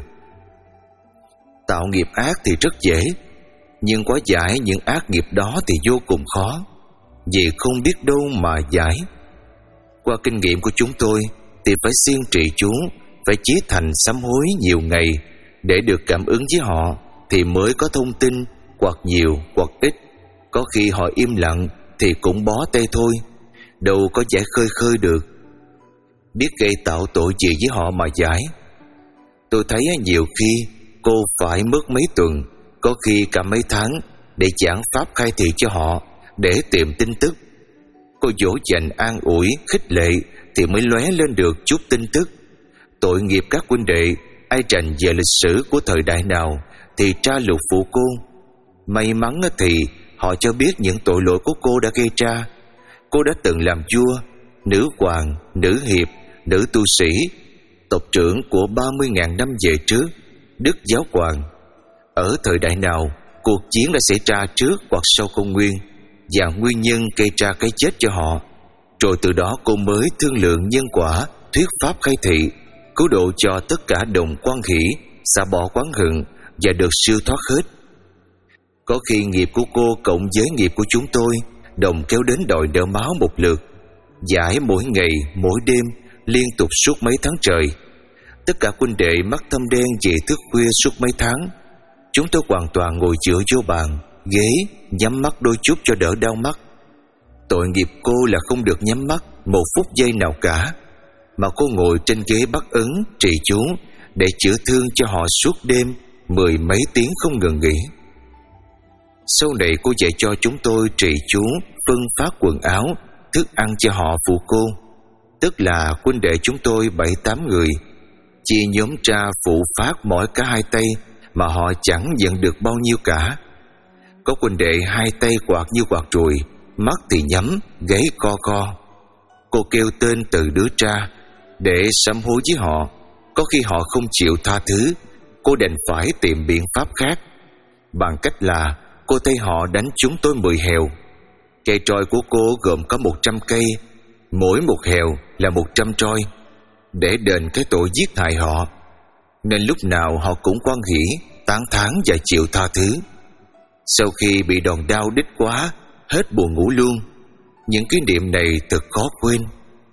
S1: Tạo nghiệp ác thì rất dễ, nhưng hóa giải những ác nghiệp đó thì vô cùng khó, vì không biết đâu mà giải. Qua kinh nghiệm của chúng tôi thì phải siêng trì chú, phải chí thành sám hối nhiều ngày để được cảm ứng với họ, thì mới có thông tin, hoặc nhiều hoặc ít. Có khi họ im lặng thì cũng bó tay thôi, đâu có giải khơi khơi được. Biết gây tạo tội gì với họ mà giải. Tôi thấy nhiều khi cô phải mất mấy tuần, có khi cả mấy tháng để giảng pháp khai thị cho họ, để tìm tin tức. Cô dỗ dành an ủi, khích lệ thì mới lóe lên được chút tin tức. Tội nghiệp các huynh đệ, ai rành về lịch sử của thời đại nào thì tra lục phụ cô. May mắn thì họ cho biết những tội lỗi của cô đã gây ra. Cô đã từng làm vua, nữ hoàng, nữ hiệp, nữ tu sĩ, tộc trưởng của ba mươi nghìn năm về trước, đức giáo hoàng. Ở thời đại nào, cuộc chiến đã xảy ra trước hoặc sau công nguyên, và nguyên nhân gây ra cái chết cho họ. Rồi từ đó cô mới thương lượng nhân quả, thuyết pháp khai thị, cứu độ cho tất cả đồng quan hỷ, xả bỏ oán hận và được siêu thoát hết. Có khi nghiệp của cô cộng với nghiệp của chúng tôi đồng kéo đến đòi nợ máu một lượt, giải mỗi ngày mỗi đêm liên tục suốt mấy tháng trời. Tất cả huynh đệ mắt thâm đen về thức khuya suốt mấy tháng. Chúng tôi hoàn toàn ngồi dựa vô bàn ghế, nhắm mắt đôi chút cho đỡ đau mắt. Tội nghiệp cô là không được nhắm mắt một phút giây nào cả, mà cô ngồi trên ghế bắt ấn trì chú để chữa thương cho họ suốt đêm, mười mấy tiếng không ngừng nghỉ. Sau này cô dạy cho chúng tôi trì chú, phân phát quần áo, thức ăn cho họ phụ cô. Tức là huynh đệ chúng tôi bảy tám người, chia nhóm ra phụ phát mỗi cả hai tay, mà họ chẳng nhận được bao nhiêu cả. Có huynh đệ hai tay quạt như quạt ruồi, mắt thì nhắm, gáy co co. Cô kêu tên từ đứa ra để sám hối với họ. Có khi họ không chịu tha thứ, cô đành phải tìm biện pháp khác, bằng cách là cô thấy họ đánh chúng tôi mười hèo. Cây troi của cô gồm có một trăm cây, mỗi một hèo là một trăm troi, để đền cái tội giết hại họ. Nên lúc nào họ cũng hoan hỉ, tán thán và chịu tha thứ. Sau khi bị đòn đau đít quá, hết buồn ngủ luôn. Những kỷ niệm này thật khó quên.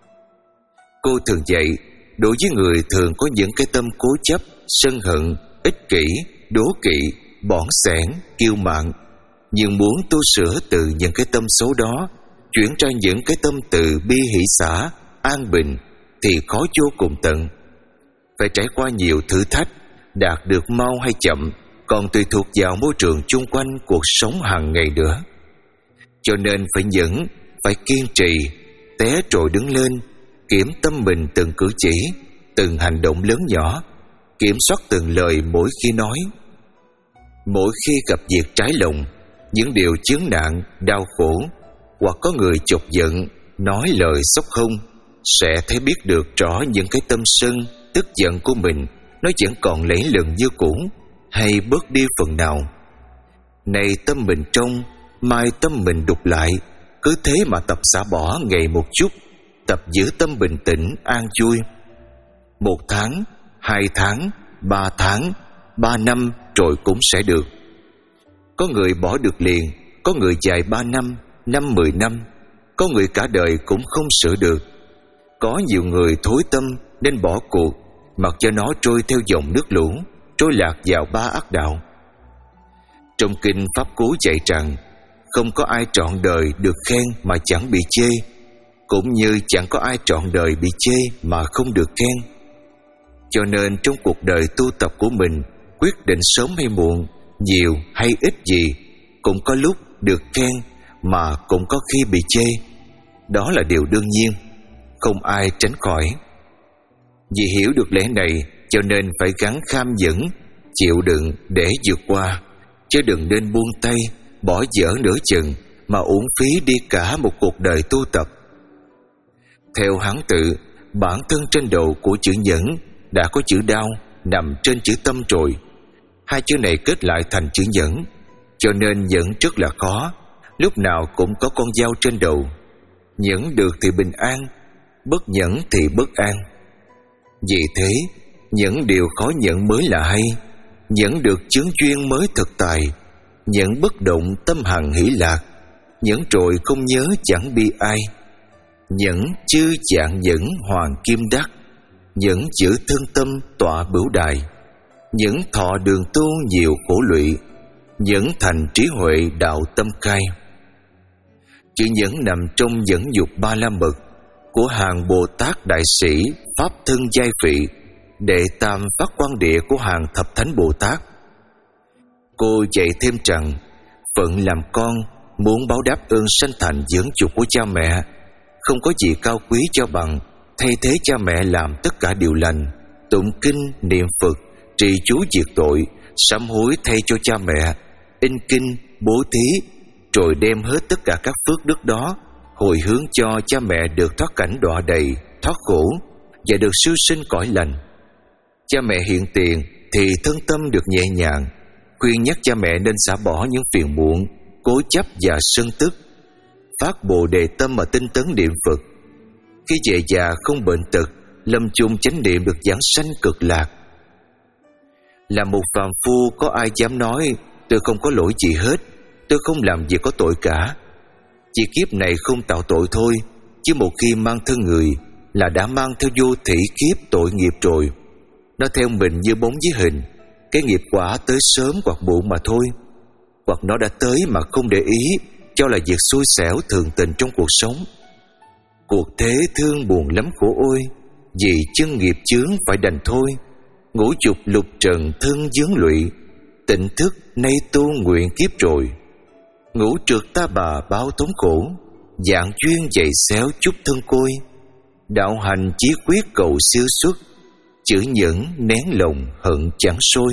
S1: Cô thường dạy, đối với người thường có những cái tâm cố chấp, sân hận, ích kỷ, đố kỵ, bỏng sẻn, kiêu mạn, nhưng muốn tu sửa từ những cái tâm xấu đó, chuyển ra những cái tâm từ bi hỷ xả, an bình, thì khó vô cùng tận. Phải trải qua nhiều thử thách, đạt được mau hay chậm còn tùy thuộc vào môi trường chung quanh cuộc sống hàng ngày nữa. Cho nên phải nhẫn, phải kiên trì, té rồi đứng lên, kiểm tâm mình từng cử chỉ, từng hành động lớn nhỏ, kiểm soát từng lời mỗi khi nói. Mỗi khi gặp việc trái lòng, những điều chướng nạn, đau khổ, hoặc có người chọc giận, nói lời sốc hông, sẽ thấy biết được rõ những cái tâm sân, tức giận của mình nó vẫn còn lẫy lừng như cũ, hay bớt đi phần nào. Này tâm mình trong, mai tâm mình đục lại. Cứ thế mà tập xả bỏ ngày một chút, tập giữ tâm bình tĩnh, an vui. Một tháng, hai tháng, ba tháng, ba năm rồi cũng sẽ được. Có người bỏ được liền, có người dài ba năm, năm mười năm, có người cả đời cũng không sửa được. Có nhiều người thối tâm nên bỏ cuộc, mặc cho nó trôi theo dòng nước lũ, trôi lạc vào ba ác đạo. Trong kinh Pháp Cú dạy rằng không có ai trọn đời được khen mà chẳng bị chê, cũng như chẳng có ai trọn đời bị chê mà không được khen. Cho nên trong cuộc đời tu tập của mình, quyết định sớm hay muộn, nhiều hay ít gì, cũng có lúc được khen mà cũng có khi bị chê. Đó là điều đương nhiên, không ai tránh khỏi. Vì hiểu được lẽ này, cho nên phải gắng kham nhẫn, chịu đựng để vượt qua, chứ đừng nên buông tay, bỏ dở nửa chừng mà uổng phí đi cả một cuộc đời tu tập. Theo Hán tự, bản thân trên đầu của chữ nhẫn đã có chữ đau nằm trên chữ tâm rồi. Hai chữ này kết lại thành chữ nhẫn, cho nên nhẫn rất là khó, lúc nào cũng có con dao trên đầu. Nhẫn được thì bình an, bất nhẫn thì bất an. Vì thế, nhẫn điều khó nhẫn mới là hay. Nhẫn được chướng duyên mới thực tài. Nhẫn bất động tâm hằng hỷ lạc. Nhẫn rồi không nhớ chẳng bi ai. Nhẫn chư chạng nhẫn hoàng kim đắc. Nhẫn giữ thân tâm tọa bửu đài. Nhẫn thọ đường tu nhiều khổ lụy. Nhẫn thành trí huệ đạo tâm khai. Chữ nhẫn nằm trong nhẫn dục ba la mật của hàng Bồ Tát Đại Sĩ Pháp Thân Giai Vị, đệ tam Phát Quang Địa của hàng Thập Thánh Bồ Tát. Cô dạy thêm rằng phận làm con muốn báo đáp ơn sanh thành dưỡng dục của cha mẹ, không có gì cao quý cho bằng thay thế cha mẹ làm tất cả điều lành, tụng kinh, niệm Phật, trì chú diệt tội, sám hối thay cho cha mẹ, in kinh, bố thí, rồi đem hết tất cả các phước đức đó hồi hướng cho cha mẹ được thoát cảnh đọa đầy, thoát khổ và được siêu sinh cõi lành. Cha mẹ hiện tiền thì thân tâm được nhẹ nhàng, khuyên nhắc cha mẹ nên xả bỏ những phiền muộn, cố chấp và sân tức, phát bồ đề tâm mà tinh tấn niệm Phật. Khi về già không bệnh tật, lâm chung chánh niệm được giảng sanh cực lạc. Là một phàm phu có ai dám nói tôi không có lỗi gì hết, tôi không làm gì có tội cả. Chỉ kiếp này không tạo tội thôi, chứ một khi mang thân người là đã mang theo vô thỉ kiếp tội nghiệp rồi. Nó theo mình như bóng với hình, cái nghiệp quả tới sớm hoặc muộn mà thôi. Hoặc nó đã tới mà không để ý, cho là việc xui xẻo thường tình trong cuộc sống. Cuộc thế thương buồn lắm khổ ôi, vì chân nghiệp chướng phải đành thôi. Ngũ dục lục trần thân vướng lụy, tỉnh thức nay tu nguyện kiếp rồi. Ngũ trượt ta bà báo thống khổ, dạng duyên dày xéo chút thân côi. Đạo hành chí quyết cầu siêu xuất, chữ nhẫn nén lòng hận chẳng sôi.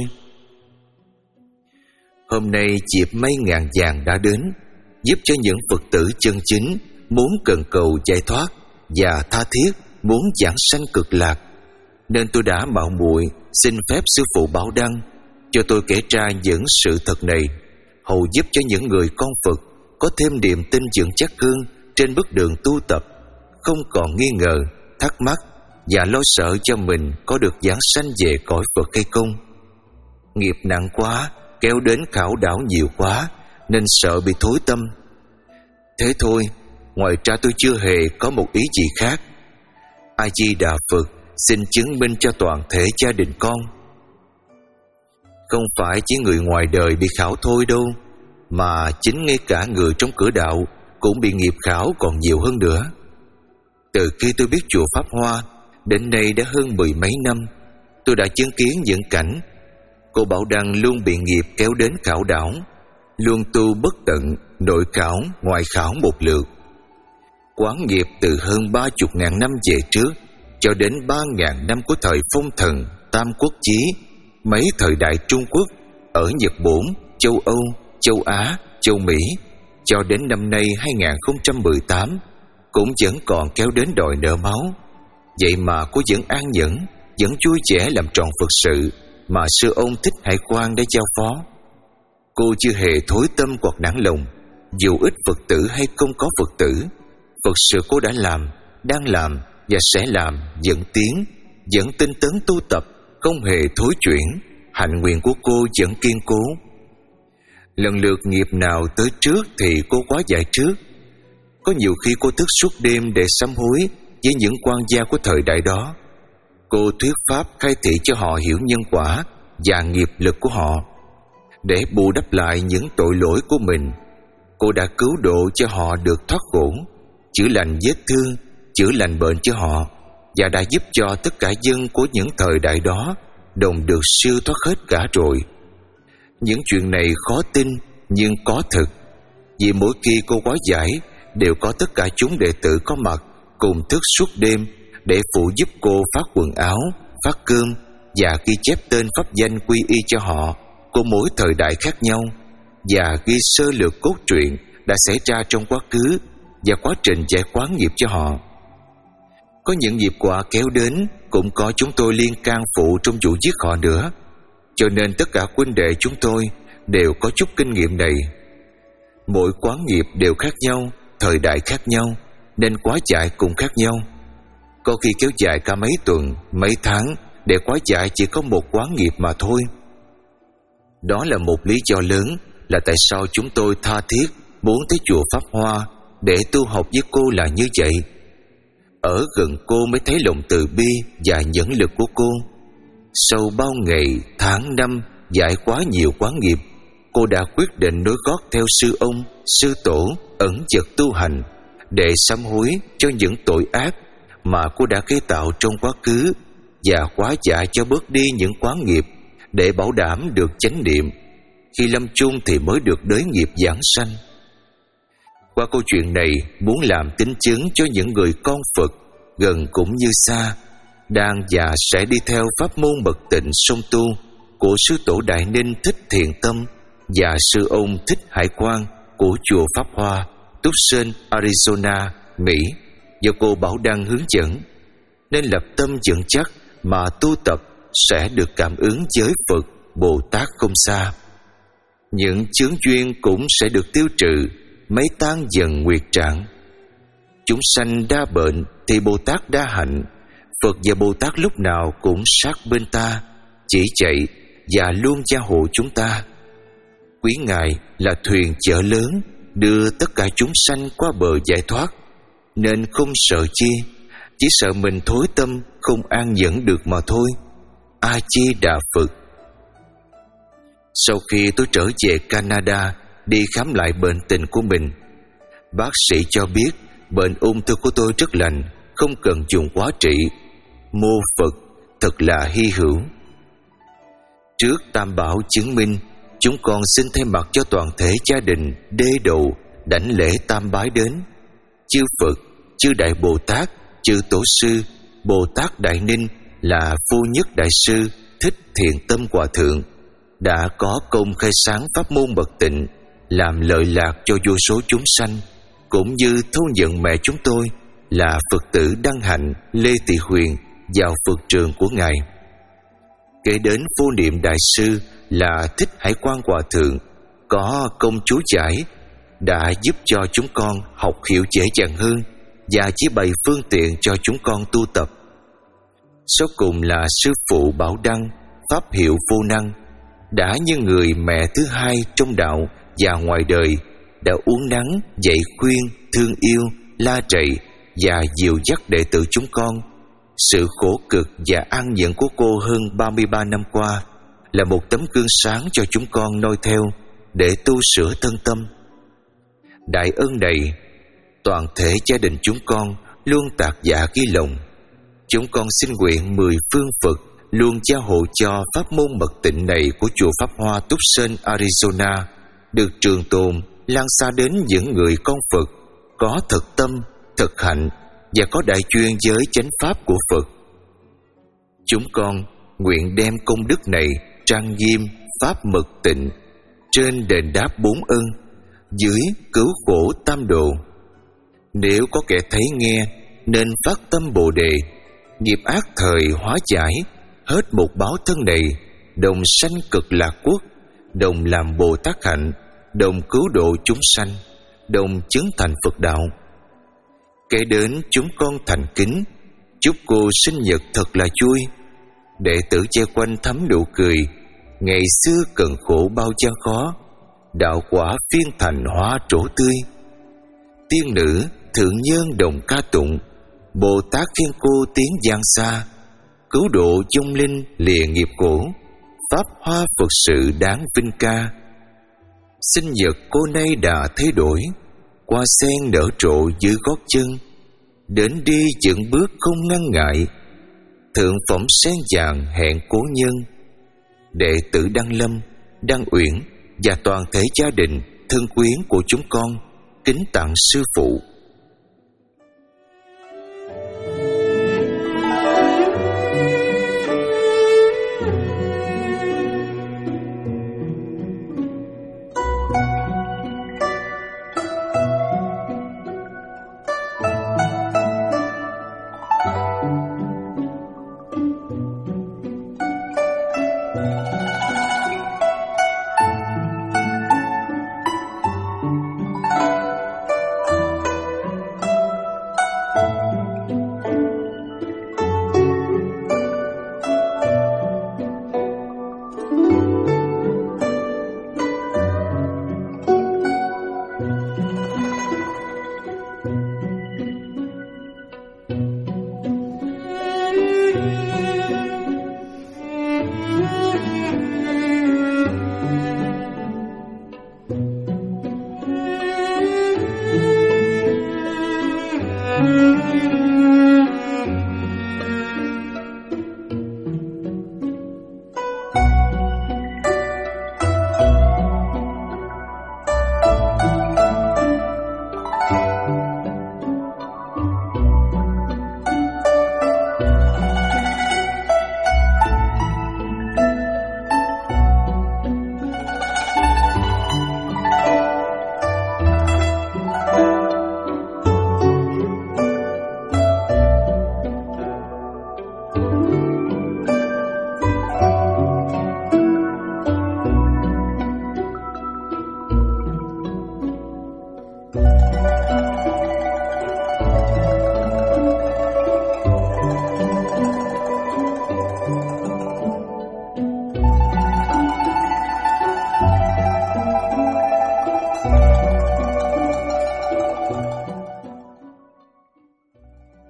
S1: Hôm nay dịp mấy ngàn vàng đã đến, giúp cho những Phật tử chân chính muốn cần cầu giải thoát và tha thiết muốn giảng sanh cực lạc, nên tôi đã mạo muội xin phép sư phụ Bảo Đăng cho tôi kể ra những sự thật này, hầu giúp cho những người con Phật có thêm niềm tin vững chắc hơn trên bước đường tu tập, không còn nghi ngờ, thắc mắc và lo sợ cho mình có được giảng sanh về cõi Phật hay không. Nghiệp nặng quá, kéo đến khảo đảo nhiều quá, nên sợ bị thối tâm. Thế thôi, ngoài ra tôi chưa hề có một ý gì khác. A Di Đà Phật xin chứng minh cho toàn thể gia đình con. Không phải chỉ người ngoài đời bị khảo thôi đâu, mà chính ngay cả người trong cửa đạo cũng bị nghiệp khảo còn nhiều hơn nữa. Từ khi tôi biết chùa Pháp Hoa đến nay đã hơn mười mấy năm, tôi đã chứng kiến những cảnh cô Bảo Đăng luôn bị nghiệp kéo đến khảo đảo, luôn tu bất tận, nội khảo, ngoại khảo một lượt. Quán nghiệp từ hơn ba chục ngàn năm về trước cho đến ba ngàn năm của thời phong thần, tam quốc chí, mấy thời đại Trung Quốc, ở Nhật Bổn, châu Âu, châu Á, châu Mỹ, cho đến năm nay hai không một tám cũng vẫn còn kéo đến đòi nợ máu. Vậy mà cô vẫn an nhẫn, vẫn vui vẻ làm tròn Phật sự mà sư ông Thích Hải Quang đã giao phó. Cô chưa hề thối tâm hoặc nản lòng, dù ít Phật tử hay không có Phật tử. Phật sự cô đã làm, đang làm và sẽ làm, vẫn tiến, vẫn tinh tấn tu tập, không hề thối chuyển. Hạnh nguyện của cô vẫn kiên cố. Lần lượt nghiệp nào tới trước thì cô quá giải trước. Có nhiều khi cô thức suốt đêm để sám hối với những quan gia của thời đại đó. Cô thuyết pháp khai thị cho họ hiểu nhân quả và nghiệp lực của họ, để bù đắp lại những tội lỗi của mình. Cô đã cứu độ cho họ được thoát khổ, chữa lành vết thương, chữa lành bệnh cho họ, và đã giúp cho tất cả dân của những thời đại đó đồng được siêu thoát hết cả rồi. Những chuyện này khó tin nhưng có thực, vì mỗi khi cô gói giải đều có tất cả chúng đệ tử có mặt cùng thức suốt đêm để phụ giúp cô phát quần áo, phát cơm và ghi chép tên pháp danh quy y cho họ của mỗi thời đại khác nhau, và ghi sơ lược cốt truyện đã xảy ra trong quá khứ và quá trình giải quán nghiệp cho họ. Có những nghiệp quả kéo đến cũng có chúng tôi liên can phụ trong vụ giết họ nữa, cho nên tất cả huynh đệ chúng tôi đều có chút kinh nghiệm này. Mỗi quán nghiệp đều khác nhau, thời đại khác nhau, nên khóa dạy cũng khác nhau. Có khi kéo dài cả mấy tuần, mấy tháng để khóa dạy chỉ có một quán nghiệp mà thôi. Đó là một lý do lớn là tại sao chúng tôi tha thiết muốn tới chùa Pháp Hoa để tu học với cô là như vậy. Ở gần cô mới thấy lòng từ bi và nhẫn lực của cô. Sau bao ngày, tháng, năm giải quá nhiều quán nghiệp, cô đã quyết định nối gót theo sư ông, sư tổ ẩn dật tu hành để sám hối cho những tội ác mà cô đã gây tạo trong quá khứ và hóa giải cho bớt đi những quán nghiệp để bảo đảm được chánh niệm. Khi lâm chung thì mới được đới nghiệp giảng sanh. Qua câu chuyện này muốn làm tín chứng cho những người con Phật gần cũng như xa đang và sẽ đi theo pháp môn mật tịnh song tu của sư tổ Đại Ninh Thích Thiện Tâm và sư ông Thích Hải Quang của chùa Pháp Hoa, Tucson, Arizona, Mỹ do cô Bảo Đăng hướng dẫn, nên lập tâm vững chắc mà tu tập sẽ được cảm ứng với Phật, Bồ Tát không xa. Những chướng duyên cũng sẽ được tiêu trừ, mấy tan dần nguyệt trạng. Chúng sanh đa bệnh thì Bồ Tát đa hạnh. Phật và Bồ Tát lúc nào cũng sát bên ta, chỉ chạy và luôn gia hộ chúng ta. Quý Ngài là thuyền chở lớn đưa tất cả chúng sanh qua bờ giải thoát, nên không sợ chi, chỉ sợ mình thối tâm không an nhẫn được mà thôi. A Di Đà Phật. Sau khi tôi trở về Canada đi khám lại bệnh tình của mình, bác sĩ cho biết bệnh ung thư của tôi rất lành, không cần dùng hóa trị. Mô Phật, thật là hy hữu. Trước Tam Bảo chứng minh, chúng con xin thay mặt cho toàn thể gia đình đê đầu đảnh lễ tam bái đến chư Phật, chư Đại Bồ Tát, chư Tổ sư, Bồ Tát Đại Ninh là Phu Nhất Đại sư Thích Thiện Tâm Hòa Thượng đã có công khai sáng pháp môn mật tịnh, làm lợi lạc cho vô số chúng sanh, cũng như thâu nhận mẹ chúng tôi là Phật tử Đăng Hạnh Lê Thị Huyền vào Phật trường của Ngài. Kể đến Vô Niệm Đại sư là Thích Hải Quang Hòa Thượng có công chú giải, đã giúp cho chúng con học hiểu dễ dàng hơn và chỉ bày phương tiện cho chúng con tu tập. Sau cùng là sư phụ Bảo Đăng, pháp hiệu Vô Năng, đã như người mẹ thứ hai trong đạo và ngoài đời, đã uốn nắn, dạy khuyên, thương yêu, la rầy và dìu dắt đệ tử chúng con. Sự khổ cực và an nhẫn của cô hơn ba mươi ba năm qua là một tấm gương sáng cho chúng con noi theo để tu sửa thân tâm. Đại ân này, toàn thể gia đình chúng con luôn tạc dạ ghi lòng. Chúng con xin nguyện mười phương Phật luôn gia hộ cho pháp môn mật tịnh này của chùa Pháp Hoa Tucson, Arizona được trường tồn, lan xa đến những người con Phật có thực tâm, thực hạnh và có đại duyên với chánh pháp của Phật. Chúng con nguyện đem công đức này trang nghiêm pháp mật tịnh trên đền đáp bốn ân, dưới cứu khổ tam độ. Nếu có kẻ thấy nghe nên phát tâm Bồ đề, nghiệp ác thời hóa giải, hết một báo thân này, đồng sanh cực lạc quốc, đồng làm Bồ Tát hạnh, đồng cứu độ chúng sanh, đồng chứng thành Phật đạo. Kể đến chúng con thành kính chúc cô sinh nhật thật là vui. Đệ tử che quanh thắm nụ cười, ngày xưa cần khổ bao gian khó, đạo quả phiên thành hóa trổ tươi. Tiên nữ thượng nhân đồng ca tụng, Bồ Tát khen cô tiến gian xa, cứu độ vong linh lìa nghiệp khổ, pháp hoa Phật sự đáng vinh ca. Sinh nhật cô nay đã thay đổi, hoa sen nở rộ dưới gót chân, đến đi dựng bước không ngăn ngại, thượng phẩm sen vàng hẹn cố nhân. Đệ tử Đăng Lâm, Đăng Uyển và toàn thể gia đình thân quyến của chúng con kính tặng sư phụ.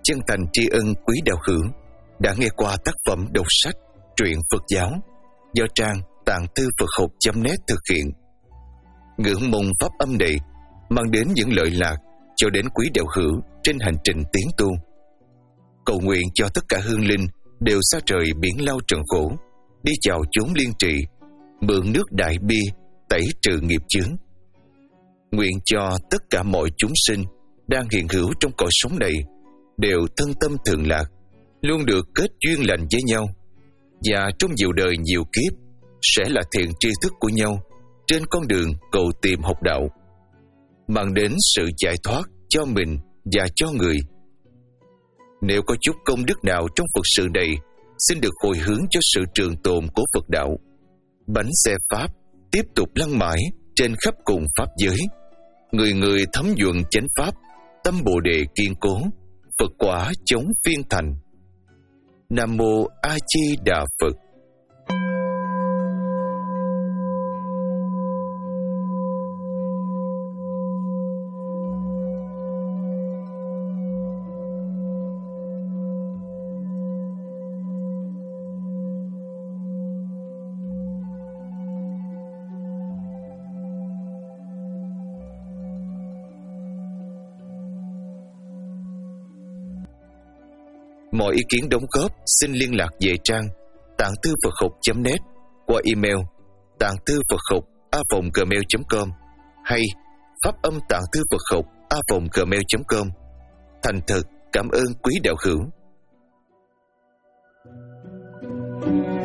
S1: chân thành tri ân quý đạo hữu đã nghe qua tác phẩm đọc sách truyện Phật giáo do trang Tạng Thư Phật Học chấm net thực hiện. Ngưỡng mong pháp âm này mang đến những lợi lạc cho đến quý đạo hữu trên hành trình tiến tu. Cầu nguyện cho tất cả hương linh đều xa trời biển lao trần khổ, đi chào chốn liên trì, mượn nước đại bi tẩy trừ nghiệp chướng. Nguyện cho tất cả mọi chúng sinh đang hiện hữu trong cõi sống này đều thân tâm thường lạc, luôn được kết duyên lành với nhau, và trong nhiều đời nhiều kiếp sẽ là thiện tri thức của nhau trên con đường cầu tìm học đạo, mang đến sự giải thoát cho mình và cho người. Nếu có chút công đức nào trong Phật sự này, xin được hồi hướng cho sự trường tồn của Phật đạo. Bánh xe Pháp tiếp tục lăn mãi trên khắp cùng Pháp giới. Người người thấm nhuận chánh Pháp, tâm Bồ Đề kiên cố, Phật quả chống phiên thành. Nam Mô A Di Đà Phật. Mọi ý kiến đóng góp xin liên lạc về trang tạng thư Phật học chấm net qua email tạng thư Phật học a vòng gmail chấm com hay pháp âm tạng thư Phật học a vòng gmail chấm com. Thành thật cảm ơn quý đạo hữu.